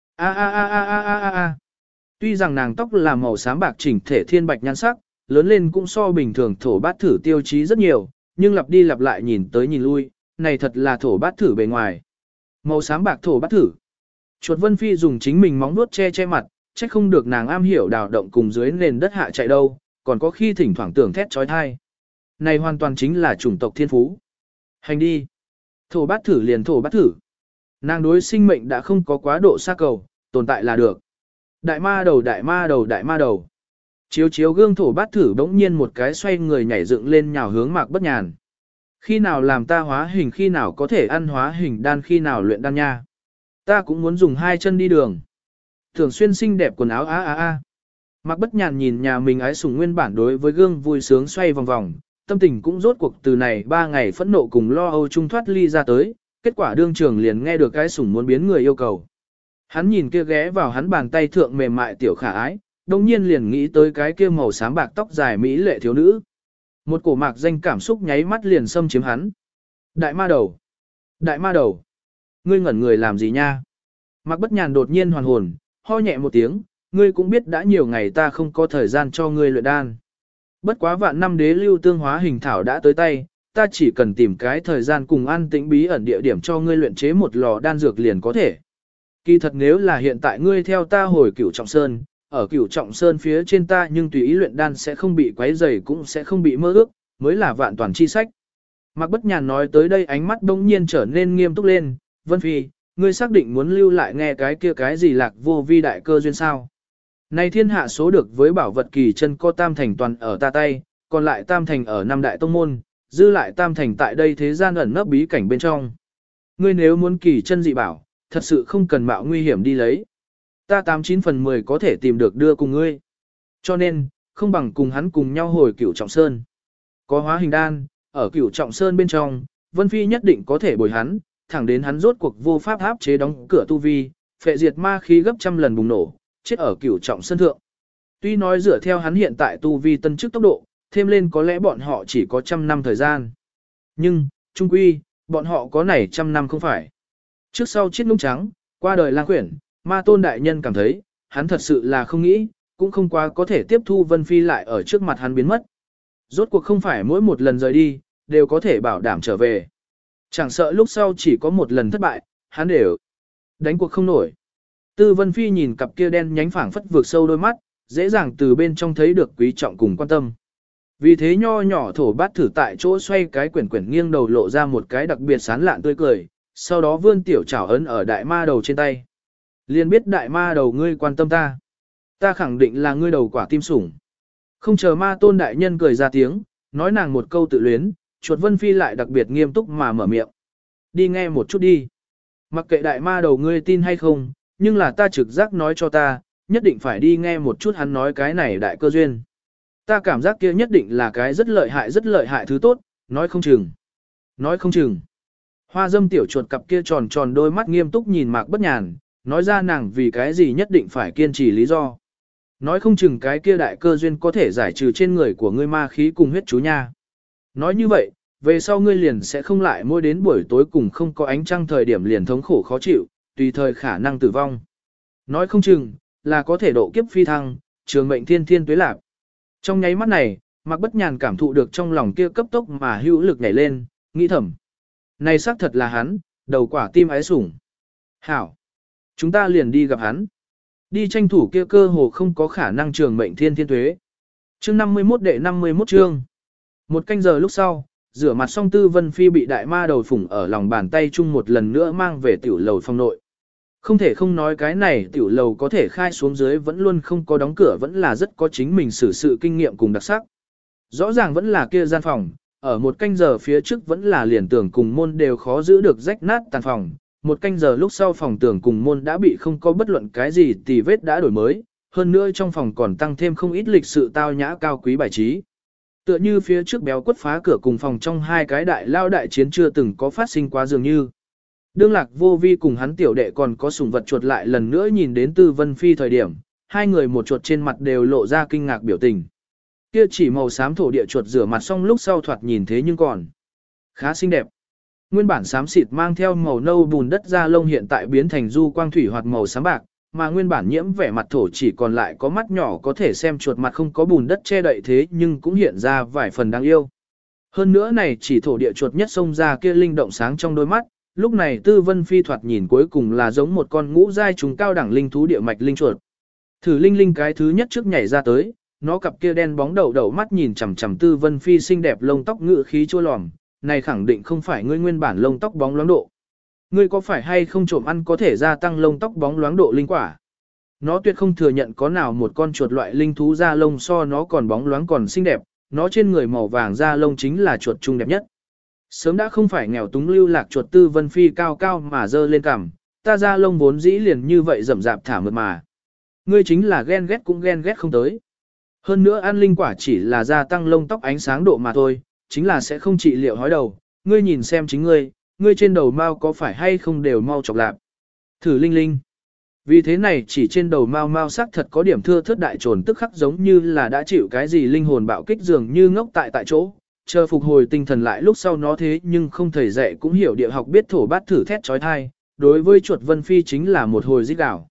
Tuy rằng nàng tóc là màu xám bạc chỉnh thể thiên bạch nhan sắc, lớn lên cũng so bình thường thổ bát thử tiêu chí rất nhiều, nhưng lặp đi lặp lại nhìn tới nhìn lui, này thật là thổ bát thử bề ngoài. Màu xám bạc thổ bát thử. Chuột Vân Phi dùng chính mình móng vuốt che mặt, chắc không được nàng am hiểu đào động cùng dưới nền đất hạ chạy đâu, còn có khi thỉnh thoảng tưởng thét trói thai. Này hoàn toàn chính là chủng tộc thiên phú. Hành đi. Thổ bát thử liền thổ bát thử. Nàng đối sinh mệnh đã không có quá độ xa cầu, tồn tại là được. Đại ma đầu đại ma đầu đại ma đầu. Chiếu chiếu gương thổ bát thử bỗng nhiên một cái xoay người nhảy dựng lên nhào hướng Mạc Bất Nhàn. Khi nào làm ta hóa hình, khi nào có thể ăn hóa hình đan, khi nào luyện đan nha. Ta cũng muốn dùng hai chân đi đường. Thường xuyên xinh đẹp quần áo Mạc Bất Nhàn nhìn nhà mình ái sủng nguyên bản đối với gương vui sướng xoay vòng vòng, tâm tình cũng rốt cuộc từ này 3 ngày phẫn nộ cùng lo âu chung thoát ly ra tới, kết quả đương trường liền nghe được ái sủng muốn biến người yêu cầu. Hắn nhìn kia ghé vào hắn bàn tay thượng mềm mại tiểu khả ái, đồng nhiên liền nghĩ tới cái kia màu xám bạc tóc dài mỹ lệ thiếu nữ. Một cổ mạc danh cảm xúc nháy mắt liền xâm chiếm hắn. Đại ma đầu! Đại ma đầu! Ngươi ngẩn người làm gì nha? Mạc Bất Nhàn đột nhiên hoàn hồn, ho nhẹ một tiếng, ngươi cũng biết đã nhiều ngày ta không có thời gian cho ngươi luyện đan. Bất quá vạn năm đế lưu tương hóa hình thảo đã tới tay, ta chỉ cần tìm cái thời gian cùng an tĩnh bí ẩn địa điểm cho ngươi luyện chế một lò đan dược liền có thể. Kỳ thật nếu là hiện tại ngươi theo ta hồi Cửu Trọng Sơn, ở Cửu Trọng Sơn phía trên ta nhưng tùy ý luyện đan sẽ không bị quấy rầy cũng sẽ không bị mơ ước, mới là vạn toàn chi sách. Mạc Bất Nhàn nói tới đây ánh mắt đông nhiên trở nên nghiêm túc lên, Vân Phi, ngươi xác định muốn lưu lại nghe cái kia cái gì lạc vô vi đại cơ duyên sao? Này thiên hạ số được với bảo vật kỳ chân có tam thành toàn ở ta tay, còn lại tam thành ở năm đại tông môn, dư lại tam thành tại đây thế gian ẩn nấp bí cảnh bên trong. Ngươi nếu muốn kỳ chân dị bảo, thật sự không cần mạo nguy hiểm đi lấy. Ta 89 phần 10 có thể tìm được đưa cùng ngươi. Cho nên, không bằng cùng hắn cùng nhau hồi Cửu Trọng Sơn. Có hóa hình đan, ở Cửu Trọng Sơn bên trong, Vân Phi nhất định có thể bồi hắn, thẳng đến hắn rốt cuộc vô pháp áp chế đóng cửa tu vi, phệ diệt ma khí gấp trăm lần bùng nổ, chết ở Cửu Trọng Sơn thượng. Tuy nói dựa theo hắn hiện tại tu vi tân chức tốc độ, thêm lên có lẽ bọn họ chỉ có 100 năm thời gian. Nhưng, trung quy, bọn họ có này 100 năm không phải. Trước sau chiếc nũng trắng, qua đời lang quyển, ma tôn đại nhân cảm thấy, hắn thật sự là không nghĩ, cũng không quá có thể tiếp thu Vân Phi lại ở trước mặt hắn biến mất. Rốt cuộc không phải mỗi một lần rời đi, đều có thể bảo đảm trở về. Chẳng sợ lúc sau chỉ có một lần thất bại, hắn đều đánh cuộc không nổi. Tư Vân Phi nhìn cặp kia đen nhánh phảng phất vượt sâu đôi mắt, dễ dàng từ bên trong thấy được quý trọng cùng quan tâm. Vì thế nho nhỏ thổ bát thử tại chỗ xoay cái quyển quyển nghiêng đầu lộ ra một cái đặc biệt sán lạn tươi cười, sau đó vươn tiểu chảo ấn ở đại ma đầu trên tay. Liền biết đại ma đầu ngươi quan tâm ta. Ta khẳng định là ngươi đầu quả tim sủng. Không chờ ma tôn đại nhân cười ra tiếng, nói nàng một câu tự luyến, chuột Vân Phi lại đặc biệt nghiêm túc mà mở miệng. Đi nghe một chút đi. Mặc kệ đại ma đầu ngươi tin hay không, nhưng là ta trực giác nói cho ta, nhất định phải đi nghe một chút hắn nói cái này đại cơ duyên. Ta cảm giác kia nhất định là cái rất lợi hại thứ tốt, nói không chừng. Nói không chừng. Hoa dâm tiểu chuột cặp kia tròn tròn đôi mắt nghiêm túc nhìn Mạc Bất Nhàn, nói ra nàng vì cái gì nhất định phải kiên trì lý do. Nói không chừng cái kia đại cơ duyên có thể giải trừ trên người của ngươi ma khí cùng huyết chú nha. Nói như vậy, về sau ngươi liền sẽ không lại mỗi đến buổi tối cùng không có ánh trăng thời điểm liền thống khổ khó chịu, tùy thời khả năng tử vong. Nói không chừng, là có thể độ kiếp phi thăng, trường mệnh thiên thiên tuế lạc. Trong nháy mắt này, Mạc Bất Nhàn cảm thụ được trong lòng kia cấp tốc mà hữu lực nhảy lên, nghĩ thầm. Này xác thật là hắn, đầu quả tim ái sủng. Hảo! Chúng ta liền đi gặp hắn. Đi tranh thủ kia cơ hồ không có khả năng trường mệnh thiên thiên tuế. Chương 51 đệ 51 chương. Một canh giờ lúc sau, rửa mặt xong Tư Vân Phi bị đại ma đầu phủng ở lòng bàn tay chung một lần nữa mang về tiểu lầu phong nội. Không thể không nói cái này tiểu lầu có thể khai xuống dưới vẫn luôn không có đóng cửa vẫn là rất có chính mình xử sự kinh nghiệm cùng đặc sắc. Rõ ràng vẫn là kia gian phòng, ở một canh giờ phía trước vẫn là liền tường cùng môn đều khó giữ được rách nát tàn phòng. Một canh giờ lúc sau phòng tường cùng môn đã bị không có bất luận cái gì tì vết đã đổi mới, hơn nữa trong phòng còn tăng thêm không ít lịch sự tao nhã cao quý bài trí. Tựa như phía trước béo quất phá cửa cùng phòng trong hai cái đại lao đại chiến chưa từng có phát sinh quá dường như. Đương Lạc Vô Vi cùng hắn tiểu đệ còn có sủng vật chuột lại lần nữa nhìn đến Tư Vân Phi thời điểm, hai người một chuột trên mặt đều lộ ra kinh ngạc biểu tình. Kia chỉ màu xám thổ địa chuột rửa mặt xong lúc sau thoạt nhìn thế nhưng còn khá xinh đẹp. Nguyên bản xám xịt mang theo màu nâu bùn đất da lông hiện tại biến thành du quang thủy hoặc màu xám bạc, mà nguyên bản nhiễm vẻ mặt thổ chỉ còn lại có mắt nhỏ có thể xem chuột mặt không có bùn đất che đậy thế nhưng cũng hiện ra vài phần đáng yêu. Hơn nữa này chỉ thổ địa chuột nhất xông ra kia linh động sáng trong đôi mắt, lúc này Tư Vân Phi thoạt nhìn cuối cùng là giống một con ngũ giai trùng cao đẳng linh thú địa mạch linh chuột. Thử linh linh cái thứ nhất trước nhảy ra tới, nó cặp kia đen bóng đầu đầu mắt nhìn chằm chằm Tư Vân Phi xinh đẹp lông tóc ngự khí chua lòm, này khẳng định không phải ngươi nguyên bản lông tóc bóng loáng độ. Ngươi có phải hay không trộm ăn có thể gia tăng lông tóc bóng loáng độ linh quả? Nó tuyệt không thừa nhận có nào một con chuột loại linh thú da lông so nó còn bóng loáng còn xinh đẹp, nó trên người màu vàng da lông chính là chuột trung đẹp nhất. Sớm đã không phải nghèo túng lưu lạc chuột Tư Vân Phi cao cao mà dơ lên cằm, ta da lông vốn dĩ liền như vậy rậm rạp thả mượt mà. Ngươi chính là ghen ghét cũng ghen ghét không tới. Hơn nữa ăn linh quả chỉ là gia tăng lông tóc ánh sáng độ mà thôi, chính là sẽ không trị liệu hói đầu. Ngươi nhìn xem chính ngươi trên đầu mau có phải hay không đều mau chọc lạp. Thử linh linh. Vì thế này chỉ trên đầu mau sắc thật có điểm thưa thớt đại trồn tức khắc giống như là đã chịu cái gì linh hồn bạo kích dường như ngốc tại chỗ. Chờ phục hồi tinh thần lại lúc sau nó thế nhưng không thầy dạy cũng hiểu địa học biết thổ bát thử thét trói thai, đối với chuột Vân Phi chính là một hồi rít gào.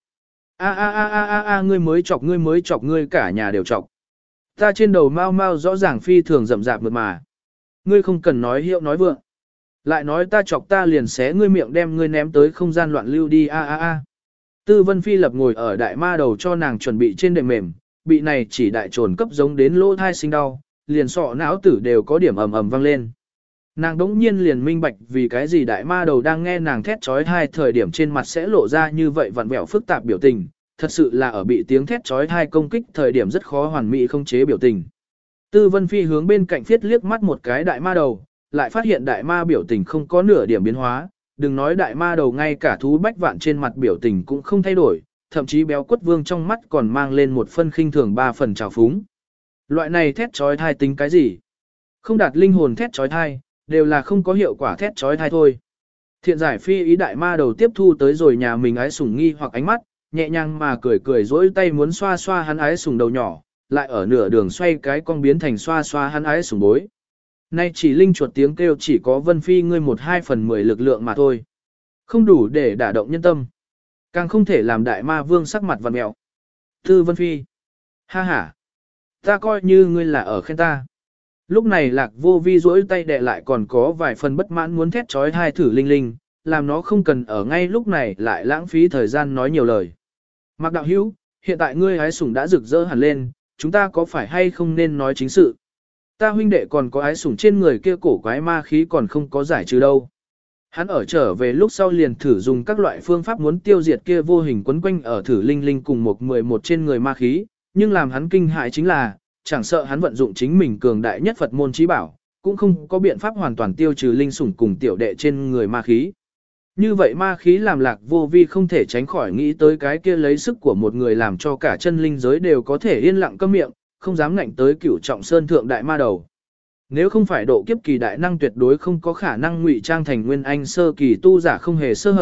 A ngươi mới chọc ngươi cả nhà đều chọc. Ta trên đầu mau rõ ràng phi thường rậm rạp mượt mà. Ngươi không cần nói hiệu nói vượng. Lại nói ta chọc ta liền xé ngươi miệng đem ngươi ném tới không gian loạn lưu đi a. Tư Vân Phi lập ngồi ở đại ma đầu cho nàng chuẩn bị trên đệm mềm, bị này chỉ đại trồn cấp giống đến lỗ thai sinh đau, liền sọ não tử đều có điểm ầm ầm vang lên. Nàng đống nhiên liền minh bạch vì cái gì đại ma đầu đang nghe nàng thét trói thai thời điểm trên mặt sẽ lộ ra như vậy vặn vẹo phức tạp biểu tình, thật sự là ở bị tiếng thét trói thai công kích thời điểm rất khó hoàn mỹ không chế biểu tình. Tư Vân Phi hướng bên cạnh phiết liếc mắt một cái đại ma đầu, lại phát hiện đại ma biểu tình không có nửa điểm biến hóa, đừng nói đại ma đầu ngay cả thú bách vạn trên mặt biểu tình cũng không thay đổi, thậm chí béo quất vương trong mắt còn mang lên một phân khinh thường 3 phần trào phúng. Loại này thét trói thai tính cái gì? Không đạt linh hồn thét trói thai, đều là không có hiệu quả thét trói thai thôi. Thiện giải phi ý đại ma đầu tiếp thu tới rồi nhà mình ái sủng nghi hoặc ánh mắt, nhẹ nhàng mà cười dỗi tay muốn xoa xoa hắn ái sủng đầu nhỏ, lại ở nửa đường xoay cái con biến thành xoa xoa hắn ái sủng bối. Nay chỉ linh chuột tiếng kêu chỉ có Vân Phi ngươi 1/2/10 lực lượng mà thôi. Không đủ để đả động nhân tâm. Càng không thể làm đại ma vương sắc mặt vặn mẹo. Tư Vân Phi. Ha ha. Ta coi như ngươi là ở khen ta. Lúc này Lạc Vô Vi duỗi tay đè lại còn có vài phần bất mãn muốn thét trói thai thử linh linh, làm nó không cần ở ngay lúc này lại lãng phí thời gian nói nhiều lời. Mạc đạo hữu, hiện tại ngươi ái sủng đã rực rỡ hẳn lên, chúng ta có phải hay không nên nói chính sự? Ta huynh đệ còn có ái sủng trên người kia cổ quái ma khí còn không có giải trừ đâu. Hắn ở trở về lúc sau liền thử dùng các loại phương pháp muốn tiêu diệt kia vô hình quấn quanh ở thử linh linh cùng 11 trên người ma khí, nhưng làm hắn kinh hại chính là, chẳng sợ hắn vận dụng chính mình cường đại nhất Phật môn trí bảo, cũng không có biện pháp hoàn toàn tiêu trừ linh sủng cùng tiểu đệ trên người ma khí. Như vậy ma khí làm Lạc Vô Vi không thể tránh khỏi nghĩ tới cái kia lấy sức của một người làm cho cả chân linh giới đều có thể yên lặng câm miệng, không dám ngạnh tới Cửu Trọng Sơn thượng đại ma đầu. Nếu không phải độ kiếp kỳ đại năng tuyệt đối không có khả năng ngụy trang thành nguyên anh sơ kỳ tu giả không hề sơ hở,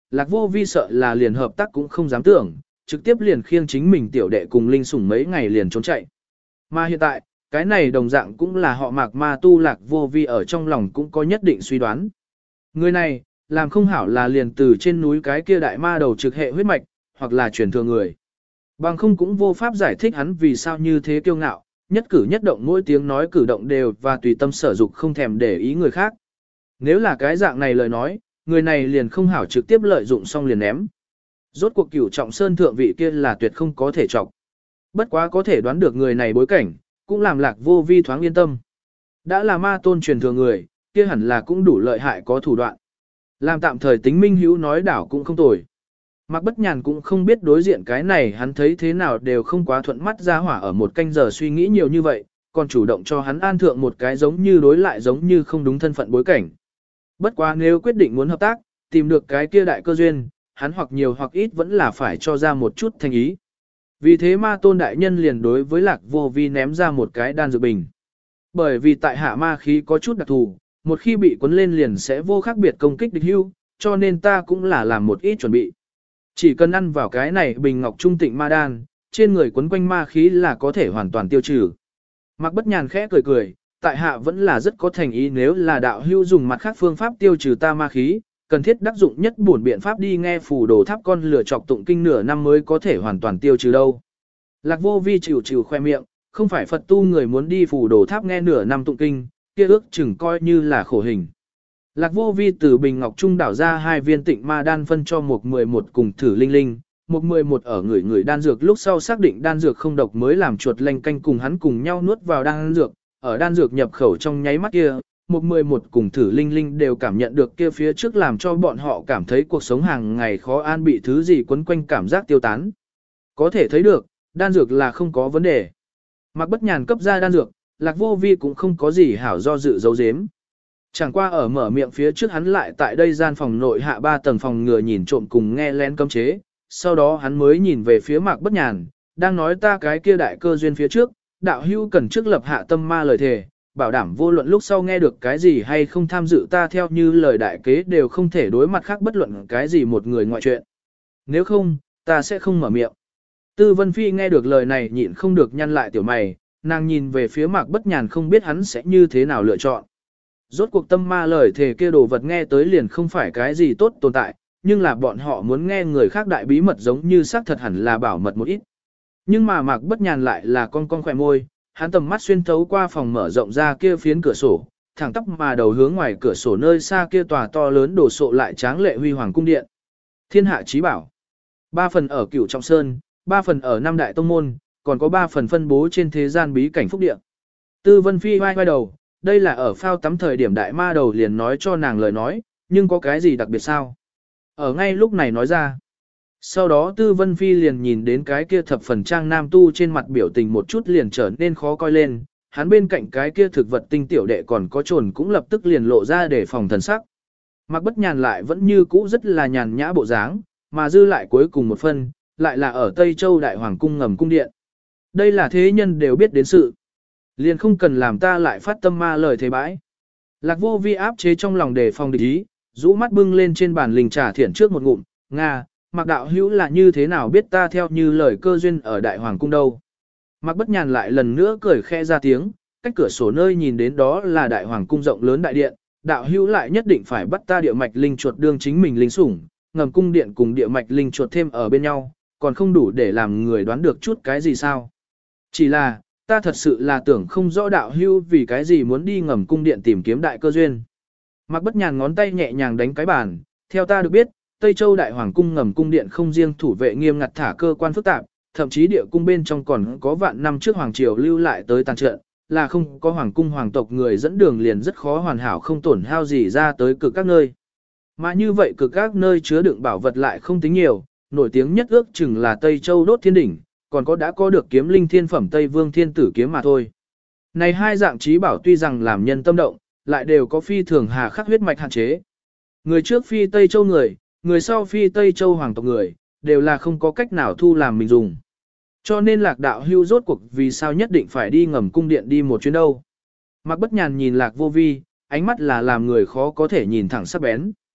Lạc Vô Vi sợ là liền hợp tác cũng không dám tưởng, trực tiếp liền khiêng chính mình tiểu đệ cùng Linh Sủng mấy ngày liền trốn chạy. Mà hiện tại, cái này đồng dạng cũng là họ Mạc ma tu Lạc Vô Vi ở trong lòng cũng có nhất định suy đoán. Người này, làm không hảo là liền từ trên núi cái kia đại ma đầu trực hệ huyết mạch, hoặc là truyền thừa người. Bằng không cũng vô pháp giải thích hắn vì sao như thế kiêu ngạo, nhất cử nhất động mỗi tiếng nói cử động đều và tùy tâm sở dục không thèm để ý người khác. Nếu là cái dạng này lời nói, người này liền không hảo trực tiếp lợi dụng xong liền ném. Rốt cuộc Cửu Trọng Sơn thượng vị kia là tuyệt không có thể chọc. Bất quá có thể đoán được người này bối cảnh, cũng làm Lạc Vô Vi thoáng yên tâm. Đã là ma tôn truyền thừa người, kia hẳn là cũng đủ lợi hại có thủ đoạn. Làm tạm thời tính minh hữu nói đảo cũng không tồi. Mạc Bất Nhàn cũng không biết đối diện cái này hắn thấy thế nào đều không quá thuận mắt ra hỏa ở một canh giờ suy nghĩ nhiều như vậy, còn chủ động cho hắn an thượng một cái giống như đối lại giống như không đúng thân phận bối cảnh. Bất quá nếu quyết định muốn hợp tác, tìm được cái kia đại cơ duyên, hắn hoặc nhiều hoặc ít vẫn là phải cho ra một chút thành ý. Vì thế ma tôn đại nhân liền đối với Lạc Vô Vi ném ra một cái đan dược bình. Bởi vì tại hạ ma khí có chút đặc thù, một khi bị cuốn lên liền sẽ vô khác biệt công kích địch hưu, cho nên ta cũng là làm một ít chuẩn bị. Chỉ cần ăn vào cái này bình ngọc trung tịnh ma đan, trên người quấn quanh ma khí là có thể hoàn toàn tiêu trừ. Mạc Bất Nhàn khẽ cười cười, tại hạ vẫn là rất có thành ý nếu là đạo hưu dùng mặt khác phương pháp tiêu trừ ta ma khí, cần thiết đắc dụng nhất bổn biện pháp đi nghe phù đồ tháp con lửa chọc tụng kinh nửa năm mới có thể hoàn toàn tiêu trừ đâu. Lạc Vô Vi chịu khoe miệng, không phải Phật tu người muốn đi phù đồ tháp nghe nửa năm tụng kinh, kia ước chừng coi như là khổ hình. Lạc Vô Vi từ bình ngọc trung đảo ra 2 viên tịnh ma đan phân cho Mục 11 cùng Thử Linh Linh. Mục 11 ở người đan dược lúc sau xác định đan dược không độc mới làm chuột lanh canh cùng hắn cùng nhau nuốt vào đan dược. Ở đan dược nhập khẩu trong nháy mắt kia, Mục 11 cùng Thử Linh Linh đều cảm nhận được kia phía trước làm cho bọn họ cảm thấy cuộc sống hàng ngày khó an bị thứ gì quấn quanh cảm giác tiêu tán. Có thể thấy được, đan dược là không có vấn đề. Mạc Bất Nhàn cấp ra đan dược, Lạc Vô Vi cũng không có gì hảo do dự giấu giếm. Chẳng qua ở mở miệng phía trước hắn lại tại đây gian phòng nội hạ 3 tầng phòng ngừa nhìn trộm cùng nghe lén cấm chế, sau đó hắn mới nhìn về phía Mạc Bất Nhàn, đang nói ta cái kia đại cơ duyên phía trước, đạo hữu cần trước lập hạ tâm ma lời thề, bảo đảm vô luận lúc sau nghe được cái gì hay không tham dự ta theo như lời đại kế đều không thể đối mặt khác bất luận cái gì một người ngoại chuyện. Nếu không, ta sẽ không mở miệng. Tư Vân Phi nghe được lời này nhịn không được nhăn lại tiểu mày, nàng nhìn về phía Mạc Bất Nhàn không biết hắn sẽ như thế nào lựa chọn. Rốt cuộc tâm ma lời thề kia đồ vật nghe tới liền không phải cái gì tốt tồn tại, nhưng là bọn họ muốn nghe người khác đại bí mật giống như xác thật hẳn là bảo mật một ít. Nhưng mà Mạc Bất Nhàn lại là con khỏe môi, hắn tầm mắt xuyên thấu qua phòng mở rộng ra kia phiến cửa sổ, thẳng tắp mà đầu hướng ngoài cửa sổ nơi xa kia tòa to lớn đổ sộ lại tráng lệ huy hoàng cung điện. Thiên hạ chí bảo. 3 phần ở Cửu Trọng Sơn, 3 phần ở Nam Đại Tông Môn, còn có 3 phần phân bố trên thế gian bí cảnh phúc địa. Tư Vân Phi vai đầu, đây là ở phao tắm thời điểm đại ma đầu liền nói cho nàng lời nói, nhưng có cái gì đặc biệt sao? Ở ngay lúc này nói ra. Sau đó Tư Vân Phi liền nhìn đến cái kia thập phần trang nam tu trên mặt biểu tình một chút liền trở nên khó coi lên, hắn bên cạnh cái kia thực vật tinh tiểu đệ còn có trồn cũng lập tức liền lộ ra để phòng thần sắc. Mạc Bất Nhàn lại vẫn như cũ rất là nhàn nhã bộ dáng, mà dư lại cuối cùng một phân, lại là ở Tây Châu Đại Hoàng Cung ngầm cung điện. Đây là thế nhân đều biết đến sự. Liền không cần làm ta lại phát tâm ma lời thế bãi. Lạc Vô Vi áp chế trong lòng đề phòng địch ý, rũ mắt bưng lên trên bàn linh trà thiển trước một ngụm, Nga, Mạc đạo hữu là như thế nào biết ta theo như lời cơ duyên ở Đại Hoàng Cung đâu. Mạc Bất Nhàn lại lần nữa cười khẽ ra tiếng, cách cửa sổ nơi nhìn đến đó là Đại Hoàng Cung rộng lớn đại điện, đạo hữu lại nhất định phải bắt ta địa mạch linh chuột đương chính mình linh sủng, ngầm cung điện cùng địa mạch linh chuột thêm ở bên nhau, còn không đủ để làm người đoán được chút cái gì sao. Chỉ là, ta thật sự là tưởng không rõ đạo hữu vì cái gì muốn đi ngầm cung điện tìm kiếm đại cơ duyên. Mạc Bất Nhàn ngón tay nhẹ nhàng đánh cái bàn, theo ta được biết, Tây Châu Đại Hoàng Cung ngầm cung điện không riêng thủ vệ nghiêm ngặt thả cơ quan phức tạp, thậm chí địa cung bên trong còn có vạn năm trước Hoàng Triều lưu lại tới tàn trận, là không có Hoàng Cung Hoàng tộc người dẫn đường liền rất khó hoàn hảo không tổn hao gì ra tới cực các nơi. Mà như vậy cực các nơi chứa đựng bảo vật lại không tính nhiều, nổi tiếng nhất ước chừng là Tây Châu Đốt Thiên Đỉnh, còn đã có được kiếm linh thiên phẩm Tây Vương Thiên Tử kiếm mà thôi. Này hai dạng trí bảo tuy rằng làm nhân tâm động, lại đều có phi thường hà khắc huyết mạch hạn chế. Người trước phi Tây Châu người sau phi Tây Châu hoàng tộc người, đều là không có cách nào thu làm mình dùng. Cho nên Lạc đạo hưu rốt cuộc vì sao nhất định phải đi ngầm cung điện đi một chuyến đâu. Mạc Bất Nhàn nhìn Lạc Vô Vi, ánh mắt là làm người khó có thể nhìn thẳng sắc bén.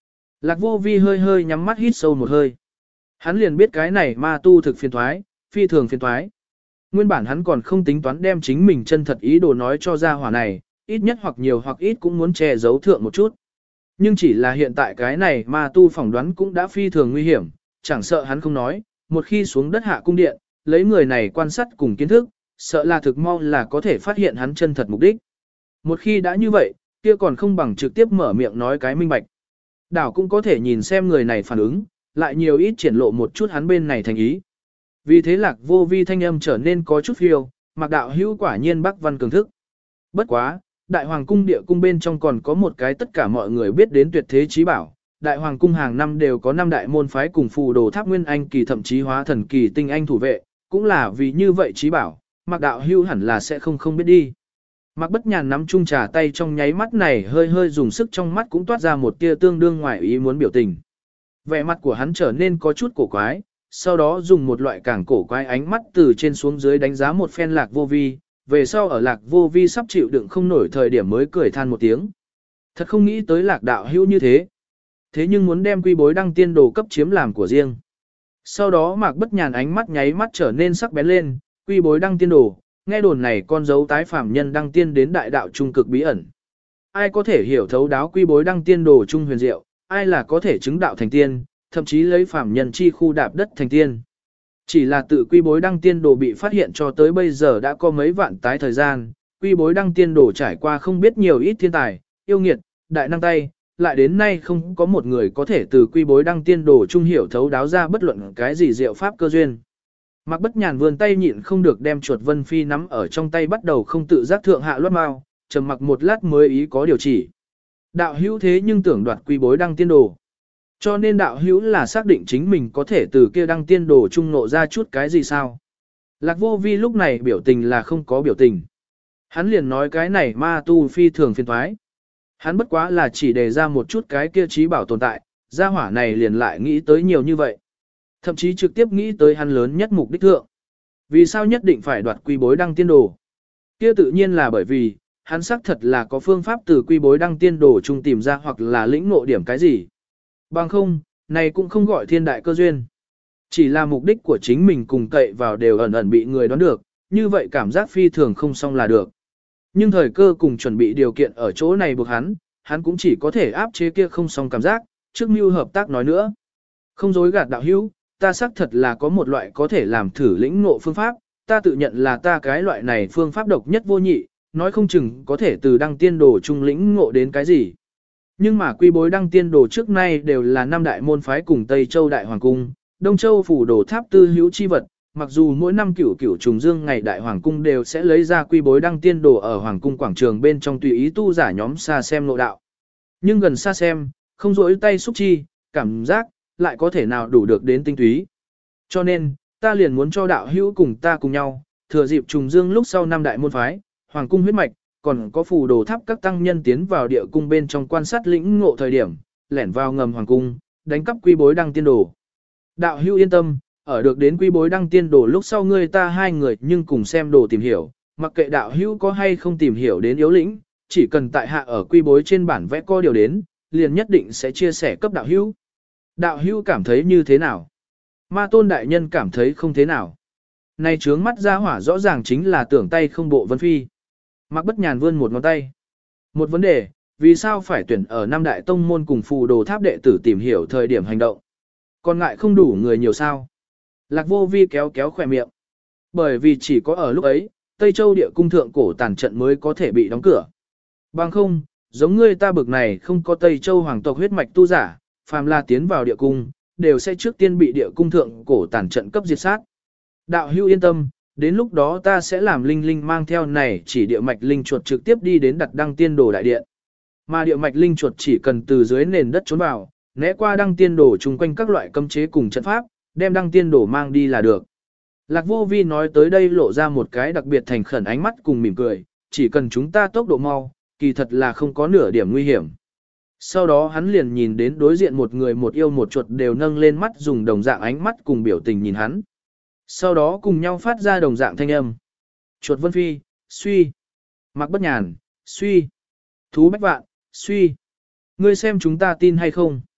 Lạc Vô Vi hơi hơi nhắm mắt hít sâu một hơi. Hắn liền biết cái này ma tu thực phiền thoái, phi thường phiền thoái. Nguyên bản hắn còn không tính toán đem chính mình chân thật ý đồ nói cho ra hỏa này, ít nhất hoặc nhiều hoặc ít cũng muốn che giấu thượng một chút. Nhưng chỉ là hiện tại cái này ma tu phỏng đoán cũng đã phi thường nguy hiểm, chẳng sợ hắn không nói, một khi xuống đất hạ cung điện, lấy người này quan sát cùng kiến thức, sợ là thực mau là có thể phát hiện hắn chân thật mục đích. Một khi đã như vậy, kia còn không bằng trực tiếp mở miệng nói cái minh bạch. Đảo cũng có thể nhìn xem người này phản ứng, lại nhiều ít triển lộ một chút hắn bên này thành ý. Vì thế Lạc Vô Vi thanh âm trở nên có chút phiêu, Mạc đạo hữu quả nhiên Bắc Văn cường thức. Bất quá, Đại Hoàng cung địa cung bên trong còn có một cái tất cả mọi người biết đến tuyệt thế chí bảo. Đại Hoàng cung hàng năm đều có 5 đại môn phái cùng phù đồ tháp nguyên anh kỳ thậm chí hóa thần kỳ tinh anh thủ vệ, cũng là vì như vậy chí bảo, Mạc đạo hữu hẳn là sẽ không biết đi. Mạc Bất Nhàn nắm chung trà tay trong nháy mắt này hơi hơi dùng sức, trong mắt cũng toát ra một tia tương đương ngoài ý muốn biểu tình. Vẻ mặt của hắn trở nên có chút cổ quái, sau đó dùng một loại càng cổ quái ánh mắt từ trên xuống dưới đánh giá một phen Lạc Vô Vi, về sau ở Lạc Vô Vi sắp chịu đựng không nổi thời điểm mới cười than một tiếng. Thật không nghĩ tới Lạc đạo hữu như thế. Thế nhưng muốn đem Quy Bối Đăng Tiên Đồ cấp chiếm làm của riêng. Sau đó Mạc Bất Nhàn ánh mắt nháy mắt trở nên sắc bén lên, Quy Bối Đăng Tiên Đồ, nghe đồn này con dấu tái phàm nhân đăng tiên đến đại đạo trung cực bí ẩn. Ai có thể hiểu thấu đáo Quy Bối Đăng Tiên Đồ trung huyền diệu, ai là có thể chứng đạo thành tiên, thậm chí lấy phàm nhân chi khu đạp đất thành tiên. Chỉ là tự Quy Bối Đăng Tiên Đồ bị phát hiện cho tới bây giờ đã có mấy vạn tái thời gian, Quy Bối Đăng Tiên Đồ trải qua không biết nhiều ít thiên tài, yêu nghiệt, đại năng tay, lại đến nay không có một người có thể từ Quy Bối Đăng Tiên Đồ trung hiểu thấu đáo ra bất luận cái gì diệu pháp cơ duyên. Mạc Bất Nhàn vươn tay nhịn không được đem chuột Vân Phi nắm ở trong tay, bắt đầu không tự giác thượng hạ luất mau, trầm mặc một lát mới ý có điều chỉ. Đạo hữu thế nhưng tưởng đoạt Quy Bối Đăng Tiên Đồ. Cho nên đạo hữu là xác định chính mình có thể từ kia Đăng Tiên Đồ trung nộ ra chút cái gì sao? Lạc Vô Vi lúc này biểu tình là không có biểu tình. Hắn liền nói cái này ma tu phi thường phiền thoái. Hắn bất quá là chỉ đề ra một chút cái kia trí bảo tồn tại, gia hỏa này liền lại nghĩ tới nhiều như vậy. Thậm chí trực tiếp nghĩ tới hắn lớn nhất mục đích thượng. Vì sao nhất định phải đoạt Quy Bối Đăng Tiên Đồ? Kia tự nhiên là bởi vì, hắn xác thật là có phương pháp từ Quy Bối Đăng Tiên Đồ chung tìm ra hoặc là lĩnh ngộ điểm cái gì. Bằng không, này cũng không gọi thiên đại cơ duyên. Chỉ là mục đích của chính mình cùng cậy vào đều ẩn ẩn bị người đoán được, như vậy cảm giác phi thường không xong là được. Nhưng thời cơ cùng chuẩn bị điều kiện ở chỗ này buộc hắn cũng chỉ có thể áp chế kia không xong cảm giác, trước mưu hợp tác nói nữa. Không dối gạt đạo hữu, ta xác thật là có một loại có thể làm thử lĩnh ngộ phương pháp, ta tự nhận là ta cái loại này phương pháp độc nhất vô nhị, nói không chừng có thể từ Đăng Tiên Đồ trung lĩnh ngộ đến cái gì. Nhưng mà Quy Bối Đăng Tiên Đồ trước nay đều là 5 đại môn phái cùng Tây Châu Đại Hoàng Cung, Đông Châu Phủ Đồ Tháp tư hữu chi vật, mặc dù mỗi năm cửu trùng dương ngày Đại Hoàng Cung đều sẽ lấy ra Quy Bối Đăng Tiên Đồ ở Hoàng Cung quảng trường bên trong tùy ý tu giả nhóm xa xem nội đạo. Nhưng gần xa xem, không rỗi tay xúc chi, cảm giác, lại có thể nào đủ được đến tinh túy. Cho nên, ta liền muốn cho đạo hữu cùng ta cùng nhau, thừa dịp trùng dương lúc sau 5 đại môn phái, Hoàng Cung huyết mạch, còn có Phù Đồ Tháp các tăng nhân tiến vào địa cung bên trong quan sát lĩnh ngộ thời điểm, lẻn vào ngầm Hoàng Cung, đánh cắp Quy Bối Đăng Tiên Đồ. Đạo hữu yên tâm, ở được đến Quy Bối Đăng Tiên Đồ lúc sau ngươi ta hai người nhưng cùng xem đồ tìm hiểu, mặc kệ đạo hữu có hay không tìm hiểu đến yếu lĩnh, chỉ cần tại hạ ở Quy Bối trên bản vẽ có điều đến, liền nhất định sẽ chia sẻ cấp đạo hữu. Đạo hữu cảm thấy như thế nào? Ma Tôn đại nhân cảm thấy không thế nào. Này trướng mắt ra hỏa rõ ràng chính là tưởng tay không bộ Vân Phi. Mạc Bất Nhàn vươn một ngón tay. Một vấn đề, vì sao phải tuyển ở 5 đại tông môn cùng Phù Đồ Tháp đệ tử tìm hiểu thời điểm hành động? Còn ngại không đủ người nhiều sao? Lạc Vô Vi kéo kéo khỏe miệng. Bởi vì chỉ có ở lúc ấy, Tây Châu địa cung thượng cổ tàn trận mới có thể bị đóng cửa. Bằng không, giống ngươi ta bực này không có Tây Châu hoàng tộc huyết mạch tu giả, phàm là tiến vào địa cung, đều sẽ trước tiên bị địa cung thượng cổ tàn trận cấp diệt sát. Đạo hữu yên tâm, đến lúc đó ta sẽ làm Linh Linh mang theo này chỉ địa mạch linh chuột trực tiếp đi đến đặt Đăng Tiên Đồ đại điện. Mà địa mạch linh chuột chỉ cần từ dưới nền đất trốn vào, né qua Đăng Tiên Đồ chung quanh các loại cấm chế cùng trận pháp, đem Đăng Tiên Đồ mang đi là được. Lạc Vô Vi nói tới đây lộ ra một cái đặc biệt thành khẩn ánh mắt cùng mỉm cười, chỉ cần chúng ta tốc độ mau, kỳ thật là không có nửa điểm nguy hiểm. Sau đó hắn liền nhìn đến đối diện một người một yêu một chuột đều nâng lên mắt dùng đồng dạng ánh mắt cùng biểu tình nhìn hắn. Sau đó cùng nhau phát ra đồng dạng thanh âm. Chuột Vân Phi, suy. Mạc Bất Nhàn, suy. Thú Bách Vạn, suy. Ngươi xem chúng ta tin hay không?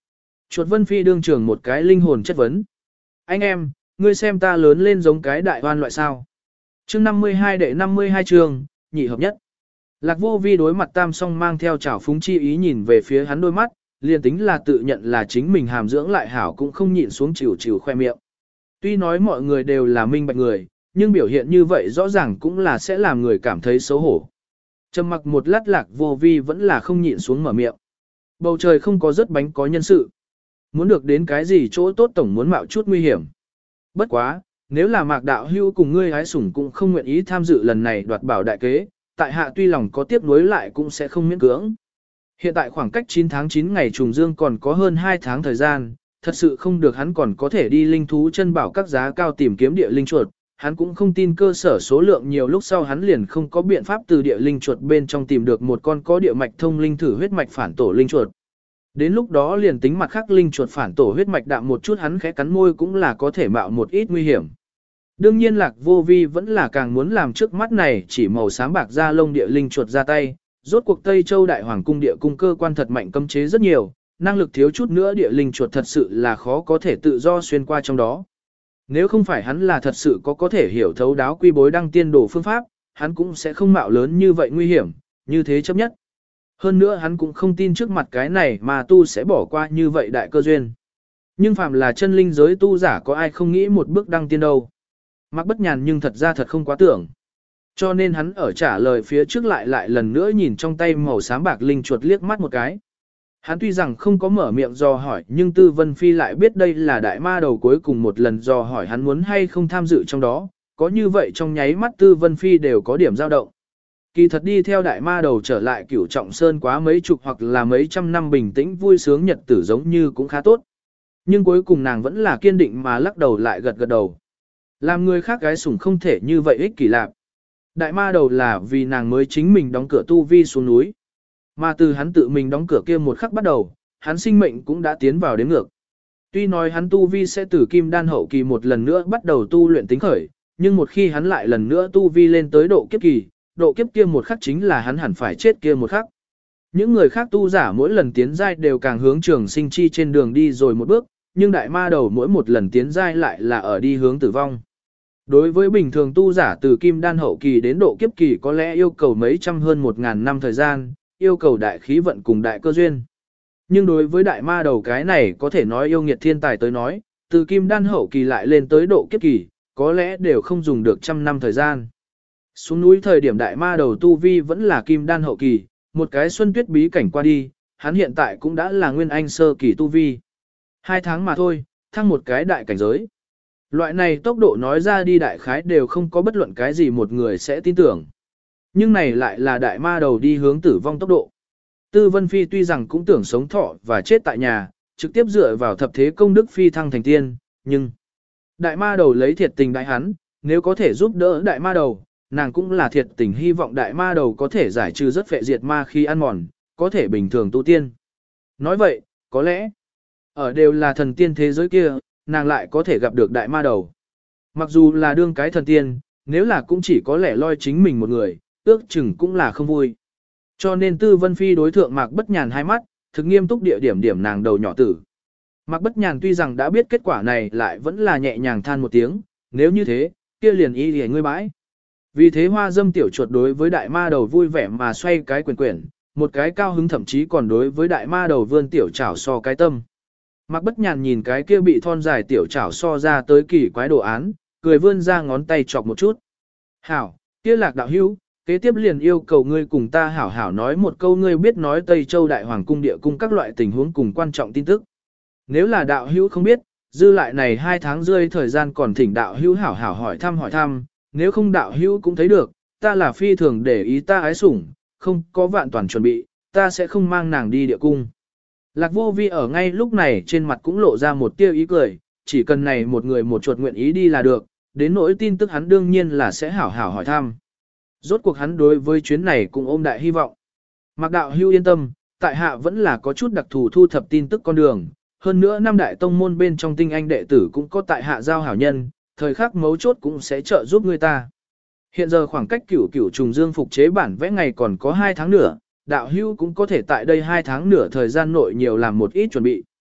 Chuột Vân Phi đương trường một cái linh hồn chất vấn. Anh em, ngươi xem ta lớn lên giống cái đại hoan loại sao. Chương 52 đệ 52 trường, nhị hợp nhất. Lạc Vô Vi đối mặt Tam Song mang theo trào phúng chi ý nhìn về phía hắn đôi mắt, liền tính là tự nhận là chính mình hàm dưỡng lại hảo cũng không nhịn xuống chịu chịu khoe miệng. Tuy nói mọi người đều là minh bạch người, nhưng biểu hiện như vậy rõ ràng cũng là sẽ làm người cảm thấy xấu hổ. Trầm mặc một lát Lạc Vô Vi vẫn là không nhịn xuống mở miệng. Bầu trời không có rớt bánh có nhân sự. Muốn được đến cái gì chỗ tốt tổng muốn mạo chút nguy hiểm. Bất quá, nếu là Mạc Đạo Hưu cùng ngươi hái sủng cũng không nguyện ý tham dự lần này đoạt bảo đại kế, tại hạ tuy lòng có tiếc nuối lại cũng sẽ không miễn cưỡng. Hiện tại khoảng cách 9 tháng 9 ngày trùng dương còn có hơn 2 tháng thời gian, thật sự không được hắn còn có thể đi linh thú chân bảo các giá cao tìm kiếm địa linh chuột, hắn cũng không tin cơ sở số lượng nhiều lúc sau hắn liền không có biện pháp từ địa linh chuột bên trong tìm được một con có địa mạch thông linh thử huyết mạch phản tổ linh chuột. Đến lúc đó liền tính mặt khác linh chuột phản tổ huyết mạch đạm một chút hắn khẽ cắn môi cũng là có thể mạo một ít nguy hiểm. Đương nhiên Lạc Vô Vi vẫn là càng muốn làm trước mắt này chỉ màu xám bạc da lông địa linh chuột ra tay, rốt cuộc Tây Châu Đại Hoàng cung địa cung cơ quan thật mạnh cấm chế rất nhiều, năng lực thiếu chút nữa địa linh chuột thật sự là khó có thể tự do xuyên qua trong đó. Nếu không phải hắn là thật sự có thể hiểu thấu đáo quy bối đăng tiên đồ phương pháp, hắn cũng sẽ không mạo lớn như vậy nguy hiểm, như thế chấp nhất. Hơn nữa hắn cũng không tin trước mặt cái này mà tu sẽ bỏ qua như vậy đại cơ duyên. Nhưng phàm là chân linh giới tu giả có ai không nghĩ một bước đăng tiên đâu. Mạc Bất Nhàn nhưng thật ra thật không quá tưởng. Cho nên hắn ở trả lời phía trước lại lần nữa nhìn trong tay màu xám bạc linh chuột liếc mắt một cái. Hắn tuy rằng không có mở miệng dò hỏi nhưng Tư Vân Phi lại biết đây là đại ma đầu cuối cùng một lần dò hỏi hắn muốn hay không tham dự trong đó, có như vậy trong nháy mắt Tư Vân Phi đều có điểm dao động. Kỳ thật đi theo đại ma đầu trở lại Cửu Trọng Sơn quá mấy chục hoặc là mấy trăm năm bình tĩnh vui sướng nhật tử giống như cũng khá tốt. Nhưng cuối cùng nàng vẫn là kiên định mà lắc đầu lại gật gật đầu. Làm người khác gái sủng không thể như vậy ích kỷ lạc. Đại ma đầu là vì nàng mới chính mình đóng cửa tu vi xuống núi. Mà từ hắn tự mình đóng cửa kia một khắc bắt đầu, hắn sinh mệnh cũng đã tiến vào đến ngược. Tuy nói hắn tu vi sẽ từ kim đan hậu kỳ một lần nữa bắt đầu tu luyện tính khởi, nhưng một khi hắn lại lần nữa tu vi lên tới độ kiếp kỳ, độ kiếp kia một khắc chính là hắn hẳn phải chết kia một khắc. Những người khác tu giả mỗi lần tiến giai đều càng hướng trường sinh chi trên đường đi rồi một bước, nhưng đại ma đầu mỗi một lần tiến giai lại là ở đi hướng tử vong. Đối với bình thường tu giả từ kim đan hậu kỳ đến độ kiếp kỳ có lẽ yêu cầu mấy trăm hơn 1.000 năm thời gian, yêu cầu đại khí vận cùng đại cơ duyên. Nhưng đối với đại ma đầu cái này có thể nói yêu nghiệt thiên tài tới nói, từ kim đan hậu kỳ lại lên tới độ kiếp kỳ, có lẽ đều không dùng được trăm năm thời gian. Xuống núi thời điểm đại ma đầu tu vi vẫn là kim đan hậu kỳ, một cái xuân tuyết bí cảnh qua đi, hắn hiện tại cũng đã là nguyên anh sơ kỳ tu vi. 2 tháng mà thôi, thăng một cái đại cảnh giới. Loại này tốc độ nói ra đi đại khái đều không có bất luận cái gì một người sẽ tin tưởng. Nhưng này lại là đại ma đầu đi hướng tử vong tốc độ. Tư Vân Phi tuy rằng cũng tưởng sống thọ và chết tại nhà, trực tiếp dựa vào thập thế công đức phi thăng thành tiên, nhưng đại ma đầu lấy thiệt tình đại hắn, nếu có thể giúp đỡ đại ma đầu, nàng cũng là thiệt tình hy vọng đại ma đầu có thể giải trừ rất phệ diệt ma khi ăn mòn, có thể bình thường tu tiên. Nói vậy, có lẽ, ở đều là thần tiên thế giới kia, nàng lại có thể gặp được đại ma đầu. Mặc dù là đương cái thần tiên, nếu là cũng chỉ có lẻ loi chính mình một người, ước chừng cũng là không vui. Cho nên Tư Vân Phi đối thượng Mạc Bất Nhàn hai mắt, thực nghiêm túc địa điểm nàng đầu nhỏ tử. Mạc Bất Nhàn tuy rằng đã biết kết quả này lại vẫn là nhẹ nhàng than một tiếng, nếu như thế, kia liền y lìa ngươi bãi. Vì thế Hoa Dâm tiểu chuột đối với đại ma đầu vui vẻ mà xoay cái quyền quyển, một cái cao hứng thậm chí còn đối với đại ma đầu vươn tiểu chảo so cái tâm. Mạc Bất Nhàn nhìn cái kia bị thon dài tiểu chảo so ra tới kỳ quái đồ án, cười vươn ra ngón tay chọc một chút. Hảo, kia Lạc đạo hữu, kế tiếp liền yêu cầu ngươi cùng ta hảo hảo nói một câu ngươi biết nói Tây Châu Đại Hoàng cung địa cung các loại tình huống cùng quan trọng tin tức. Nếu là đạo hữu không biết, dư lại này 2 tháng rơi thời gian còn thỉnh đạo hữu hảo hảo hỏi thăm, nếu không đạo hữu cũng thấy được, ta là phi thường để ý ta ái sủng, không có vạn toàn chuẩn bị, ta sẽ không mang nàng đi địa cung. Lạc Vô Vi ở ngay lúc này trên mặt cũng lộ ra một tia ý cười, chỉ cần này một người một chuột nguyện ý đi là được, đến nỗi tin tức hắn đương nhiên là sẽ hảo hảo hỏi thăm. Rốt cuộc hắn đối với chuyến này cũng ôm đại hy vọng. Mạc đạo hưu yên tâm, tại hạ vẫn là có chút đặc thù thu thập tin tức con đường, hơn nữa năm đại tông môn bên trong tinh anh đệ tử cũng có tại hạ giao hảo nhân, thời khắc mấu chốt cũng sẽ trợ giúp người ta. Hiện giờ khoảng cách cửu trùng dương phục chế bản vẽ ngày còn có 2 tháng nữa, đạo hưu cũng có thể tại đây 2 tháng nửa thời gian nội nhiều làm một ít chuẩn bị.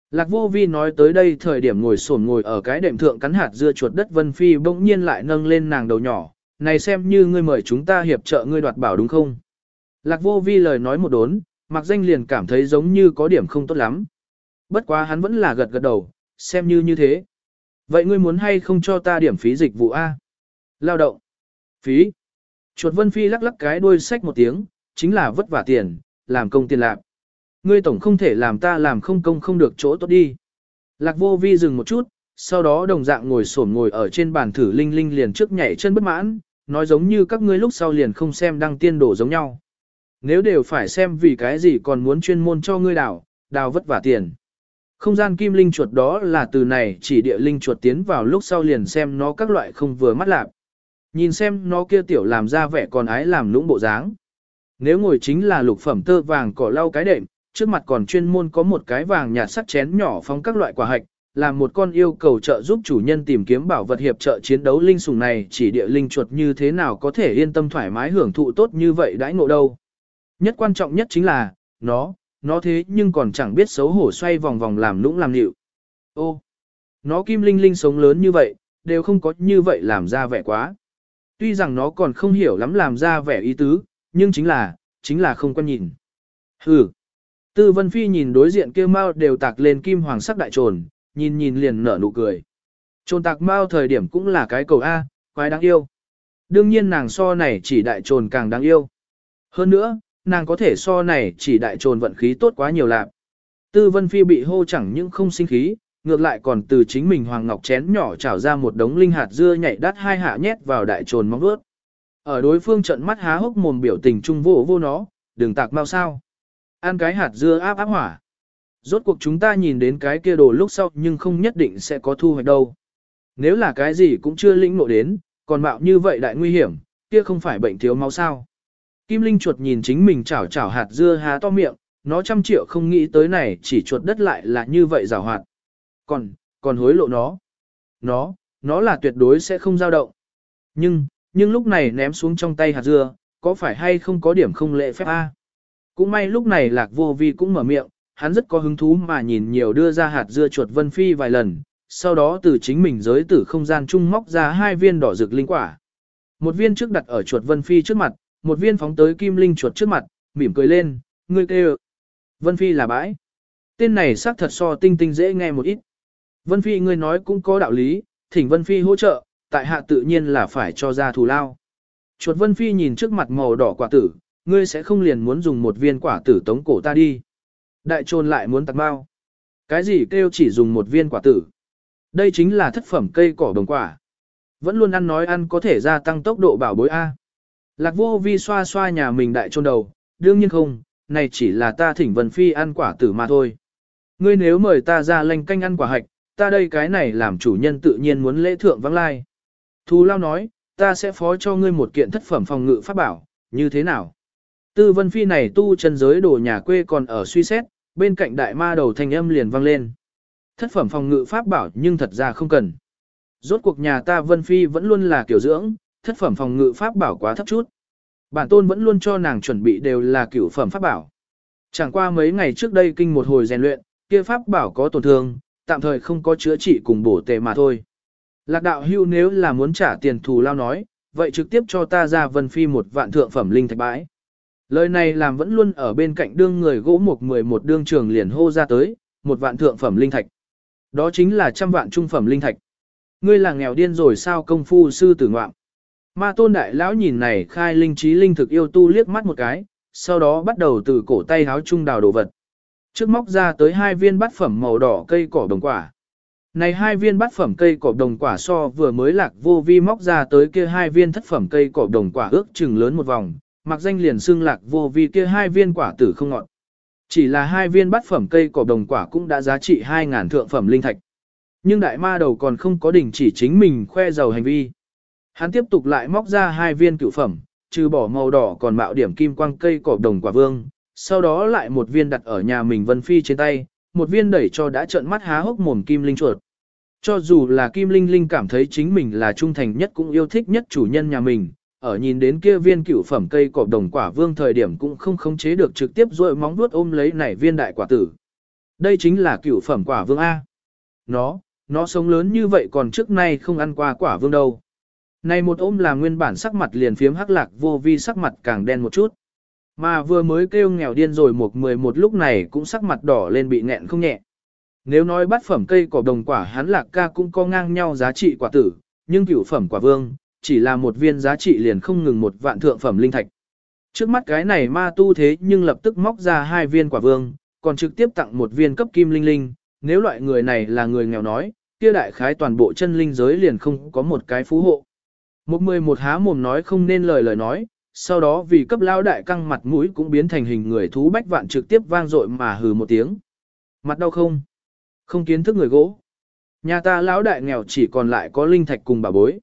Lạc Vô Vi nói tới đây thời điểm ngồi ở cái đệm thượng cắn hạt dưa chuột đất Vân Phi bỗng nhiên lại nâng lên nàng đầu nhỏ, này xem như ngươi mời chúng ta hiệp trợ ngươi đoạt bảo đúng không? Lạc Vô Vi lời nói một đốn, Mạc Danh liền cảm thấy giống như có điểm không tốt lắm. Bất quá hắn vẫn là gật gật đầu, xem như thế. Vậy ngươi muốn hay không cho ta điểm phí dịch vụ A? Lao động. Phí. Chuột Vân Phi lắc lắc cái đuôi xách một tiếng, chính là vất vả tiền, làm công tiền lạc. Ngươi tổng không thể làm ta làm không công không được chỗ tốt đi. Lạc Vô Vi dừng một chút, sau đó đồng dạng ngồi ở trên bàn thử linh linh liền trước nhảy chân bất mãn, nói giống như các ngươi lúc sau liền không xem đăng tiên đổ giống nhau. Nếu đều phải xem vì cái gì còn muốn chuyên môn cho ngươi đào vất vả tiền. Không gian kim linh chuột đó là từ này chỉ địa linh chuột tiến vào lúc sau liền xem nó các loại không vừa mắt lạc. Nhìn xem nó kia tiểu làm ra vẻ còn ái làm nũng bộ dáng. Nếu ngồi chính là lục phẩm tơ vàng cỏ lau cái đệm, trước mặt còn chuyên môn có một cái vàng nhạt sắc chén nhỏ phóng các loại quả hạch, làm một con yêu cầu trợ giúp chủ nhân tìm kiếm bảo vật hiệp trợ chiến đấu linh sủng này chỉ địa linh chuột như thế nào có thể yên tâm thoải mái hưởng thụ tốt như vậy đãi ngộ đâu. Nhất quan trọng nhất chính là, nó thế nhưng còn chẳng biết xấu hổ xoay vòng vòng làm nũng làm nịu. Ô, nó kim linh linh sống lớn như vậy, đều không có như vậy làm ra vẻ quá. Tuy rằng nó còn không hiểu lắm làm ra vẻ ý tứ, nhưng chính là không quan nhìn. Hừ. Tư Vân Phi nhìn đối diện kia mao đều tạc lên kim hoàng sắc đại trồn, nhìn liền nở nụ cười. Trồn tạc mao thời điểm cũng là cái cầu A, quái đáng yêu. Đương nhiên nàng so này chỉ đại trồn càng đáng yêu. Hơn nữa, nàng có thể so này chỉ đại trồn vận khí tốt quá nhiều lạc. Tư Vân Phi bị hô chẳng những không sinh khí, ngược lại còn từ chính mình hoàng ngọc chén nhỏ trào ra một đống linh hạt dưa nhảy đắt hai hạ nhét vào đại trồn móng vuốt. Ở đối phương trận mắt há hốc mồm biểu tình trung vô nó, đừng tạc mau sao. Ăn cái hạt dưa áp hỏa. Rốt cuộc chúng ta nhìn đến cái kia đồ lúc sau nhưng không nhất định sẽ có thu hoạch đâu. Nếu là cái gì cũng chưa lĩnh ngộ đến, còn mạo như vậy đại nguy hiểm, kia không phải bệnh thiếu máu sao. Kim Linh chuột nhìn chính mình chảo hạt dưa há to miệng, nó 100 triệu không nghĩ tới này chỉ chuột đất lại là như vậy giàu hoạt. Còn hối lộ nó là tuyệt đối sẽ không dao động. Nhưng lúc này ném xuống trong tay hạt dưa, có phải hay không có điểm không lễ phép a? Cũng may lúc này Lạc Vô Vi cũng mở miệng, hắn rất có hứng thú mà nhìn nhiều đưa ra hạt dưa chuột Vân Phi vài lần, sau đó từ chính mình giới tử không gian trung móc ra 2 viên đỏ rực linh quả. Một viên trước đặt ở chuột Vân Phi trước mặt, một viên phóng tới kim linh chuột trước mặt, mỉm cười lên, ngươi kêu. Vân Phi là bãi. Tên này xác thật so tinh tinh dễ nghe một ít. Vân Phi ngươi nói cũng có đạo lý, thỉnh Vân Phi hỗ trợ, tại hạ tự nhiên là phải cho ra thù lao. Chuột Vân Phi nhìn trước mặt màu đỏ quả tử, ngươi sẽ không liền muốn dùng một viên quả tử tống cổ ta đi. Đại trồn lại muốn tặng bao. Cái gì kêu chỉ dùng một viên quả tử? Đây chính là thất phẩm cây cỏ đồng quả. Vẫn luôn ăn nói ăn có thể gia tăng tốc độ bảo bối A. Lạc Vô Vi xoa xoa nhà mình đại trồn đầu, đương nhiên không, này chỉ là ta thỉnh Vân Phi ăn quả tử mà thôi. Ngươi nếu mời ta ra lanh canh ăn quả hạch, ta đây cái này làm chủ nhân tự nhiên muốn lễ thượng vắng lai. Thù lao nói, ta sẽ phó cho ngươi một kiện thất phẩm phòng ngự pháp bảo, như thế nào? Tư Vân Phi này tu chân giới đồ nhà quê còn ở suy xét, bên cạnh đại ma đầu thanh âm liền vang lên. Thất phẩm phòng ngự pháp bảo nhưng thật ra không cần. Rốt cuộc nhà ta Vân Phi vẫn luôn là kiểu dưỡng, thất phẩm phòng ngự pháp bảo quá thấp chút. Bản tôn vẫn luôn cho nàng chuẩn bị đều là cửu phẩm pháp bảo. Chẳng qua mấy ngày trước đây kinh một hồi rèn luyện, kia pháp bảo có tổn thương, tạm thời không có chữa trị cùng bổ tề mà thôi. Lạc đạo hưu nếu là muốn trả tiền thù lao nói, vậy trực tiếp cho ta ra Vân Phi 1 vạn thượng phẩm linh thạch bãi. Lời này làm vẫn luôn ở bên cạnh đương người gỗ mục 11 đương trường liền hô ra tới, 1 vạn thượng phẩm linh thạch. Đó chính là 100 vạn trung phẩm linh thạch. Ngươi là nghèo điên rồi sao công phu sư tử ngoạm. Ma tôn đại lão nhìn này khai linh trí linh thực yêu tu liếc mắt một cái, sau đó bắt đầu từ cổ tay háo trung đào đồ vật. Trước móc ra tới 2 viên bát phẩm màu đỏ cây cỏ đồng quả. Này 2 viên bát phẩm cây cỏ đồng quả so vừa mới Lạc Vô Vi móc ra tới kia 2 viên thất phẩm cây cỏ đồng quả ước chừng lớn một vòng, mặc danh liền xưng Lạc Vô Vi kia 2 viên quả tử không ngọt. Chỉ là 2 viên bát phẩm cây cỏ đồng quả cũng đã giá trị 2.000 thượng phẩm linh thạch. Nhưng đại ma đầu còn không có đình chỉ chính mình khoe giàu hành vi. Hắn tiếp tục lại móc ra 2 viên cửu phẩm, trừ bỏ màu đỏ còn mạo điểm kim quang cây cỏ đồng quả vương, sau đó lại một viên đặt ở nhà mình Vân Phi trên tay, một viên đẩy cho đã trợn mắt há hốc mồm kim linh chuột. Cho dù là kim linh linh cảm thấy chính mình là trung thành nhất cũng yêu thích nhất chủ nhân nhà mình, ở nhìn đến kia viên cửu phẩm cây cỏ đồng quả vương thời điểm cũng không khống chế được trực tiếp rôi móng vuốt ôm lấy nảy viên đại quả tử. Đây chính là cửu phẩm quả vương A. Nó sống lớn như vậy còn trước nay không ăn qua quả vương đâu. Này một ôm là nguyên bản sắc mặt liền phiếm hắc lạc vô vi sắc mặt càng đen một chút. Mà vừa mới kêu nghèo điên rồi 11 lúc này cũng sắc mặt đỏ lên bị nghẹn không nhẹ. Nếu nói bát phẩm cây cỏ đồng quả hắn lạc ca cũng có ngang nhau giá trị quả tử, nhưng cửu phẩm quả vương, chỉ là một viên giá trị liền không ngừng 1 vạn thượng phẩm linh thạch. Trước mắt cái này ma tu thế nhưng lập tức móc ra 2 viên quả vương, còn trực tiếp tặng 1 viên cấp kim linh linh, nếu loại người này là người nghèo nói, kia đại khái toàn bộ chân linh giới liền không có một cái phú hộ. 11 há mồm nói không nên lời nói, sau đó vì cấp lao đại căng mặt mũi cũng biến thành hình người thú bách vạn trực tiếp vang dội mà hừ một tiếng. Mặt đau không? Không kiến thức người gỗ. Nhà ta lão đại nghèo chỉ còn lại có linh thạch cùng bà bối.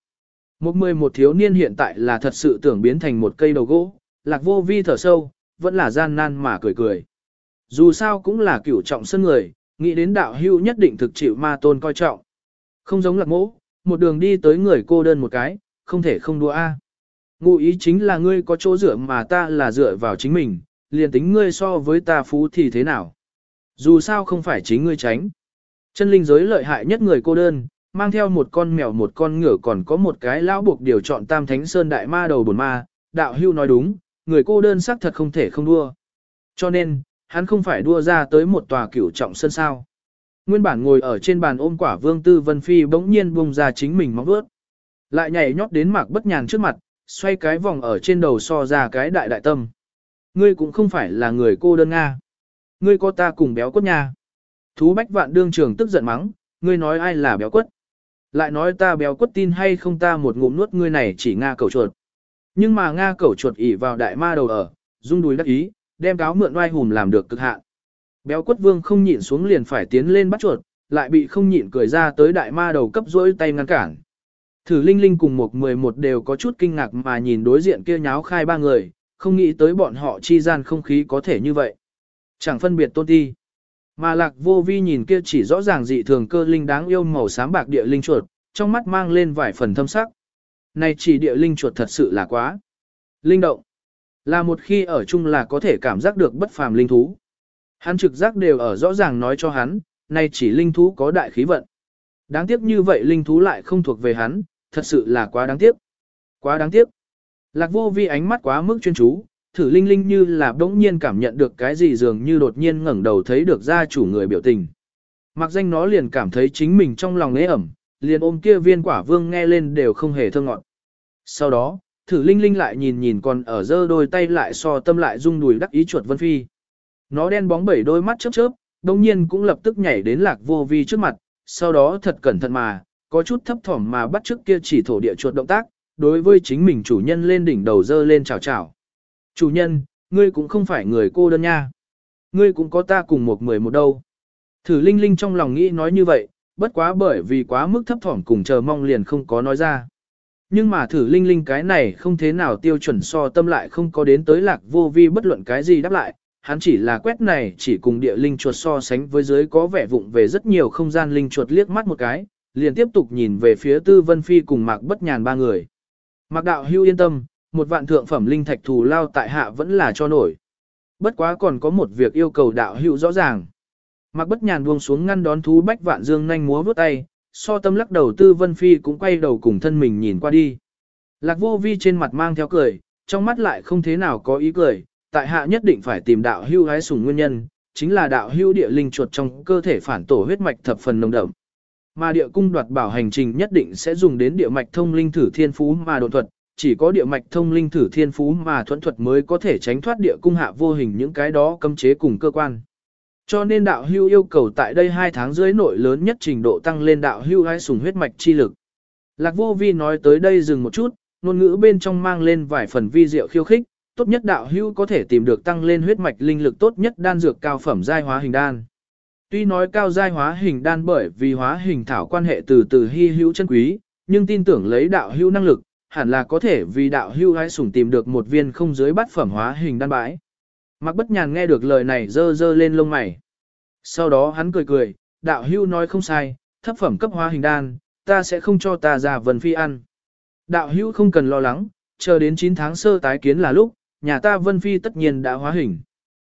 11 thiếu niên hiện tại là thật sự tưởng biến thành một cây đầu gỗ, lạc vô vi thở sâu, vẫn là gian nan mà cười cười. Dù sao cũng là cửu trọng sân người, nghĩ đến đạo hưu nhất định thực chịu ma tôn coi trọng. Không giống lạc mỗ, một đường đi tới người cô đơn một cái, không thể không đua a. Ngụ ý chính là ngươi có chỗ dựa mà ta là dựa vào chính mình, liền tính ngươi so với ta phú thì thế nào. Dù sao không phải chính ngươi tránh. Chân linh giới lợi hại nhất người cô đơn, mang theo một con mèo một con ngựa còn có một cái lão buộc điều chọn tam thánh sơn đại ma đầu bổn ma, đạo hưu nói đúng, người cô đơn xác thật không thể không đua. Cho nên, hắn không phải đua ra tới một tòa cửu trọng sơn sao. Nguyên bản ngồi ở trên bàn ôm quả vương Tư Vân Phi bỗng nhiên bung ra chính mình móng vuốt, lại nhảy nhót đến Mạc Bất Nhàn trước mặt, xoay cái vòng ở trên đầu so ra cái đại đại tâm. Ngươi cũng không phải là người cô đơn Nga. Ngươi có ta cùng béo quất nha. Thú Bách Vạn đương trường tức giận mắng, ngươi nói ai là béo quất. Lại nói ta béo quất tin hay không ta một ngụm nuốt ngươi này chỉ Nga cẩu chuột. Nhưng mà Nga cẩu chuột ỉ vào đại ma đầu ở, rung đùi đắc ý, đem cáo mượn oai hùm làm được cực hạn. Béo quất vương không nhịn xuống liền phải tiến lên bắt chuột, lại bị không nhịn cười ra tới đại ma đầu cấp rỗi tay ngăn cản. Thử Linh Linh cùng 11 đều có chút kinh ngạc mà nhìn đối diện kia nháo khai 3 người, không nghĩ tới bọn họ chi gian không khí có thể như vậy. Chẳng phân biệt tôn ti. Mà lạc vô vi nhìn kia chỉ rõ ràng dị thường cơ linh đáng yêu màu xám bạc địa linh chuột, trong mắt mang lên vài phần thâm sắc. Này chỉ địa linh chuột thật sự là quá linh động. Là một khi ở chung là có thể cảm giác được bất phàm linh thú. Hắn trực giác đều ở rõ ràng nói cho hắn, này chỉ linh thú có đại khí vận. Đáng tiếc như vậy linh thú lại không thuộc về hắn, thật sự là quá đáng tiếc. Quá đáng tiếc. Lạc vô vi ánh mắt quá mức chuyên chú, Thử Linh Linh như là đống nhiên cảm nhận được cái gì dường như đột nhiên ngẩng đầu thấy được gia chủ người biểu tình. Mặc danh nó liền cảm thấy chính mình trong lòng ế ẩm, liền ôm kia viên quả vương nghe lên đều không hề thơ ngọt. Sau đó, Thử Linh Linh lại nhìn nhìn còn ở giơ đôi tay lại so tâm lại rung đùi đắc ý chuột Vân Phi. Nó đen bóng 7 đôi mắt chớp chớp, đồng nhiên cũng lập tức nhảy đến lạc vô vi trước mặt, sau đó thật cẩn thận mà, có chút thấp thỏm mà bắt trước kia chỉ thổ địa chuột động tác, đối với chính mình chủ nhân lên đỉnh đầu dơ lên chào chào. Chủ nhân, ngươi cũng không phải người cô đơn nha. Ngươi cũng có ta cùng 11 đâu. Thử Linh Linh trong lòng nghĩ nói như vậy, bất quá bởi vì quá mức thấp thỏm cùng chờ mong liền không có nói ra. Nhưng mà Thử Linh Linh cái này không thế nào tiêu chuẩn so tâm lại không có đến tới lạc vô vi bất luận cái gì đáp lại, hắn chỉ là quét này chỉ cùng địa linh chuột so sánh với dưới có vẻ vụng về rất nhiều không gian linh chuột liếc mắt một cái, liền tiếp tục nhìn về phía Tư Vân Phi cùng Mạc Bất Nhàn 3 người. Mạc đạo hưu yên tâm, 1 vạn thượng phẩm linh thạch thù lao tại hạ vẫn là cho nổi. Bất quá còn có một việc yêu cầu đạo hưu rõ ràng. Mạc Bất Nhàn buông xuống ngăn đón thú bách vạn dương nhanh múa vuốt tay, so tâm lắc đầu Tư Vân Phi cũng quay đầu cùng thân mình nhìn qua đi. Lạc vô vi trên mặt mang theo cười, trong mắt lại không thế nào có ý cười, tại hạ nhất định phải tìm đạo hưu hái sủng nguyên nhân, chính là đạo hưu địa linh chuột trong cơ thể phản tổ huyết mạch thập phần nồng đậm. Mà địa cung đoạt bảo hành trình nhất định sẽ dùng đến địa mạch thông linh thử thiên phú mà độn thuật, chỉ có địa mạch thông linh thử thiên phú mà thuẫn thuật mới có thể tránh thoát địa cung hạ vô hình những cái đó cấm chế cùng cơ quan. Cho nên đạo hưu yêu cầu tại đây 2 tháng dưới nội lớn nhất trình độ tăng lên đạo hưu hái sủng huyết mạch chi lực. Lạc vô vi nói tới đây dừng một chút, ngôn ngữ bên trong mang lên vài phần vi diệu khiêu khích, tốt nhất đạo hưu có thể tìm được tăng lên huyết mạch linh lực tốt nhất đan dược cao phẩm giai hóa hình đan. Tuy nói cao giai hóa hình đan bởi vì hóa hình thảo quan hệ từ từ hy hữu chân quý, nhưng tin tưởng lấy đạo hưu năng lực, hẳn là có thể vì đạo hưu hái sủng tìm được một viên không dưới bát phẩm hóa hình đan bãi. Mạc Bất Nhàn nghe được lời này dơ dơ lên lông mày. Sau đó hắn cười cười, đạo hưu nói không sai, thấp phẩm cấp hóa hình đan, ta sẽ không cho ta già Vân Phi ăn. Đạo hưu không cần lo lắng, chờ đến 9 tháng sơ tái kiến là lúc, nhà ta Vân Phi tất nhiên đã hóa hình.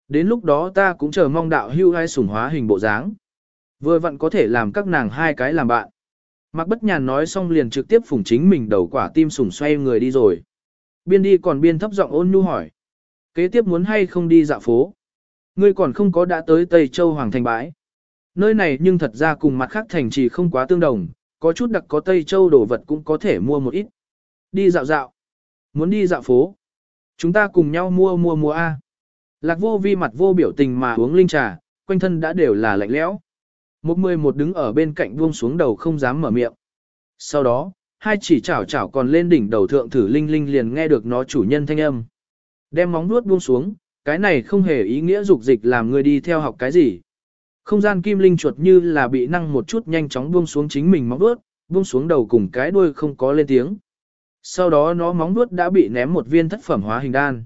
Đến lúc đó ta cũng chờ mong đạo hưu hay sủng hóa hình bộ dáng. Vừa vặn có thể làm các nàng hai cái làm bạn. Mạc Bất Nhàn nói xong liền trực tiếp phủng chính mình đầu quả tim sủng xoay người đi rồi. Biên đi còn biên thấp giọng ôn nhu hỏi. Kế tiếp muốn hay không đi dạo phố? Ngươi còn không có đã tới Tây Châu Hoàng Thành bãi. Nơi này nhưng thật ra cùng mặt khác thành trì không quá tương đồng, có chút đặc có Tây Châu đồ vật cũng có thể mua một ít. Đi dạo dạo. Muốn đi dạo phố. Chúng ta cùng nhau mua A. Lạc Vô Vi mặt vô biểu tình mà uống linh trà, quanh thân đã đều là lạnh lẽo. Một người một đứng ở bên cạnh buông xuống đầu không dám mở miệng. Sau đó, hai chỉ chảo chảo còn lên đỉnh đầu thượng thử linh linh liền nghe được nó chủ nhân thanh âm. Đem móng vuốt buông xuống, cái này không hề ý nghĩa dục dịch làm người đi theo học cái gì. Không gian kim linh chuột như là bị năng một chút nhanh chóng buông xuống chính mình móng vuốt, buông xuống đầu cùng cái đuôi không có lên tiếng. Sau đó nó móng vuốt đã bị ném một viên thất phẩm hóa hình đan.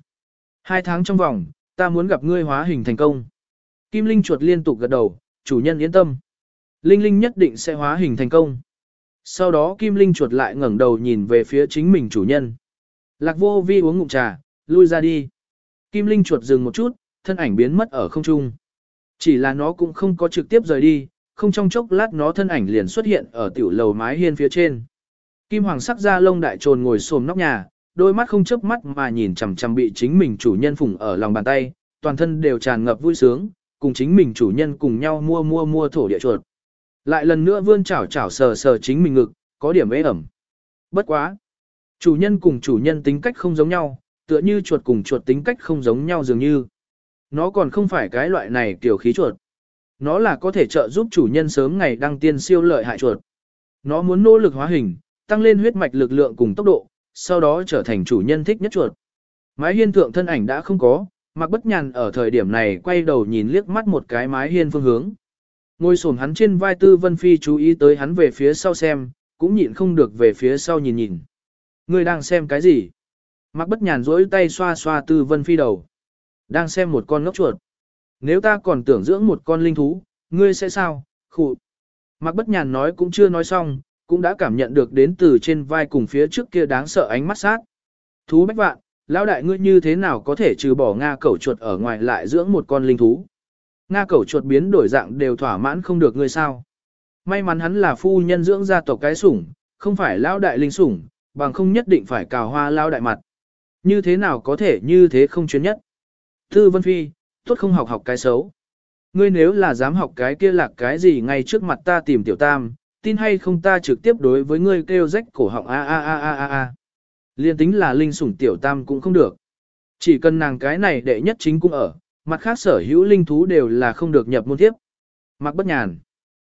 2 tháng trong vòng, ta muốn gặp ngươi hóa hình thành công. Kim linh chuột liên tục gật đầu, chủ nhân yên tâm. Linh linh nhất định sẽ hóa hình thành công. Sau đó kim linh chuột lại ngẩng đầu nhìn về phía chính mình chủ nhân. Lạc Vô Vi uống ngụm trà, lui ra đi. Kim linh chuột dừng một chút, thân ảnh biến mất ở không trung. Chỉ là nó cũng không có trực tiếp rời đi, không trong chốc lát nó thân ảnh liền xuất hiện ở tiểu lầu mái hiên phía trên. Kim hoàng sắc da lông đại trồn ngồi xổm nóc nhà, đôi mắt không chớp mắt mà nhìn chằm chằm bị chính mình chủ nhân phụng ở lòng bàn tay, toàn thân đều tràn ngập vui sướng, cùng chính mình chủ nhân cùng nhau mua thổ địa chuột. Lại lần nữa vươn chảo chảo sờ sờ chính mình ngực, có điểm ế ẩm. Bất quá. Chủ nhân cùng chủ nhân tính cách không giống nhau, tựa như chuột cùng chuột tính cách không giống nhau dường như. Nó còn không phải cái loại này kiểu khí chuột. Nó là có thể trợ giúp chủ nhân sớm ngày đăng tiên siêu lợi hại chuột. Nó muốn nỗ lực hóa hình, tăng lên huyết mạch lực lượng cùng tốc độ, sau đó trở thành chủ nhân thích nhất chuột. Mái hiên thượng thân ảnh đã không có, Mạc Bất Nhàn ở thời điểm này quay đầu nhìn liếc mắt một cái mái hiên phương hướng. Ngồi xổm hắn trên vai Tư Vân Phi chú ý tới hắn về phía sau xem, cũng nhịn không được về phía sau nhìn nhìn. Ngươi đang xem cái gì? Mạc Bất Nhàn duỗi tay xoa xoa Tư Vân Phi đầu. Đang xem một con ngốc chuột. Nếu ta còn tưởng dưỡng một con linh thú, ngươi sẽ sao? Khụ. Mạc Bất Nhàn nói cũng chưa nói xong, cũng đã cảm nhận được đến từ trên vai cùng phía trước kia đáng sợ ánh mắt sát. Thú bách vạn, lão đại ngươi như thế nào có thể trừ bỏ Nga cẩu chuột ở ngoài lại dưỡng một con linh thú? Nga cẩu chuột biến đổi dạng đều thỏa mãn không được ngươi sao? May mắn hắn là phu nhân dưỡng gia tộc cái sủng, không phải lão đại linh sủng, bằng không nhất định phải cào hoa lão đại mặt. Như thế nào có thể như thế không chuyên nhất? Tư Vân Phi, tốt không học học cái xấu. Ngươi nếu là dám học cái kia lạc cái gì ngay trước mặt ta tìm tiểu tam, tin hay không ta trực tiếp đối với ngươi kêu rách cổ họng a. Liên tính là linh sủng tiểu tam cũng không được. Chỉ cần nàng cái này đệ nhất chính cũng ở, mặt khác sở hữu linh thú đều là không được nhập môn tiếp. Mạc Bất Nhàn.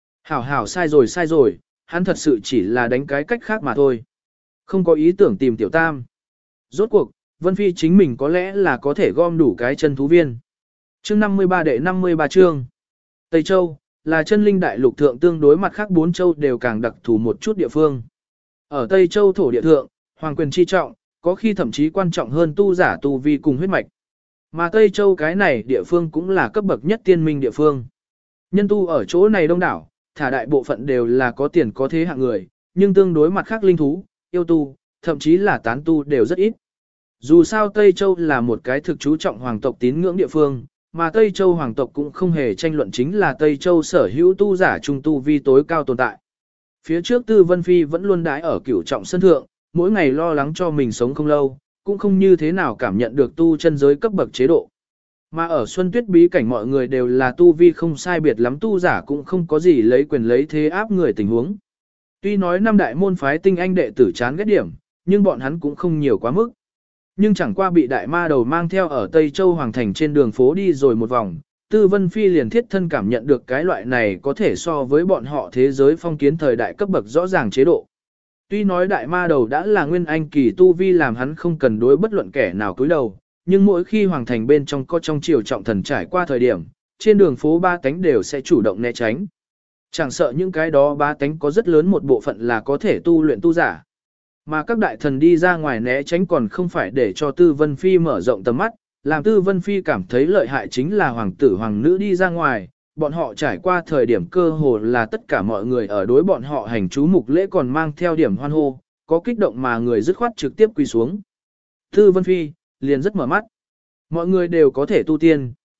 Hảo sai rồi, hắn thật sự chỉ là đánh cái cách khác mà thôi. Không có ý tưởng tìm tiểu tam. Rốt cuộc, Vân Phi chính mình có lẽ là có thể gom đủ cái chân thú viên. Chương 53 đệ 53 chương. Tây Châu, là chân linh đại lục thượng tương đối mặt khác 4 châu đều càng đặc thù một chút địa phương. Ở Tây Châu thổ địa thượng, hoàng quyền chi trọng, có khi thậm chí quan trọng hơn tu giả tu vi cùng huyết mạch. Mà Tây Châu cái này địa phương cũng là cấp bậc nhất tiên minh địa phương. Nhân tu ở chỗ này đông đảo, thả đại bộ phận đều là có tiền có thế hạng người, nhưng tương đối mặt khác linh thú, yêu tu, thậm chí là tán tu đều rất ít. Dù sao Tây Châu là một cái thực chú trọng hoàng tộc tín ngưỡng địa phương, mà Tây Châu hoàng tộc cũng không hề tranh luận chính là Tây Châu sở hữu tu giả trung tu vi tối cao tồn tại. Phía trước Tư Vân Phi vẫn luôn đái ở cửu trọng sân thượng, mỗi ngày lo lắng cho mình sống không lâu, cũng không như thế nào cảm nhận được tu chân giới cấp bậc chế độ. Mà ở Xuân Tuyết bí cảnh mọi người đều là tu vi không sai biệt lắm tu giả cũng không có gì lấy quyền lấy thế áp người tình huống. Tuy nói năm đại môn phái tinh anh đệ tử chán ghét điểm, nhưng bọn hắn cũng không nhiều quá mức. Nhưng chẳng qua bị đại ma đầu mang theo ở Tây Châu Hoàng Thành trên đường phố đi rồi một vòng, Tư Vân Phi liền thiết thân cảm nhận được cái loại này có thể so với bọn họ thế giới phong kiến thời đại cấp bậc rõ ràng chế độ. Tuy nói đại ma đầu đã là nguyên anh kỳ tu vi làm hắn không cần đối bất luận kẻ nào cúi đầu, nhưng mỗi khi Hoàng Thành bên trong có trong triều trọng thần trải qua thời điểm, trên đường phố ba tánh đều sẽ chủ động né tránh. Chẳng sợ những cái đó ba tánh có rất lớn một bộ phận là có thể tu luyện tu giả. Mà các đại thần đi ra ngoài né tránh còn không phải để cho Tư Vân Phi mở rộng tầm mắt, làm Tư Vân Phi cảm thấy lợi hại chính là hoàng tử hoàng nữ đi ra ngoài, bọn họ trải qua thời điểm cơ hồ là tất cả mọi người ở đối bọn họ hành chú mục lễ còn mang theo điểm hoan hô, có kích động mà người dứt khoát trực tiếp quỳ xuống. Tư Vân Phi, liền rất mở mắt. Mọi người đều có thể tu tiên,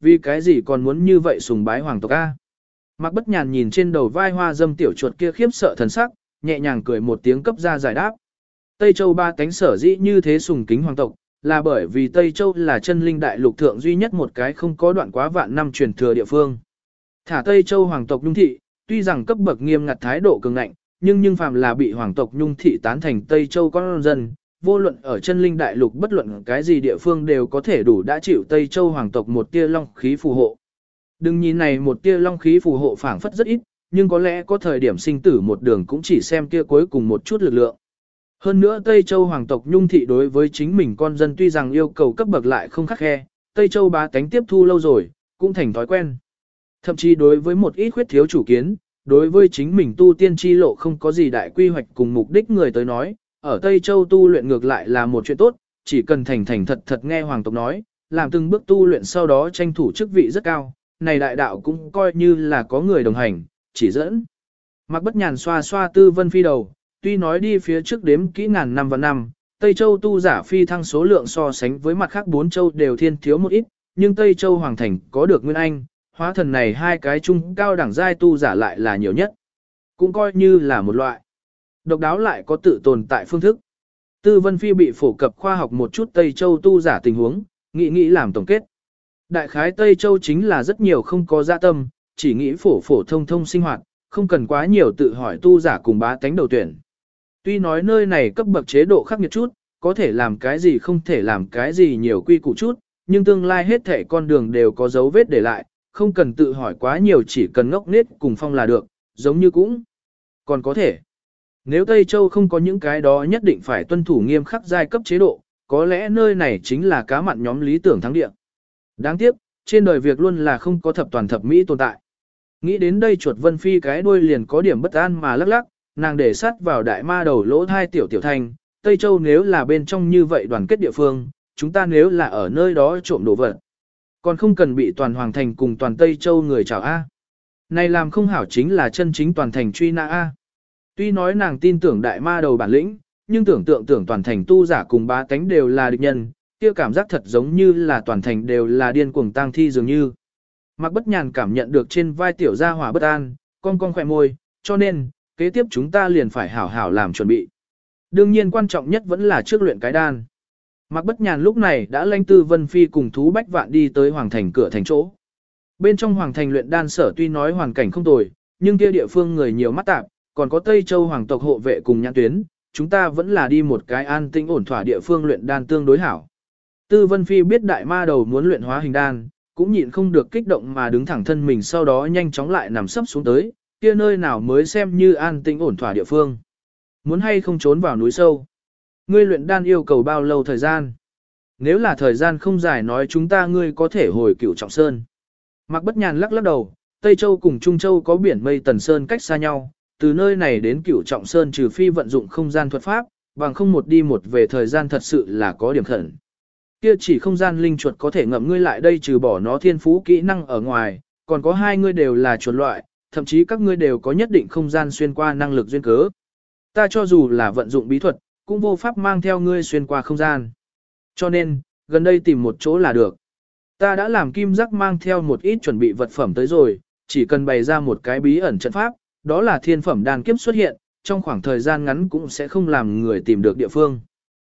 vì cái gì còn muốn như vậy sùng bái hoàng tộc A. Mạc Bất Nhàn nhìn trên đầu vai hoa dâm tiểu chuột kia khiếp sợ thần sắc, nhẹ nhàng cười một tiếng cấp ra giải đáp. Tây Châu ba cánh sở dĩ như thế sùng kính hoàng tộc, là bởi vì Tây Châu là chân linh đại lục thượng duy nhất một cái không có đoạn quá vạn năm truyền thừa địa phương. Thả Tây Châu hoàng tộc Nhung Thị, tuy rằng cấp bậc nghiêm ngặt thái độ cường ngạnh, nhưng phàm là bị hoàng tộc Nhung Thị tán thành Tây Châu con dân, vô luận ở chân linh đại lục bất luận cái gì địa phương đều có thể đủ đã chịu Tây Châu hoàng tộc một tia long khí phù hộ. Đừng nhìn này một tia long khí phù hộ phảng phất rất ít, nhưng có lẽ có thời điểm sinh tử một đường cũng chỉ xem kia cuối cùng một chút lực lượng. Hơn nữa Tây Châu hoàng tộc Nhung Thị đối với chính mình con dân tuy rằng yêu cầu cấp bậc lại không khắc khe, Tây Châu bá tánh tiếp thu lâu rồi, cũng thành thói quen. Thậm chí đối với một ít khuyết thiếu chủ kiến, đối với chính mình tu tiên chi lộ không có gì đại quy hoạch cùng mục đích người tới nói, ở Tây Châu tu luyện ngược lại là một chuyện tốt, chỉ cần thành thành thật thật nghe hoàng tộc nói, làm từng bước tu luyện sau đó tranh thủ chức vị rất cao, này đại đạo cũng coi như là có người đồng hành, chỉ dẫn. Mạc Bất Nhàn xoa xoa Tư Vân Phi đầu, tuy nói đi phía trước đếm kỹ ngàn năm và năm, Tây Châu tu giả phi thăng số lượng so sánh với mặt khác 4 châu đều thiên thiếu một ít, nhưng Tây Châu Hoàng Thành có được Nguyên Anh, hóa thần này hai cái chung cao đẳng giai tu giả lại là nhiều nhất. Cũng coi như là một loại. Độc đáo lại có tự tồn tại phương thức. Tư Vân Phi bị phổ cập khoa học một chút Tây Châu tu giả tình huống, nghĩ làm tổng kết. Đại khái Tây Châu chính là rất nhiều không có dạ tâm, chỉ nghĩ phổ thông sinh hoạt, không cần quá nhiều tự hỏi tu giả cùng bá tánh đầu tuyển. Tuy nói nơi này cấp bậc chế độ khắc nghiệt chút, có thể làm cái gì không thể làm cái gì nhiều quy củ chút, nhưng tương lai hết thể con đường đều có dấu vết để lại, không cần tự hỏi quá nhiều chỉ cần ngốc nết cùng phong là được, giống như cũng còn có thể. Nếu Tây Châu không có những cái đó nhất định phải tuân thủ nghiêm khắc giai cấp chế độ, có lẽ nơi này chính là cá mặn nhóm lý tưởng thắng địa. Đáng tiếc, trên đời việc luôn là không có thập toàn thập mỹ tồn tại. Nghĩ đến đây chuột Vân Phi cái đuôi liền có điểm bất an mà lắc lắc, nàng để sát vào đại ma đầu lỗ thai tiểu thanh, Tây Châu nếu là bên trong như vậy đoàn kết địa phương, chúng ta nếu là ở nơi đó trộm đồ vật, còn không cần bị toàn hoàng thành cùng toàn Tây Châu người chào A. Này làm không hảo chính là chân chính toàn thành truy nã A. Tuy nói nàng tin tưởng đại ma đầu bản lĩnh, nhưng tưởng toàn thành tu giả cùng bá tánh đều là địch nhân, kia cảm giác thật giống như là toàn thành đều là điên cuồng tang thi dường như. Mạc Bất Nhàn cảm nhận được trên vai tiểu gia hỏa bất an, cong khỏe môi, cho nên, kế tiếp chúng ta liền phải hảo hảo làm chuẩn bị. Đương nhiên quan trọng nhất vẫn là trước luyện cái đan. Mạc Bất Nhàn lúc này đã lãnh Tư Vân Phi cùng Thú Bách Vạn đi tới Hoàng Thành cửa thành chỗ. Bên trong Hoàng Thành luyện đan sở tuy nói hoàn cảnh không tồi, nhưng kia địa phương người nhiều mắt tạp, còn có Tây Châu Hoàng tộc hộ vệ cùng nhãn tuyến, chúng ta vẫn là đi một cái an tĩnh ổn thỏa địa phương luyện đan tương đối hảo. Tư Vân Phi biết đại ma đầu muốn luyện hóa hình đan, cũng nhịn không được kích động mà đứng thẳng thân mình sau đó nhanh chóng lại nằm sấp xuống tới, kia nơi nào mới xem như an tĩnh ổn thỏa địa phương. Muốn hay không trốn vào núi sâu. Ngươi luyện đan yêu cầu bao lâu thời gian? Nếu là thời gian không dài nói chúng ta ngươi có thể hồi Cửu Trọng Sơn. Mạc Bất Nhàn lắc đầu, Tây Châu cùng Trung Châu có biển mây Tần Sơn cách xa nhau, từ nơi này đến Cửu Trọng Sơn trừ phi vận dụng không gian thuật pháp, bằng không một đi một về thời gian thật sự là có điểm khẩn. Kia chỉ không gian linh chuột có thể ngậm ngươi lại đây trừ bỏ nó thiên phú kỹ năng ở ngoài, còn có hai ngươi đều là chuột loại, thậm chí các ngươi đều có nhất định không gian xuyên qua năng lực duyên cớ. Ta cho dù là vận dụng bí thuật, cũng vô pháp mang theo ngươi xuyên qua không gian. Cho nên, gần đây tìm một chỗ là được. Ta đã làm kim giác mang theo một ít chuẩn bị vật phẩm tới rồi, chỉ cần bày ra một cái bí ẩn trận pháp, đó là thiên phẩm đan kiếp xuất hiện, trong khoảng thời gian ngắn cũng sẽ không làm người tìm được địa phương.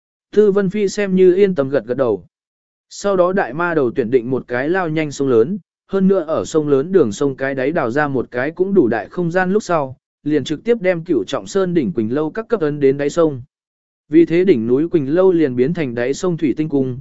Tư Vân Phi xem như yên tâm gật đầu. Sau đó đại ma đầu tuyển định một cái lao nhanh sông lớn, hơn nữa ở sông lớn đường sông cái đáy đào ra một cái cũng đủ đại không gian lúc sau, liền trực tiếp đem Cửu Trọng Sơn đỉnh Quỳnh Lâu các cấp ấn đến đáy sông. Vì thế đỉnh núi Quỳnh Lâu liền biến thành đáy sông Thủy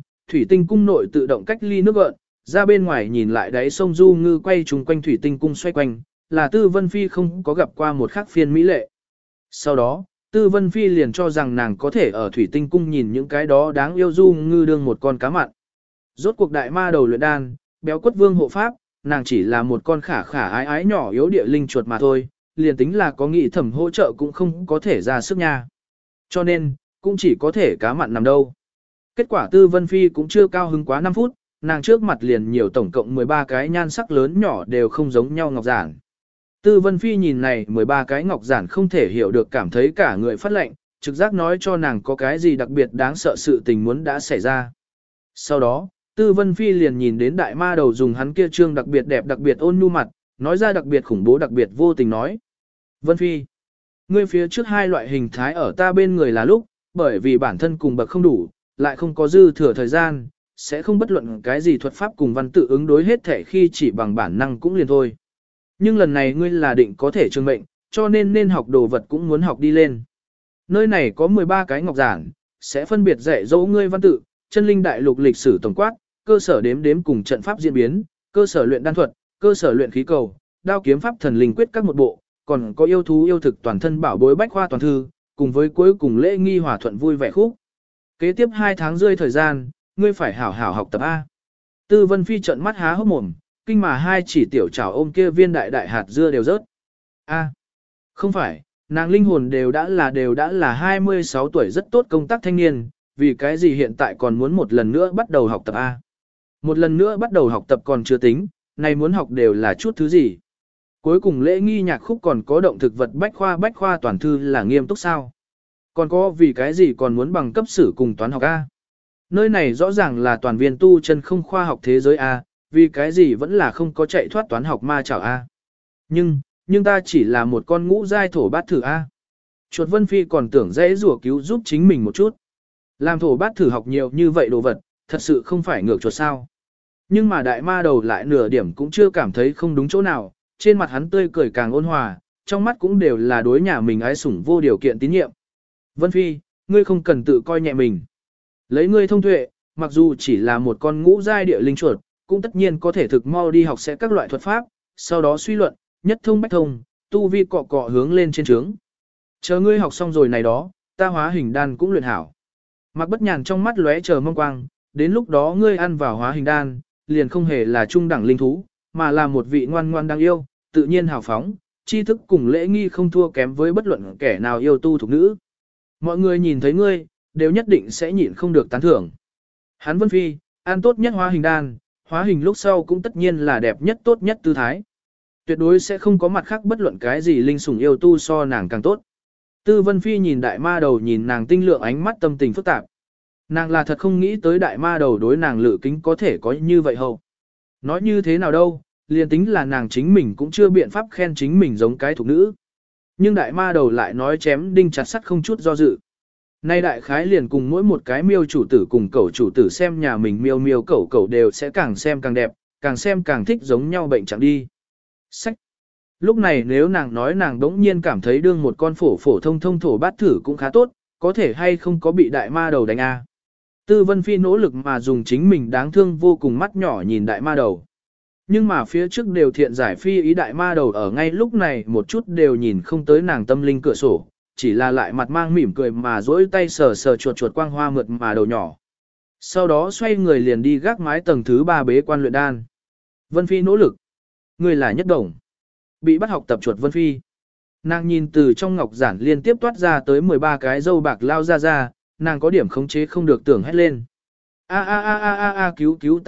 Tinh cung nội tự động cách ly nước gợn, ra bên ngoài nhìn lại đáy sông du ngư quay trùng quanh Thủy Tinh cung xoay quanh, là Tư Vân Phi không có gặp qua một khác phiên mỹ lệ. Sau đó, Tư Vân Phi liền cho rằng nàng có thể ở Thủy Tinh cung nhìn những cái đó đáng yêu du ngư đương một con cá mặn. Rốt cuộc đại ma đầu luyện đan, béo quất vương hộ pháp, nàng chỉ là một con khả ái nhỏ yếu địa linh chuột mà thôi, liền tính là có nghị thẩm hỗ trợ cũng không có thể ra sức nha. Cho nên, cũng chỉ có thể cá mặn nằm đâu. Kết quả Tư Vân Phi cũng chưa cao hứng quá 5 phút, nàng trước mặt liền nhiều tổng cộng 13 cái nhan sắc lớn nhỏ đều không giống nhau ngọc giản. Tư Vân Phi nhìn này 13 cái ngọc giản không thể hiểu được cảm thấy cả người phát lệnh, trực giác nói cho nàng có cái gì đặc biệt đáng sợ sự tình muốn đã xảy ra. Sau đó, Tư Vân Phi liền nhìn đến đại ma đầu dùng hắn kia trương đặc biệt đẹp đặc biệt ôn nhu mặt, nói ra đặc biệt khủng bố đặc biệt vô tình nói. Vân Phi, ngươi phía trước hai loại hình thái ở ta bên người là lúc, bởi vì bản thân cùng bậc không đủ, lại không có dư thừa thời gian, sẽ không bất luận cái gì thuật pháp cùng văn tự ứng đối hết thể khi chỉ bằng bản năng cũng liền thôi. Nhưng lần này ngươi là định có thể trường mệnh, cho nên học đồ vật cũng muốn học đi lên. Nơi này có 13 cái ngọc giản, sẽ phân biệt dạy dỗ ngươi văn tự, chân linh đại lục lịch sử tổng quát, cơ sở đếm đếm cùng trận pháp diễn biến, cơ sở luyện đan thuật, cơ sở luyện khí cầu, đao kiếm pháp thần linh quyết các một bộ, còn có yêu thú yêu thực toàn thân bảo bối bách khoa toàn thư, cùng với cuối cùng lễ nghi hòa thuận vui vẻ khúc. Kế tiếp 2 tháng rơi thời gian, ngươi phải hảo hảo học tập A. Tư Vân Phi trợn mắt há hốc mồm, kinh mà hai chỉ tiểu trảo ôm kia viên đại đại hạt dưa đều rớt. A, không phải, nàng linh hồn đều đã là 26 tuổi rất tốt công tác thanh niên, vì cái gì hiện tại còn muốn một lần nữa bắt đầu học tập A. Một lần nữa bắt đầu học tập còn chưa tính, này muốn học đều là chút thứ gì. Cuối cùng lễ nghi nhạc khúc còn có động thực vật bách khoa toàn thư là nghiêm túc sao. Còn có vì cái gì còn muốn bằng cấp sử cùng toán học A. Nơi này rõ ràng là toàn viên tu chân không khoa học thế giới A, vì cái gì vẫn là không có chạy thoát toán học ma chảo A. Nhưng ta chỉ là một con ngũ giai thổ bát thử A. Chuột Vân Phi còn tưởng dễ rủa cứu giúp chính mình một chút. Làm thổ bát thử học nhiều như vậy đồ vật, thật sự không phải ngược chuột sao. Nhưng mà đại ma đầu lại nửa điểm cũng chưa cảm thấy không đúng chỗ nào, trên mặt hắn tươi cười càng ôn hòa, trong mắt cũng đều là đối nhà mình ái sủng vô điều kiện tín nhiệm. Vân Phi, ngươi không cần tự coi nhẹ mình. Lấy ngươi thông tuệ, mặc dù chỉ là một con ngũ giai địa linh chuột, cũng tất nhiên có thể thực mau đi học sẽ các loại thuật pháp, sau đó suy luận, nhất thông bách thông, tu vi cọ cọ hướng lên trên trướng. Chờ ngươi học xong rồi này đó, ta hóa hình đan cũng luyện hảo. Mạc Bất Nhàn trong mắt lóe chờ mong quang, đến lúc đó ngươi ăn vào hóa hình đan, liền không hề là trung đẳng linh thú, mà là một vị ngoan ngoan đáng yêu, tự nhiên hào phóng, tri thức cùng lễ nghi không thua kém với bất luận kẻ nào yêu tu thuộc nữ. Mọi người nhìn thấy ngươi, đều nhất định sẽ nhịn không được tán thưởng. Hắn Vân Phi, ăn tốt nhất hóa hình đan, hóa hình lúc sau cũng tất nhiên là đẹp nhất tốt nhất tư thái. Tuyệt đối sẽ không có mặt khác bất luận cái gì linh sủng yêu tu so nàng càng tốt. Tư Vân Phi nhìn đại ma đầu nhìn nàng tinh lượng ánh mắt tâm tình phức tạp. Nàng là thật không nghĩ tới đại ma đầu đối nàng lự kính có thể có như vậy hậu. Nói như thế nào đâu, liền tính là nàng chính mình cũng chưa biện pháp khen chính mình giống cái thục nữ. Nhưng đại ma đầu lại nói chém đinh chặt sắt không chút do dự. Nay đại khái liền cùng mỗi một cái miêu chủ tử cùng cẩu chủ tử xem nhà mình miêu miêu cẩu cẩu đều sẽ càng xem càng đẹp, càng xem càng thích giống nhau bệnh chẳng đi. Sách. Lúc này nếu nàng nói nàng đống nhiên cảm thấy đương một con phổ thông thổ bát thử cũng khá tốt, có thể hay không có bị đại ma đầu đánh a? Tư Vân Phi nỗ lực mà dùng chính mình đáng thương vô cùng mắt nhỏ nhìn đại ma đầu. Nhưng mà phía trước đều thiện giải phi ý đại ma đầu ở ngay lúc này một chút đều nhìn không tới nàng tâm linh cửa sổ, chỉ là lại mặt mang mỉm cười mà dỗi tay sờ sờ chuột quang hoa mượt mà đầu nhỏ. Sau đó xoay người liền đi gác mái tầng thứ 3 bế quan luyện đan. Vân Phi nỗ lực. Người là nhất đồng. Bị bắt học tập chuột Vân Phi. Nàng nhìn từ trong ngọc giản liên tiếp toát ra tới 13 cái dâu bạc lao ra, nàng có điểm khống chế không được tưởng hét lên. A cứu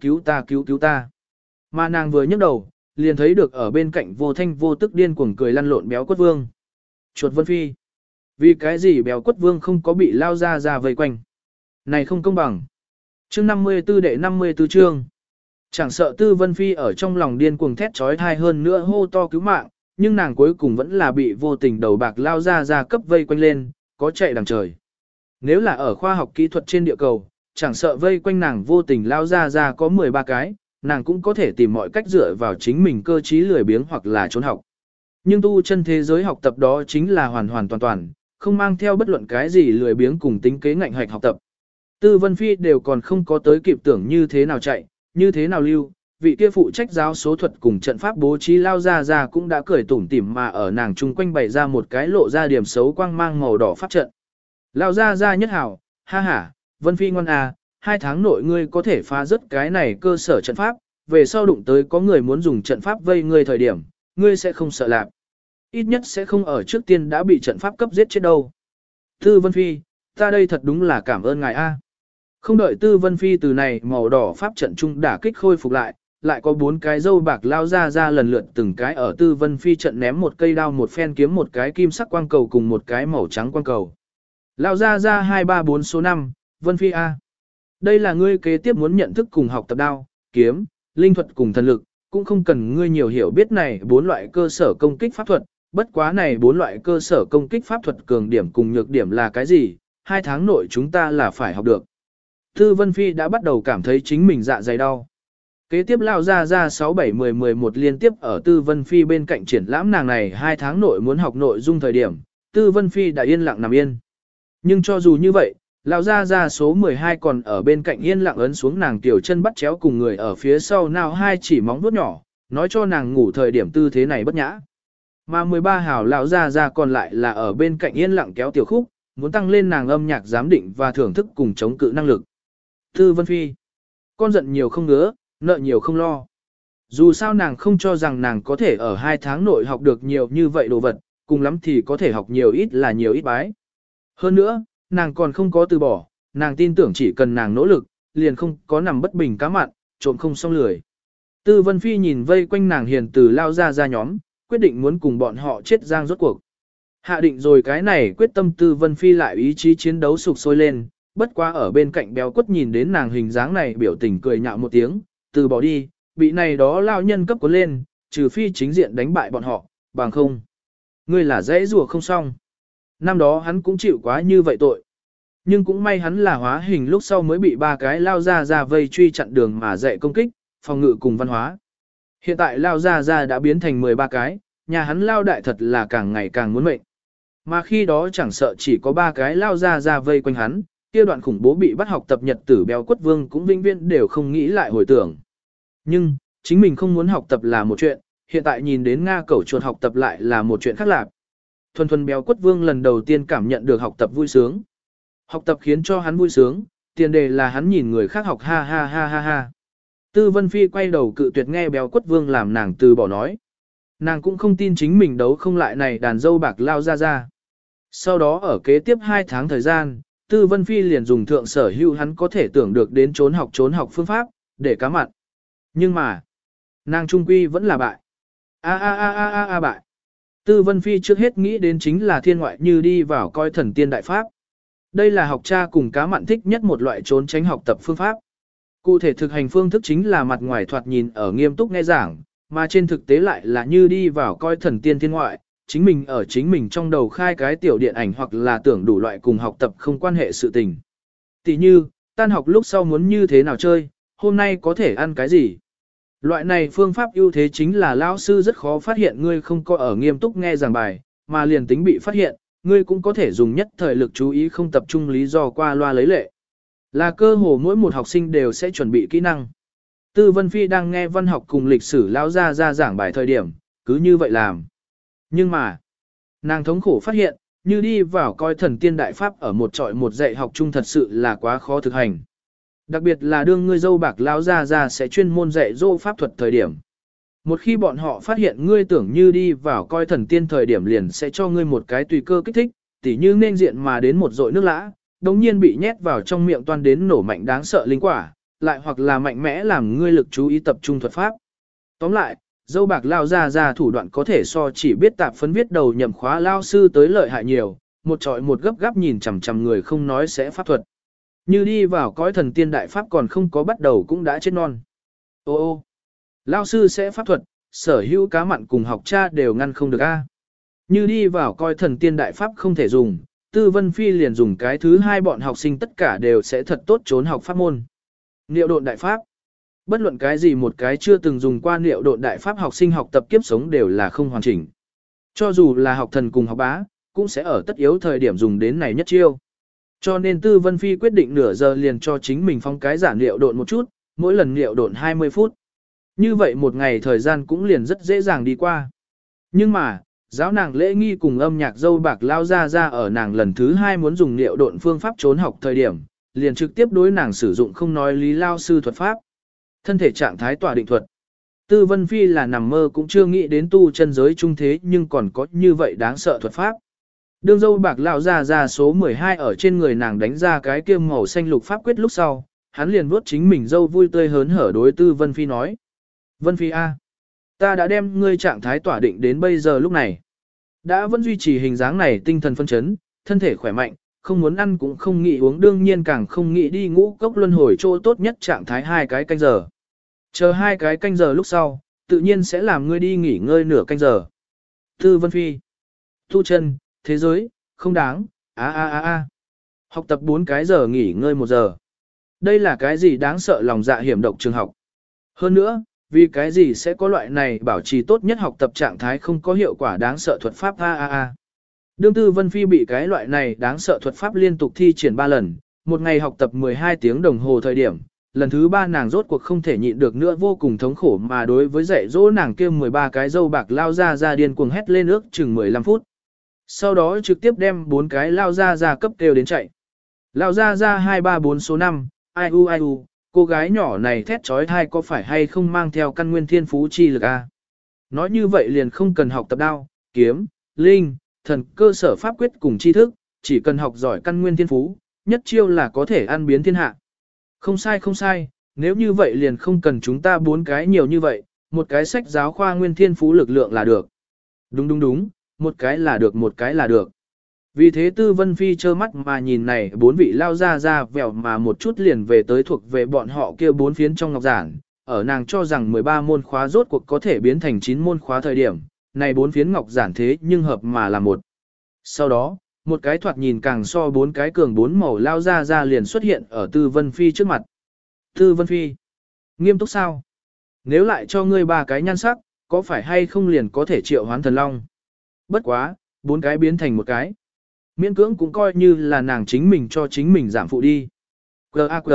ta. Mà nàng vừa nhấc đầu, liền thấy được ở bên cạnh vô thanh vô tức điên cuồng cười lăn lộn béo quất vương. Chuột Vân Phi. Vì cái gì béo quất vương không có bị lao ra vây quanh. Này không công bằng. Chương 54 đệ 54 chương. Chẳng sợ Tư Vân Phi ở trong lòng điên cuồng thét trói thai hơn nữa hô to cứu mạng, nhưng nàng cuối cùng vẫn là bị vô tình đầu bạc lao ra cấp vây quanh lên, có chạy đằng trời. Nếu là ở khoa học kỹ thuật trên địa cầu, chẳng sợ vây quanh nàng vô tình lao ra có 13 cái, nàng cũng có thể tìm mọi cách dựa vào chính mình cơ trí lười biếng hoặc là trốn học. Nhưng tu chân thế giới học tập đó chính là hoàn toàn, không mang theo bất luận cái gì lười biếng cùng tính kế ngạnh hoạch học tập. Tư Vân Phi đều còn không có tới kịp tưởng như thế nào chạy, như thế nào lưu, vị kia phụ trách giáo số thuật cùng trận pháp bố trí lao ra cũng đã cười tủm tỉm mà ở nàng chung quanh bày ra một cái lộ ra điểm xấu quang mang màu đỏ pháp trận. Lao ra nhất hảo, ha ha, Vân Phi ngoan à, 2 tháng nội ngươi có thể phá rất cái này cơ sở trận pháp, về sau đụng tới có người muốn dùng trận pháp vây ngươi thời điểm, ngươi sẽ không sợ lạc. Ít nhất sẽ không ở trước tiên đã bị trận pháp cấp giết chết đâu. Tư Vân Phi, ta đây thật đúng là cảm ơn ngài a. Không đợi Tư Vân Phi từ này màu đỏ pháp trận trung đả kích khôi phục lại có 4 cái dâu bạc lao ra lần lượt từng cái ở Tư Vân Phi trận ném một cây đao một phen kiếm một cái kim sắc quang cầu cùng một cái màu trắng quang cầu. Lao ra 2 3 4 số 5, Vân Phi A. Đây là ngươi kế tiếp muốn nhận thức cùng học tập đao, kiếm, linh thuật cùng thần lực, cũng không cần ngươi nhiều hiểu biết này 4 loại cơ sở công kích pháp thuật, bất quá này 4 loại cơ sở công kích pháp thuật cường điểm cùng nhược điểm là cái gì, 2 tháng nội chúng ta là phải học được. Tư Vân Phi đã bắt đầu cảm thấy chính mình dạ dày đau. Kế tiếp lao ra 6 7 10 11 liên tiếp ở Tư Vân Phi bên cạnh triển lãm nàng này 2 tháng nội muốn học nội dung thời điểm, Tư Vân Phi đã yên lặng nằm yên. Nhưng cho dù như vậy, lão ra số 12 còn ở bên cạnh yên lặng ấn xuống nàng tiểu chân bắt chéo cùng người ở phía sau nào hai chỉ móng vuốt nhỏ, nói cho nàng ngủ thời điểm tư thế này bất nhã. Mà 13 hào lão ra còn lại là ở bên cạnh yên lặng kéo tiểu khúc, muốn tăng lên nàng âm nhạc giám định và thưởng thức cùng chống cự năng lực. Tư Vân Phi, con giận nhiều không ngứa, nợ nhiều không lo. Dù sao nàng không cho rằng nàng có thể ở 2 tháng nội học được nhiều như vậy đồ vật, cùng lắm thì có thể học nhiều ít là nhiều ít bái. Hơn nữa, nàng còn không có từ bỏ, nàng tin tưởng chỉ cần nàng nỗ lực, liền không có nằm bất bình cá mặn, trộm không xong lười. Tư Vân Phi nhìn vây quanh nàng hiền từ lao ra nhóm, quyết định muốn cùng bọn họ chết giang rốt cuộc. Hạ định rồi cái này quyết tâm Tư Vân Phi lại ý chí chiến đấu sục sôi lên, bất quá ở bên cạnh béo quất nhìn đến nàng hình dáng này biểu tình cười nhạo một tiếng, từ bỏ đi, bị này đó lao nhân cấp cuốn lên, trừ phi chính diện đánh bại bọn họ, bằng không. Ngươi là dễ rùa không xong. Năm đó hắn cũng chịu quá như vậy tội. Nhưng cũng may hắn là hóa hình lúc sau mới bị 3 cái lao ra vây truy chặn đường mà dạy công kích, phòng ngự cùng văn hóa. Hiện tại lao ra đã biến thành 13 cái, nhà hắn lao đại thật là càng ngày càng muốn mệnh. Mà khi đó chẳng sợ chỉ có 3 cái lao ra vây quanh hắn, kia đoạn khủng bố bị bắt học tập nhật tử béo quất vương cũng vinh viên đều không nghĩ lại hồi tưởng. Nhưng, chính mình không muốn học tập là một chuyện, hiện tại nhìn đến Nga cẩu chuột học tập lại là một chuyện khác lạc. Thuần thuần béo quất vương lần đầu tiên cảm nhận được học tập vui sướng. Học tập khiến cho hắn vui sướng, tiền đề là hắn nhìn người khác học ha ha ha ha ha. Tư Vân Phi quay đầu cự tuyệt nghe béo quất vương làm nàng từ bỏ nói. Nàng cũng không tin chính mình đấu không lại này đàn dâu bạc lao ra. Sau đó ở kế tiếp 2 tháng thời gian, Tư Vân Phi liền dùng thượng sở hữu hắn có thể tưởng được đến trốn học phương pháp, để cá mặn. Nhưng mà, nàng trung quy vẫn là bại. A bại. Tư Vân Phi trước hết nghĩ đến chính là thiên ngoại như đi vào coi thần tiên đại pháp. Đây là học cha cùng cá mặn thích nhất một loại trốn tránh học tập phương pháp. Cụ thể thực hành phương thức chính là mặt ngoài thoạt nhìn ở nghiêm túc nghe giảng, mà trên thực tế lại là như đi vào coi thần tiên thiên ngoại, chính mình ở chính mình trong đầu khai cái tiểu điện ảnh hoặc là tưởng đủ loại cùng học tập không quan hệ sự tình. Tỷ như, tan học lúc sau muốn như thế nào chơi, hôm nay có thể ăn cái gì. Loại này phương pháp ưu thế chính là lão sư rất khó phát hiện ngươi không có ở nghiêm túc nghe giảng bài, mà liền tính bị phát hiện, ngươi cũng có thể dùng nhất thời lực chú ý không tập trung lý do qua loa lấy lệ. Là cơ hồ mỗi một học sinh đều sẽ chuẩn bị kỹ năng. Tư Vân Phi đang nghe văn học cùng lịch sử lão ra giảng bài thời điểm, cứ như vậy làm. Nhưng mà, nàng thống khổ phát hiện, như đi vào coi thần tiên đại pháp ở một trọi một dạy học chung thật sự là quá khó thực hành. Đặc biệt là đương ngươi dâu bạc lão ra sẽ chuyên môn dạy dỗ pháp thuật thời điểm. Một khi bọn họ phát hiện ngươi tưởng như đi vào coi thần tiên thời điểm liền sẽ cho ngươi một cái tùy cơ kích thích, tỉ như nên diện mà đến một dội nước lã, đồng nhiên bị nhét vào trong miệng toan đến nổ mạnh đáng sợ linh quả, lại hoặc là mạnh mẽ làm ngươi lực chú ý tập trung thuật pháp. Tóm lại, dâu bạc lao ra thủ đoạn có thể so chỉ biết tạp phấn viết đầu nhậm khóa lao sư tới lợi hại nhiều, một trọi một gấp gáp nhìn chằm chằm người không nói sẽ pháp thuật. Như đi vào cõi thần tiên đại pháp còn không có bắt đầu cũng đã chết non. Ô lao sư sẽ pháp thuật, sở hữu cá mặn cùng học cha đều ngăn không được a. Như đi vào coi thần tiên đại pháp không thể dùng, Tư Vân Phi liền dùng cái thứ 2 bọn học sinh tất cả đều sẽ thật tốt trốn học pháp môn. Niệu độn đại pháp. Bất luận cái gì một cái chưa từng dùng qua niệu độn đại pháp học sinh học tập kiếp sống đều là không hoàn chỉnh. Cho dù là học thần cùng học bá, cũng sẽ ở tất yếu thời điểm dùng đến này nhất chiêu. Cho nên Tư Vân Phi quyết định nửa giờ liền cho chính mình phong cái giả niệu độn một chút, mỗi lần niệu độn 20 phút. Như vậy một ngày thời gian cũng liền rất dễ dàng đi qua. Nhưng mà, giáo nàng lễ nghi cùng âm nhạc dâu bạc lao ra ở nàng lần thứ 2 muốn dùng niệu độn phương pháp trốn học thời điểm, liền trực tiếp đối nàng sử dụng không nói lý lao sư thuật pháp. Thân thể trạng thái tỏa định thuật. Tư Vân Phi là nằm mơ cũng chưa nghĩ đến tu chân giới trung thế nhưng còn có như vậy đáng sợ thuật pháp. Đương dâu bạc lao ra số 12 ở trên người nàng đánh ra cái kia màu xanh lục pháp quyết lúc sau, hắn liền vuốt chính mình dâu vui tươi hớn hở đối Tư Vân Phi nói. Vân Phi A, ta đã đem ngươi trạng thái tỏa định đến bây giờ lúc này. Đã vẫn duy trì hình dáng này tinh thần phân chấn, thân thể khỏe mạnh, không muốn ăn cũng không nghĩ uống, đương nhiên càng không nghĩ đi ngũ cốc luân hồi chỗ tốt nhất trạng thái 2 cái canh giờ. Chờ 2 cái canh giờ lúc sau, tự nhiên sẽ làm ngươi đi nghỉ ngơi nửa canh giờ. Tư Vân Phi, tu chân, thế giới, không đáng, Học tập 4 cái giờ nghỉ ngơi 1 giờ. Đây là cái gì đáng sợ lòng dạ hiểm độc trường học. Hơn nữa, vì cái gì sẽ có loại này bảo trì tốt nhất học tập trạng thái không có hiệu quả đáng sợ thuật pháp Đương Tư Vân Phi bị cái loại này đáng sợ thuật pháp liên tục thi triển 3 lần, một ngày học tập 12 tiếng đồng hồ thời điểm, lần thứ 3 nàng rốt cuộc không thể nhịn được nữa, vô cùng thống khổ mà đối với dạy dỗ nàng kia 13 cái dâu bạc lao ra điên cuồng hét lên ước chừng 15 phút. Sau đó trực tiếp đem 4 cái lao ra cấp kêu đến chạy. Lao ra 234 số 5, ai u, cô gái nhỏ này thét trói thai có phải hay không mang theo căn nguyên thiên phú chi lực a? Nói như vậy liền không cần học tập đao, kiếm, linh, thần cơ sở pháp quyết cùng tri thức, chỉ cần học giỏi căn nguyên thiên phú, nhất chiêu là có thể ăn biến thiên hạ. Không sai, nếu như vậy liền không cần chúng ta 4 cái nhiều như vậy, một cái sách giáo khoa nguyên thiên phú lực lượng là được. Đúng, một cái là được. Vì thế Tư Vân Phi trơ mắt mà nhìn này 4 vị lao ra vèo mà một chút liền về tới thuộc về bọn họ kia 4 phiến trong ngọc giản, ở nàng cho rằng 13 môn khóa rốt cuộc có thể biến thành 9 môn khóa thời điểm, này 4 phiến ngọc giản thế nhưng hợp mà là một. Sau đó, một cái thoạt nhìn càng so 4 cái cường 4 màu lao ra liền xuất hiện ở Tư Vân Phi trước mặt. Tư Vân Phi, nghiêm túc sao? Nếu lại cho ngươi 3 cái nhan sắc, có phải hay không liền có thể triệu hoán thần long? Bất quá, 4 cái biến thành một cái. Miễn cưỡng cũng coi như là nàng chính mình cho chính mình giảm phụ đi. G.A.G.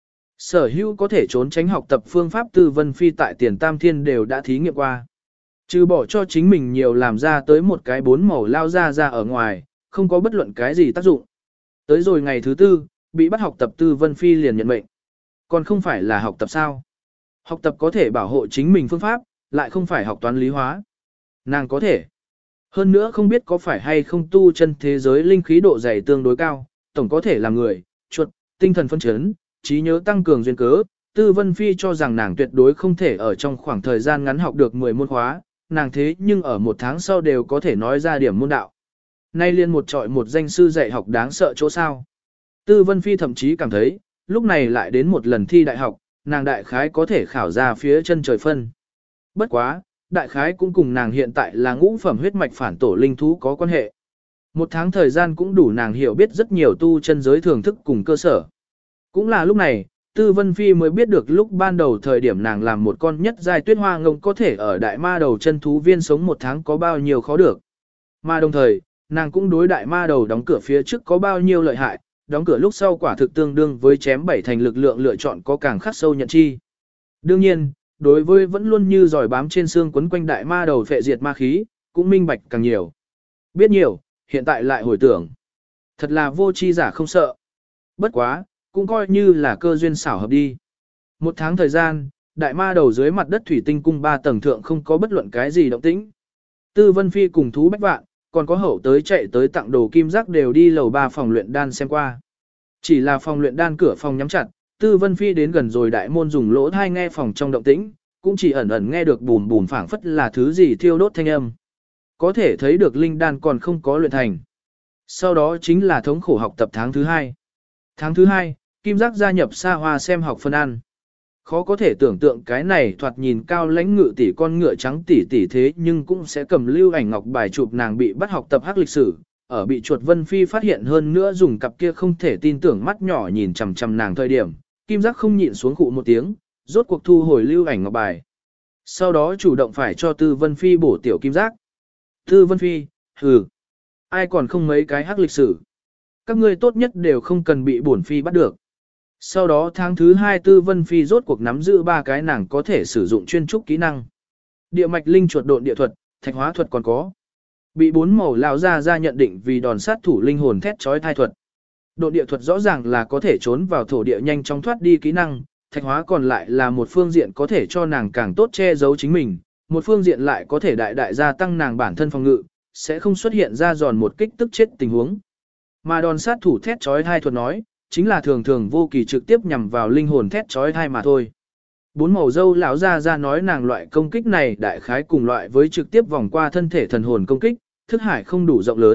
Sở hữu có thể trốn tránh học tập phương pháp Tư Vân Phi tại Tiền Tam Thiên đều đã thí nghiệm qua. Trừ bỏ cho chính mình nhiều làm ra tới một cái 4 màu lao ra ở ngoài, không có bất luận cái gì tác dụng. Tới rồi ngày thứ 4, bị bắt học tập Tư Vân Phi liền nhận mệnh. Còn không phải là học tập sao? Học tập có thể bảo hộ chính mình phương pháp, lại không phải học toán lý hóa. Nàng có thể. Hơn nữa không biết có phải hay không tu chân thế giới linh khí độ dày tương đối cao, tổng có thể làm người, chuột, tinh thần phân chấn, trí nhớ tăng cường duyên cớ. Tư Vân Phi cho rằng nàng tuyệt đối không thể ở trong khoảng thời gian ngắn học được 10 môn khóa, nàng thế nhưng ở 1 tháng sau đều có thể nói ra điểm môn đạo. Nay liên một trọi một danh sư dạy học đáng sợ chỗ sao. Tư Vân Phi thậm chí cảm thấy, lúc này lại đến một lần thi đại học, nàng đại khái có thể khảo ra phía chân trời phân. Bất quá, đại khái cũng cùng nàng hiện tại là ngũ phẩm huyết mạch phản tổ linh thú có quan hệ. 1 tháng thời gian cũng đủ nàng hiểu biết rất nhiều tu chân giới thưởng thức cùng cơ sở. Cũng là lúc này, Tư Vân Phi mới biết được lúc ban đầu thời điểm nàng làm một con nhất giai tuyết hoa ngông có thể ở đại ma đầu chân thú viên sống 1 tháng có bao nhiêu khó được. Mà đồng thời, nàng cũng đối đại ma đầu đóng cửa phía trước có bao nhiêu lợi hại, đóng cửa lúc sau quả thực tương đương với chém 7 thành lực lượng lựa chọn có càng khắc sâu nhận chi. Đương nhiên, đối với vẫn luôn như giỏi bám trên xương quấn quanh đại ma đầu phệ diệt ma khí, cũng minh bạch càng nhiều. Biết nhiều, hiện tại lại hồi tưởng. Thật là vô chi giả không sợ. Bất quá, cũng coi như là cơ duyên xảo hợp đi. 1 tháng thời gian, đại ma đầu dưới mặt đất thủy tinh cung 3 tầng thượng không có bất luận cái gì động tĩnh. Tư Vân Phi cùng thú bách vạn, còn có hậu tới chạy tới tặng đồ kim giác đều đi lầu 3 phòng luyện đan xem qua. Chỉ là phòng luyện đan cửa phòng nhắm chặt, Tư Vân Phi đến gần rồi đại môn dùng lỗ tai nghe phòng trong động tĩnh, cũng chỉ ẩn ẩn nghe được bùm bùm phảng phất là thứ gì thiêu đốt thanh âm. Có thể thấy được linh đan còn không có luyện thành. Sau đó chính là thống khổ học tập tháng thứ 2. Tháng thứ 2, Kim Giác gia nhập Sa Hoa xem học phân ăn. Khó có thể tưởng tượng cái này thoạt nhìn cao lãnh ngự tỷ con ngựa trắng tỷ thế nhưng cũng sẽ cầm lưu ảnh ngọc bài chụp nàng bị bắt học tập hắc lịch sử, ở bị chuột Vân Phi phát hiện hơn nữa dùng cặp kia không thể tin tưởng mắt nhỏ nhìn chằm chằm nàng thời điểm, Kim Giác không nhịn xuống khụ một tiếng, rốt cuộc thu hồi lưu ảnh ngọc bài. Sau đó chủ động phải cho Tư Vân Phi bổ tiểu Kim Giác. Tư Vân Phi, hừ, ai còn không mấy cái hắc lịch sử. Các ngươi tốt nhất đều không cần bị bổn Phi bắt được. Sau đó tháng thứ 2 Tư Vân Phi rốt cuộc nắm giữ 3 cái nàng có thể sử dụng chuyên trúc kỹ năng. Địa mạch linh chuột độn địa thuật, thạch hóa thuật còn có. Bị 4 màu lão ra nhận định vì đòn sát thủ linh hồn thét chói thai thuật. Độn địa thuật rõ ràng là có thể trốn vào thổ địa nhanh chóng thoát đi kỹ năng, thạch hóa còn lại là một phương diện có thể cho nàng càng tốt che giấu chính mình, một phương diện lại có thể đại gia tăng nàng bản thân phòng ngự, sẽ không xuất hiện ra giòn một kích tức chết tình huống. Mà đòn sát thủ thét chói thai thuật nói, chính là thường thường vô kỳ trực tiếp nhằm vào linh hồn thét chói thai mà thôi. 4 màu dâu lão ra nói nàng loại công kích này đại khái cùng loại với trực tiếp vòng qua thân thể thần hồn công kích, thức hải không đủ rộng lớn,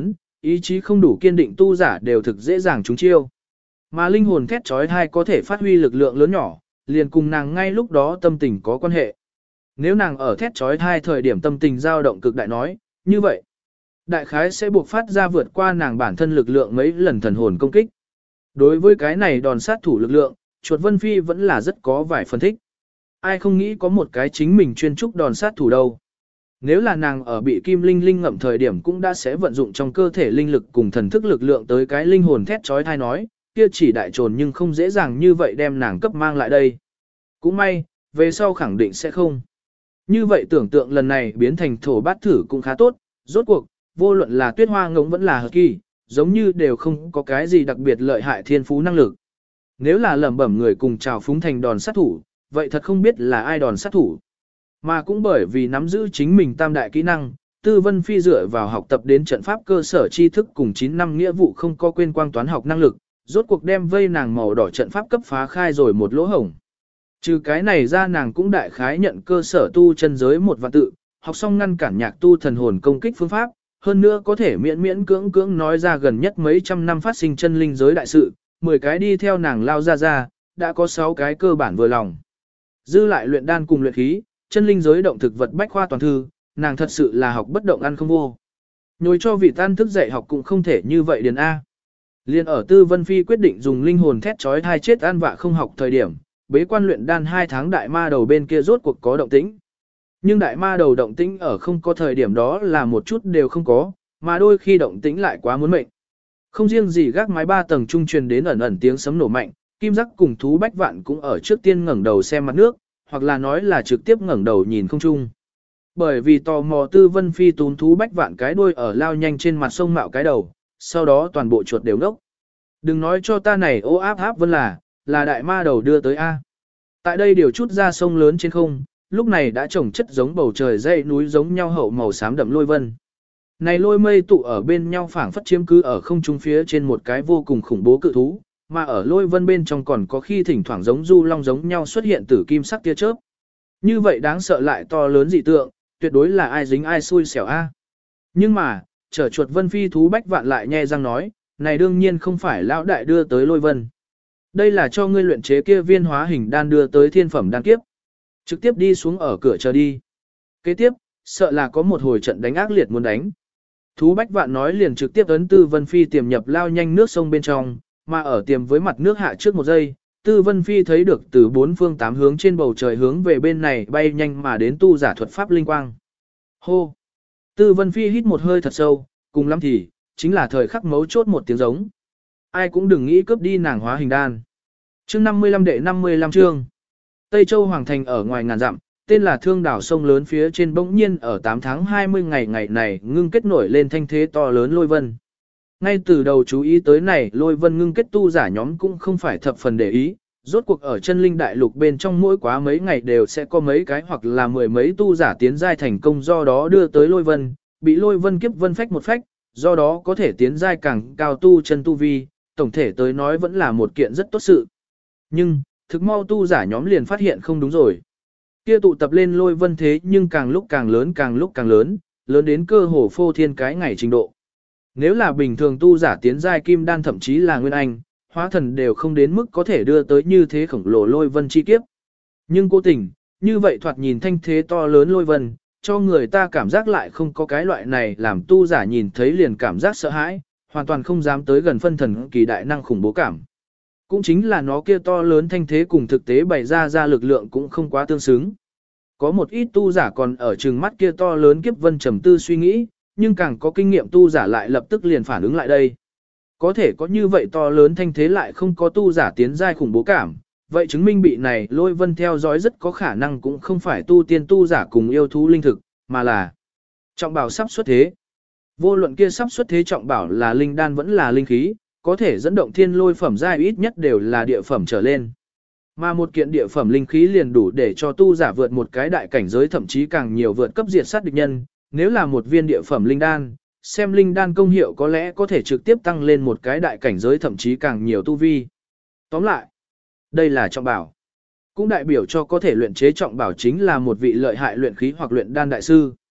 ý chí không đủ kiên định tu giả đều thực dễ dàng trúng chiêu. Mà linh hồn thét chói tai có thể phát huy lực lượng lớn nhỏ, liền cùng nàng ngay lúc đó tâm tình có quan hệ. Nếu nàng ở thét chói tai thời điểm tâm tình dao động cực đại nói, như vậy, đại khái sẽ buộc phát ra vượt qua nàng bản thân lực lượng mấy lần thần hồn công kích. Đối với cái này đòn sát thủ lực lượng, chuột Vân Phi vẫn là rất có vài phân thích. Ai không nghĩ có một cái chính mình chuyên trúc đòn sát thủ đâu. Nếu là nàng ở bị kim linh linh ngậm thời điểm cũng đã sẽ vận dụng trong cơ thể linh lực cùng thần thức lực lượng tới cái linh hồn thét chói tai nói, kia chỉ đại trồn nhưng không dễ dàng như vậy đem nàng cấp mang lại đây. Cũng may, về sau khẳng định sẽ không. Như vậy tưởng tượng lần này biến thành thổ bát thử cũng khá tốt, rốt cuộc, vô luận là tuyết hoa ngỗng vẫn là hợp kỳ, giống như đều không có cái gì đặc biệt lợi hại thiên phú năng lực. Nếu là lẩm bẩm người cùng chào phúng thành đòn sát thủ, vậy thật không biết là ai đòn sát thủ. Mà cũng bởi vì nắm giữ chính mình tam đại kỹ năng, Tư Vân Phi dựa vào học tập đến trận pháp cơ sở tri thức cùng 9 năm nghĩa vụ không có quên quang toán học năng lực, rốt cuộc đem vây nàng màu đỏ trận pháp cấp phá khai rồi một lỗ hổng. Trừ cái này ra nàng cũng đại khái nhận cơ sở tu chân giới một vạn tự, học xong ngăn cản nhạc tu thần hồn công kích phương pháp, hơn nữa có thể miễn miễn cưỡng cưỡng nói ra gần nhất mấy trăm năm phát sinh chân linh giới đại sự, 10 cái đi theo nàng lao ra, đã có 6 cái cơ bản vừa lòng. Dư lại luyện đan cùng luyện khí, chân linh giới động thực vật bách khoa toàn thư, nàng thật sự là học bất động ăn không vô. Nhồi cho vị tan thức dạy học cũng không thể như vậy điền A. Liên ở Tư Vân Phi quyết định dùng linh hồn thét chói tai chết an vạ không học thời điểm, bế quan luyện đan 2 tháng đại ma đầu bên kia rốt cuộc có động tĩnh. Nhưng đại ma đầu động tĩnh ở không có thời điểm đó là một chút đều không có, mà đôi khi động tĩnh lại quá muốn mệnh. Không riêng gì gác mái 3 tầng trung truyền đến ẩn ẩn tiếng sấm nổ mạnh, kim giác cùng thú bách vạn cũng ở trước tiên ngẩng đầu xem mặt nước, hoặc là nói là trực tiếp ngẩng đầu nhìn không trung. Bởi vì tò mò Tư Vân Phi tún thú bách vạn cái đuôi ở lao nhanh trên mặt sông mạo cái đầu, sau đó toàn bộ chuột đều ngốc. Đừng nói cho ta này ô áp áp vân là đại ma đầu đưa tới A. Tại đây điều chút ra sông lớn trên không, lúc này đã trồng chất giống bầu trời dãy núi giống nhau hậu màu xám đậm lôi vân. Này lôi mây tụ ở bên nhau phảng phất chiếm cứ ở không trung phía trên một cái vô cùng khủng bố cự thú, mà ở lôi vân bên trong còn có khi thỉnh thoảng giống du long giống nhau xuất hiện tử kim sắc tia chớp. Như vậy đáng sợ lại to lớn dị tượng, tuyệt đối là ai dính ai xui xẻo a. Nhưng mà, trở chuột Vân Phi thú bách vạn lại nhe răng nói, này đương nhiên không phải lão đại đưa tới lôi vân. Đây là cho ngươi luyện chế kia viên hóa hình đan đưa tới thiên phẩm đan kiếp. Trực tiếp đi xuống ở cửa chờ đi. Kế tiếp, sợ là có một hồi trận đánh ác liệt muốn đánh. Thú bách vạn nói liền trực tiếp ấn Tư Vân Phi tiềm nhập lao nhanh nước sông bên trong, mà ở tiềm với mặt nước hạ trước một giây, Tư Vân Phi thấy được từ 4 phương 8 hướng trên bầu trời hướng về bên này bay nhanh mà đến tu giả thuật pháp linh quang. Hô! Tư Vân Phi hít một hơi thật sâu, cùng lắm thì, chính là thời khắc mấu chốt một tiếng giống. Ai cũng đừng nghĩ cướp đi nàng hóa hình đan. Chương 55 đệ 55 chương. Tây Châu Hoàng Thành ở ngoài ngàn dặm, tên là Thương Đảo sông lớn phía trên bỗng nhiên ở 8 tháng 20 ngày này ngưng kết nổi lên thanh thế to lớn lôi vân. Ngay từ đầu chú ý tới này lôi vân ngưng kết tu giả nhóm cũng không phải thập phần để ý, rốt cuộc ở chân linh đại lục bên trong mỗi quá mấy ngày đều sẽ có mấy cái hoặc là mười mấy tu giả tiến giai thành công do đó đưa tới lôi vân, bị lôi vân kiếp vân phách một phách, do đó có thể tiến giai càng cao tu chân tu vi, tổng thể tới nói vẫn là một kiện rất tốt sự. Nhưng, thực mau tu giả nhóm liền phát hiện không đúng rồi. Kia tụ tập lên lôi vân thế nhưng càng lúc càng lớn càng lúc càng lớn, lớn đến cơ hồ phô thiên cái ngày trình độ. Nếu là bình thường tu giả tiến giai kim đan thậm chí là nguyên anh, hóa thần đều không đến mức có thể đưa tới như thế khổng lồ lôi vân chi kiếp. Nhưng cố tình, như vậy thoạt nhìn thanh thế to lớn lôi vân, cho người ta cảm giác lại không có cái loại này làm tu giả nhìn thấy liền cảm giác sợ hãi, hoàn toàn không dám tới gần phân thần kỳ đại năng khủng bố cảm. Cũng chính là nó kia to lớn thanh thế cùng thực tế bày ra lực lượng cũng không quá tương xứng. Có một ít tu giả còn ở trừng mắt kia to lớn kiếp vân trầm tư suy nghĩ, nhưng càng có kinh nghiệm tu giả lại lập tức liền phản ứng lại đây. Có thể có như vậy to lớn thanh thế lại không có tu giả tiến giai khủng bố cảm, vậy chứng minh bị này lôi vân theo dõi rất có khả năng cũng không phải tu tiên tu giả cùng yêu thú linh thực, mà là trọng bảo sắp xuất thế. Vô luận kia sắp xuất thế trọng bảo là linh đan vẫn là linh khí, có thể dẫn động thiên lôi phẩm giai ít nhất đều là địa phẩm trở lên. Mà một kiện địa phẩm linh khí liền đủ để cho tu giả vượt một cái đại cảnh giới thậm chí càng nhiều vượt cấp diệt sát địch nhân, nếu là một viên địa phẩm linh đan, xem linh đan công hiệu có lẽ có thể trực tiếp tăng lên một cái đại cảnh giới thậm chí càng nhiều tu vi. Tóm lại, đây là trọng bảo. Cũng đại biểu cho có thể luyện chế trọng bảo chính là một vị lợi hại luyện khí hoặc luyện đan đại sư.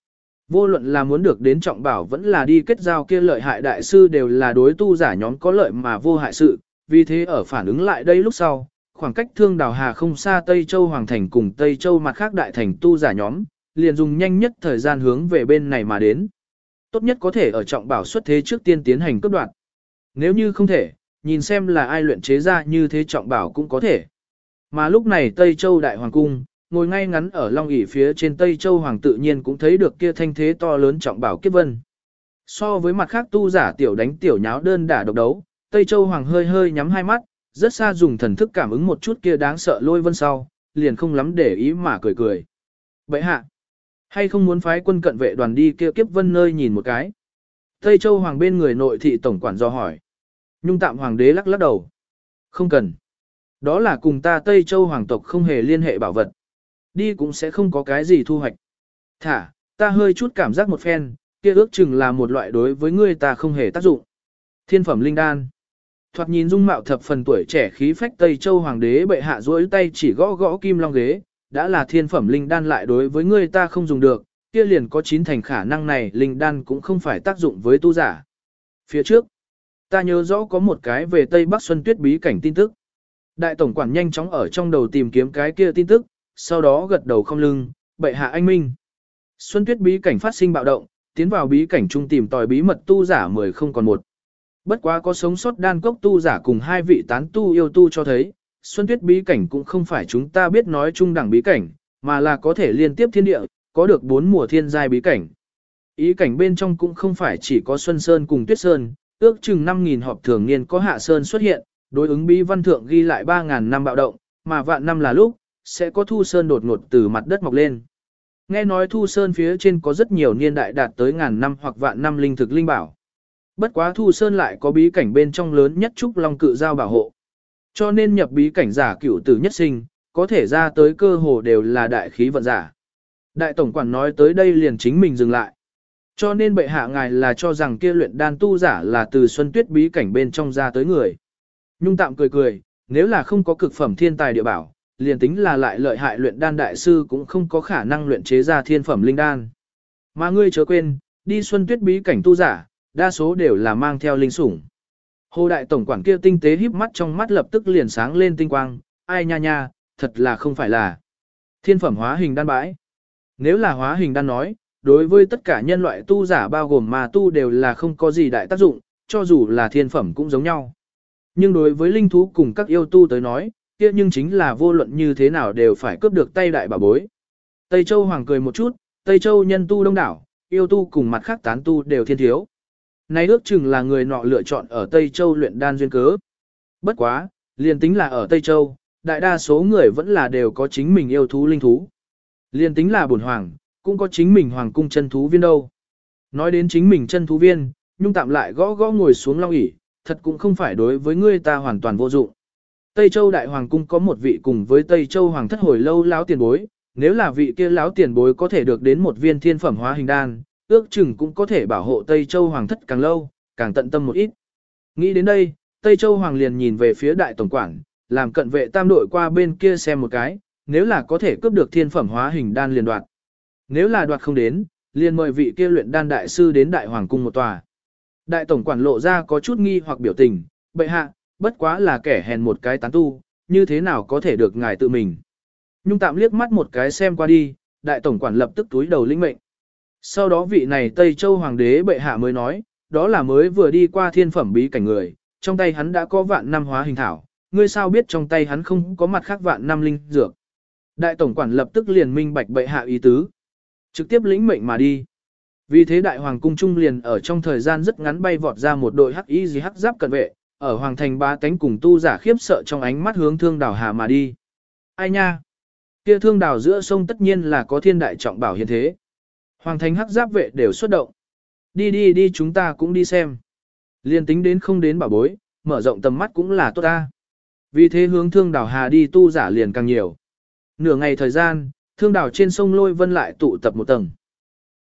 Vô luận là muốn được đến trọng bảo vẫn là đi kết giao kia lợi hại đại sư đều là đối tu giả nhóm có lợi mà vô hại sự, vì thế ở phản ứng lại đây lúc sau, khoảng cách Thương Đào Hà không xa Tây Châu Hoàng Thành cùng Tây Châu mặt khác đại thành tu giả nhóm, liền dùng nhanh nhất thời gian hướng về bên này mà đến. Tốt nhất có thể ở trọng bảo xuất thế trước tiên tiến hành cướp đoạt. Nếu như không thể, nhìn xem là ai luyện chế ra như thế trọng bảo cũng có thể. Mà lúc này Tây Châu Đại Hoàng Cung, ngồi ngay ngắn ở long ỷ phía trên Tây Châu Hoàng tự nhiên cũng thấy được kia thanh thế to lớn trọng bảo kiếp vân. So với mặt khác tu giả tiểu đánh tiểu nháo đơn đả độc đấu, Tây Châu Hoàng hơi hơi nhắm hai mắt, rất xa dùng thần thức cảm ứng một chút kia đáng sợ lôi vân sau, liền không lắm để ý mà cười cười. Bệ hạ, hay không muốn phái quân cận vệ đoàn đi kia kiếp vân nơi nhìn một cái? Tây Châu Hoàng bên người nội thị tổng quản do hỏi. Nhung Tạm Hoàng đế lắc lắc đầu. Không cần. Đó là cùng ta Tây Châu Hoàng tộc không hề liên hệ bảo vật. Đi cũng sẽ không có cái gì thu hoạch. Thả, ta hơi chút cảm giác một phen, kia ước chừng là một loại đối với ngươi ta không hề tác dụng. Thiên phẩm linh đan. Thoạt nhìn dung mạo thập phần tuổi trẻ khí phách Tây Châu Hoàng đế bệ hạ duỗi tay chỉ gõ gõ kim long ghế, đã là thiên phẩm linh đan lại đối với ngươi ta không dùng được, kia liền có 9 thành khả năng này linh đan cũng không phải tác dụng với tu giả. Phía trước, ta nhớ rõ có một cái về Tây Bắc Xuân Tuyết bí cảnh tin tức. Đại tổng quản nhanh chóng ở trong đầu tìm kiếm cái kia tin tức, sau đó gật đầu không lưng, bệ hạ anh minh. Xuân Tuyết bí cảnh phát sinh bạo động, tiến vào bí cảnh trung tìm tòi bí mật tu giả 10 không còn một. Bất quá có sống sót đan cốc tu giả cùng 2 vị tán tu yêu tu cho thấy, Xuân Tuyết bí cảnh cũng không phải chúng ta biết nói trung đẳng bí cảnh, mà là có thể liên tiếp thiên địa, có được 4 mùa thiên giai bí cảnh. Ý cảnh bên trong cũng không phải chỉ có Xuân Sơn cùng Tuyết Sơn, ước chừng 5.000 họp thường niên có Hạ Sơn xuất hiện, đối ứng bí văn thượng ghi lại 3.000 năm bạo động, mà vạn năm là lúc, sẽ có Thu Sơn đột ngột từ mặt đất mọc lên. Nghe nói Thu Sơn phía trên có rất nhiều niên đại đạt tới ngàn năm hoặc vạn năm linh thực linh bảo. Bất quá Thu Sơn lại có bí cảnh bên trong lớn nhất trúc long cự giao bảo hộ. Cho nên nhập bí cảnh giả cửu tử nhất sinh, có thể ra tới cơ hồ đều là đại khí vận giả. Đại tổng quản nói tới đây liền chính mình dừng lại. Cho nên bệ hạ ngài là cho rằng kia luyện đan tu giả là từ Xuân Tuyết bí cảnh bên trong ra tới người. Nhung Tạm cười cười, nếu là không có cực phẩm thiên tài địa bảo, liền tính là lại lợi hại luyện đan đại sư cũng không có khả năng luyện chế ra thiên phẩm linh đan. Mà ngươi chớ quên, đi Xuân Tuyết bí cảnh tu giả, đa số đều là mang theo linh sủng. Hồ đại tổng quản kia tinh tế híp mắt trong mắt lập tức liền sáng lên tinh quang, ai nha nha, thật là không phải là thiên phẩm hóa hình đan bãi. Nếu là hóa hình đan nói, đối với tất cả nhân loại tu giả bao gồm mà tu đều là không có gì đại tác dụng, cho dù là thiên phẩm cũng giống nhau. Nhưng đối với linh thú cùng các yêu tu tới nói, kia nhưng chính là vô luận như thế nào đều phải cướp được tay đại bảo bối. Tây Châu Hoàng cười một chút, Tây Châu nhân tu đông đảo, yêu tu cùng mặt khác tán tu đều thiên thiếu. Này ước chừng là người nọ lựa chọn ở Tây Châu luyện đan duyên cớ. Bất quá, liền tính là ở Tây Châu, đại đa số người vẫn là đều có chính mình yêu thú linh thú. Liền tính là bổn hoàng, cũng có chính mình hoàng cung chân thú viên đâu. Nói đến chính mình chân thú viên, Nhung Tạm lại gõ gõ ngồi xuống long ỷ, thật cũng không phải đối với ngươi ta hoàn toàn vô dụng. Tây Châu Đại Hoàng Cung có một vị cùng với Tây Châu Hoàng thất hồi lâu lão tiền bối, nếu là vị kia lão tiền bối có thể được đến một viên thiên phẩm hóa hình đan, ước chừng cũng có thể bảo hộ Tây Châu Hoàng thất càng lâu, càng tận tâm một ít. Nghĩ đến đây, Tây Châu Hoàng liền nhìn về phía đại tổng quản, làm cận vệ tam đội qua bên kia xem một cái, nếu là có thể cướp được thiên phẩm hóa hình đan liền đoạt. Nếu là đoạt không đến, liền mời vị kia luyện đan đại sư đến Đại Hoàng Cung một tòa. Đại tổng quản lộ ra có chút nghi hoặc biểu tình, bệ hạ, bất quá là kẻ hèn một cái tán tu, như thế nào có thể được ngài tự mình. Nhung Tạm liếc mắt một cái xem qua đi, đại tổng quản lập tức túi đầu lĩnh mệnh. Sau đó vị này Tây Châu Hoàng đế bệ hạ mới nói, đó là mới vừa đi qua thiên phẩm bí cảnh người, trong tay hắn đã có vạn năm hóa hình thảo, ngươi sao biết trong tay hắn không có mặt khác vạn năm linh dược. Đại tổng quản lập tức liền minh bạch bệ hạ ý tứ, trực tiếp lĩnh mệnh mà đi. Vì thế đại hoàng cung trung liền ở trong thời gian rất ngắn bay vọt ra một đội hắc y gì hắc giáp cận vệ, ở hoàng thành ba tánh cùng tu giả khiếp sợ trong ánh mắt hướng Thương Đào Hà mà đi. Ai nha? Kia Thương Đào giữa sông tất nhiên là có thiên đại trọng bảo hiện thế. Hoàng thành hắc giáp vệ đều xuất động. Đi chúng ta cũng đi xem. Liên tính đến không đến bảo bối, mở rộng tầm mắt cũng là tốt ta. Vì thế hướng Thương Đào Hà đi tu giả liền càng nhiều. Nửa ngày thời gian, Thương Đào trên sông Lôi Vân lại tụ tập một tầng.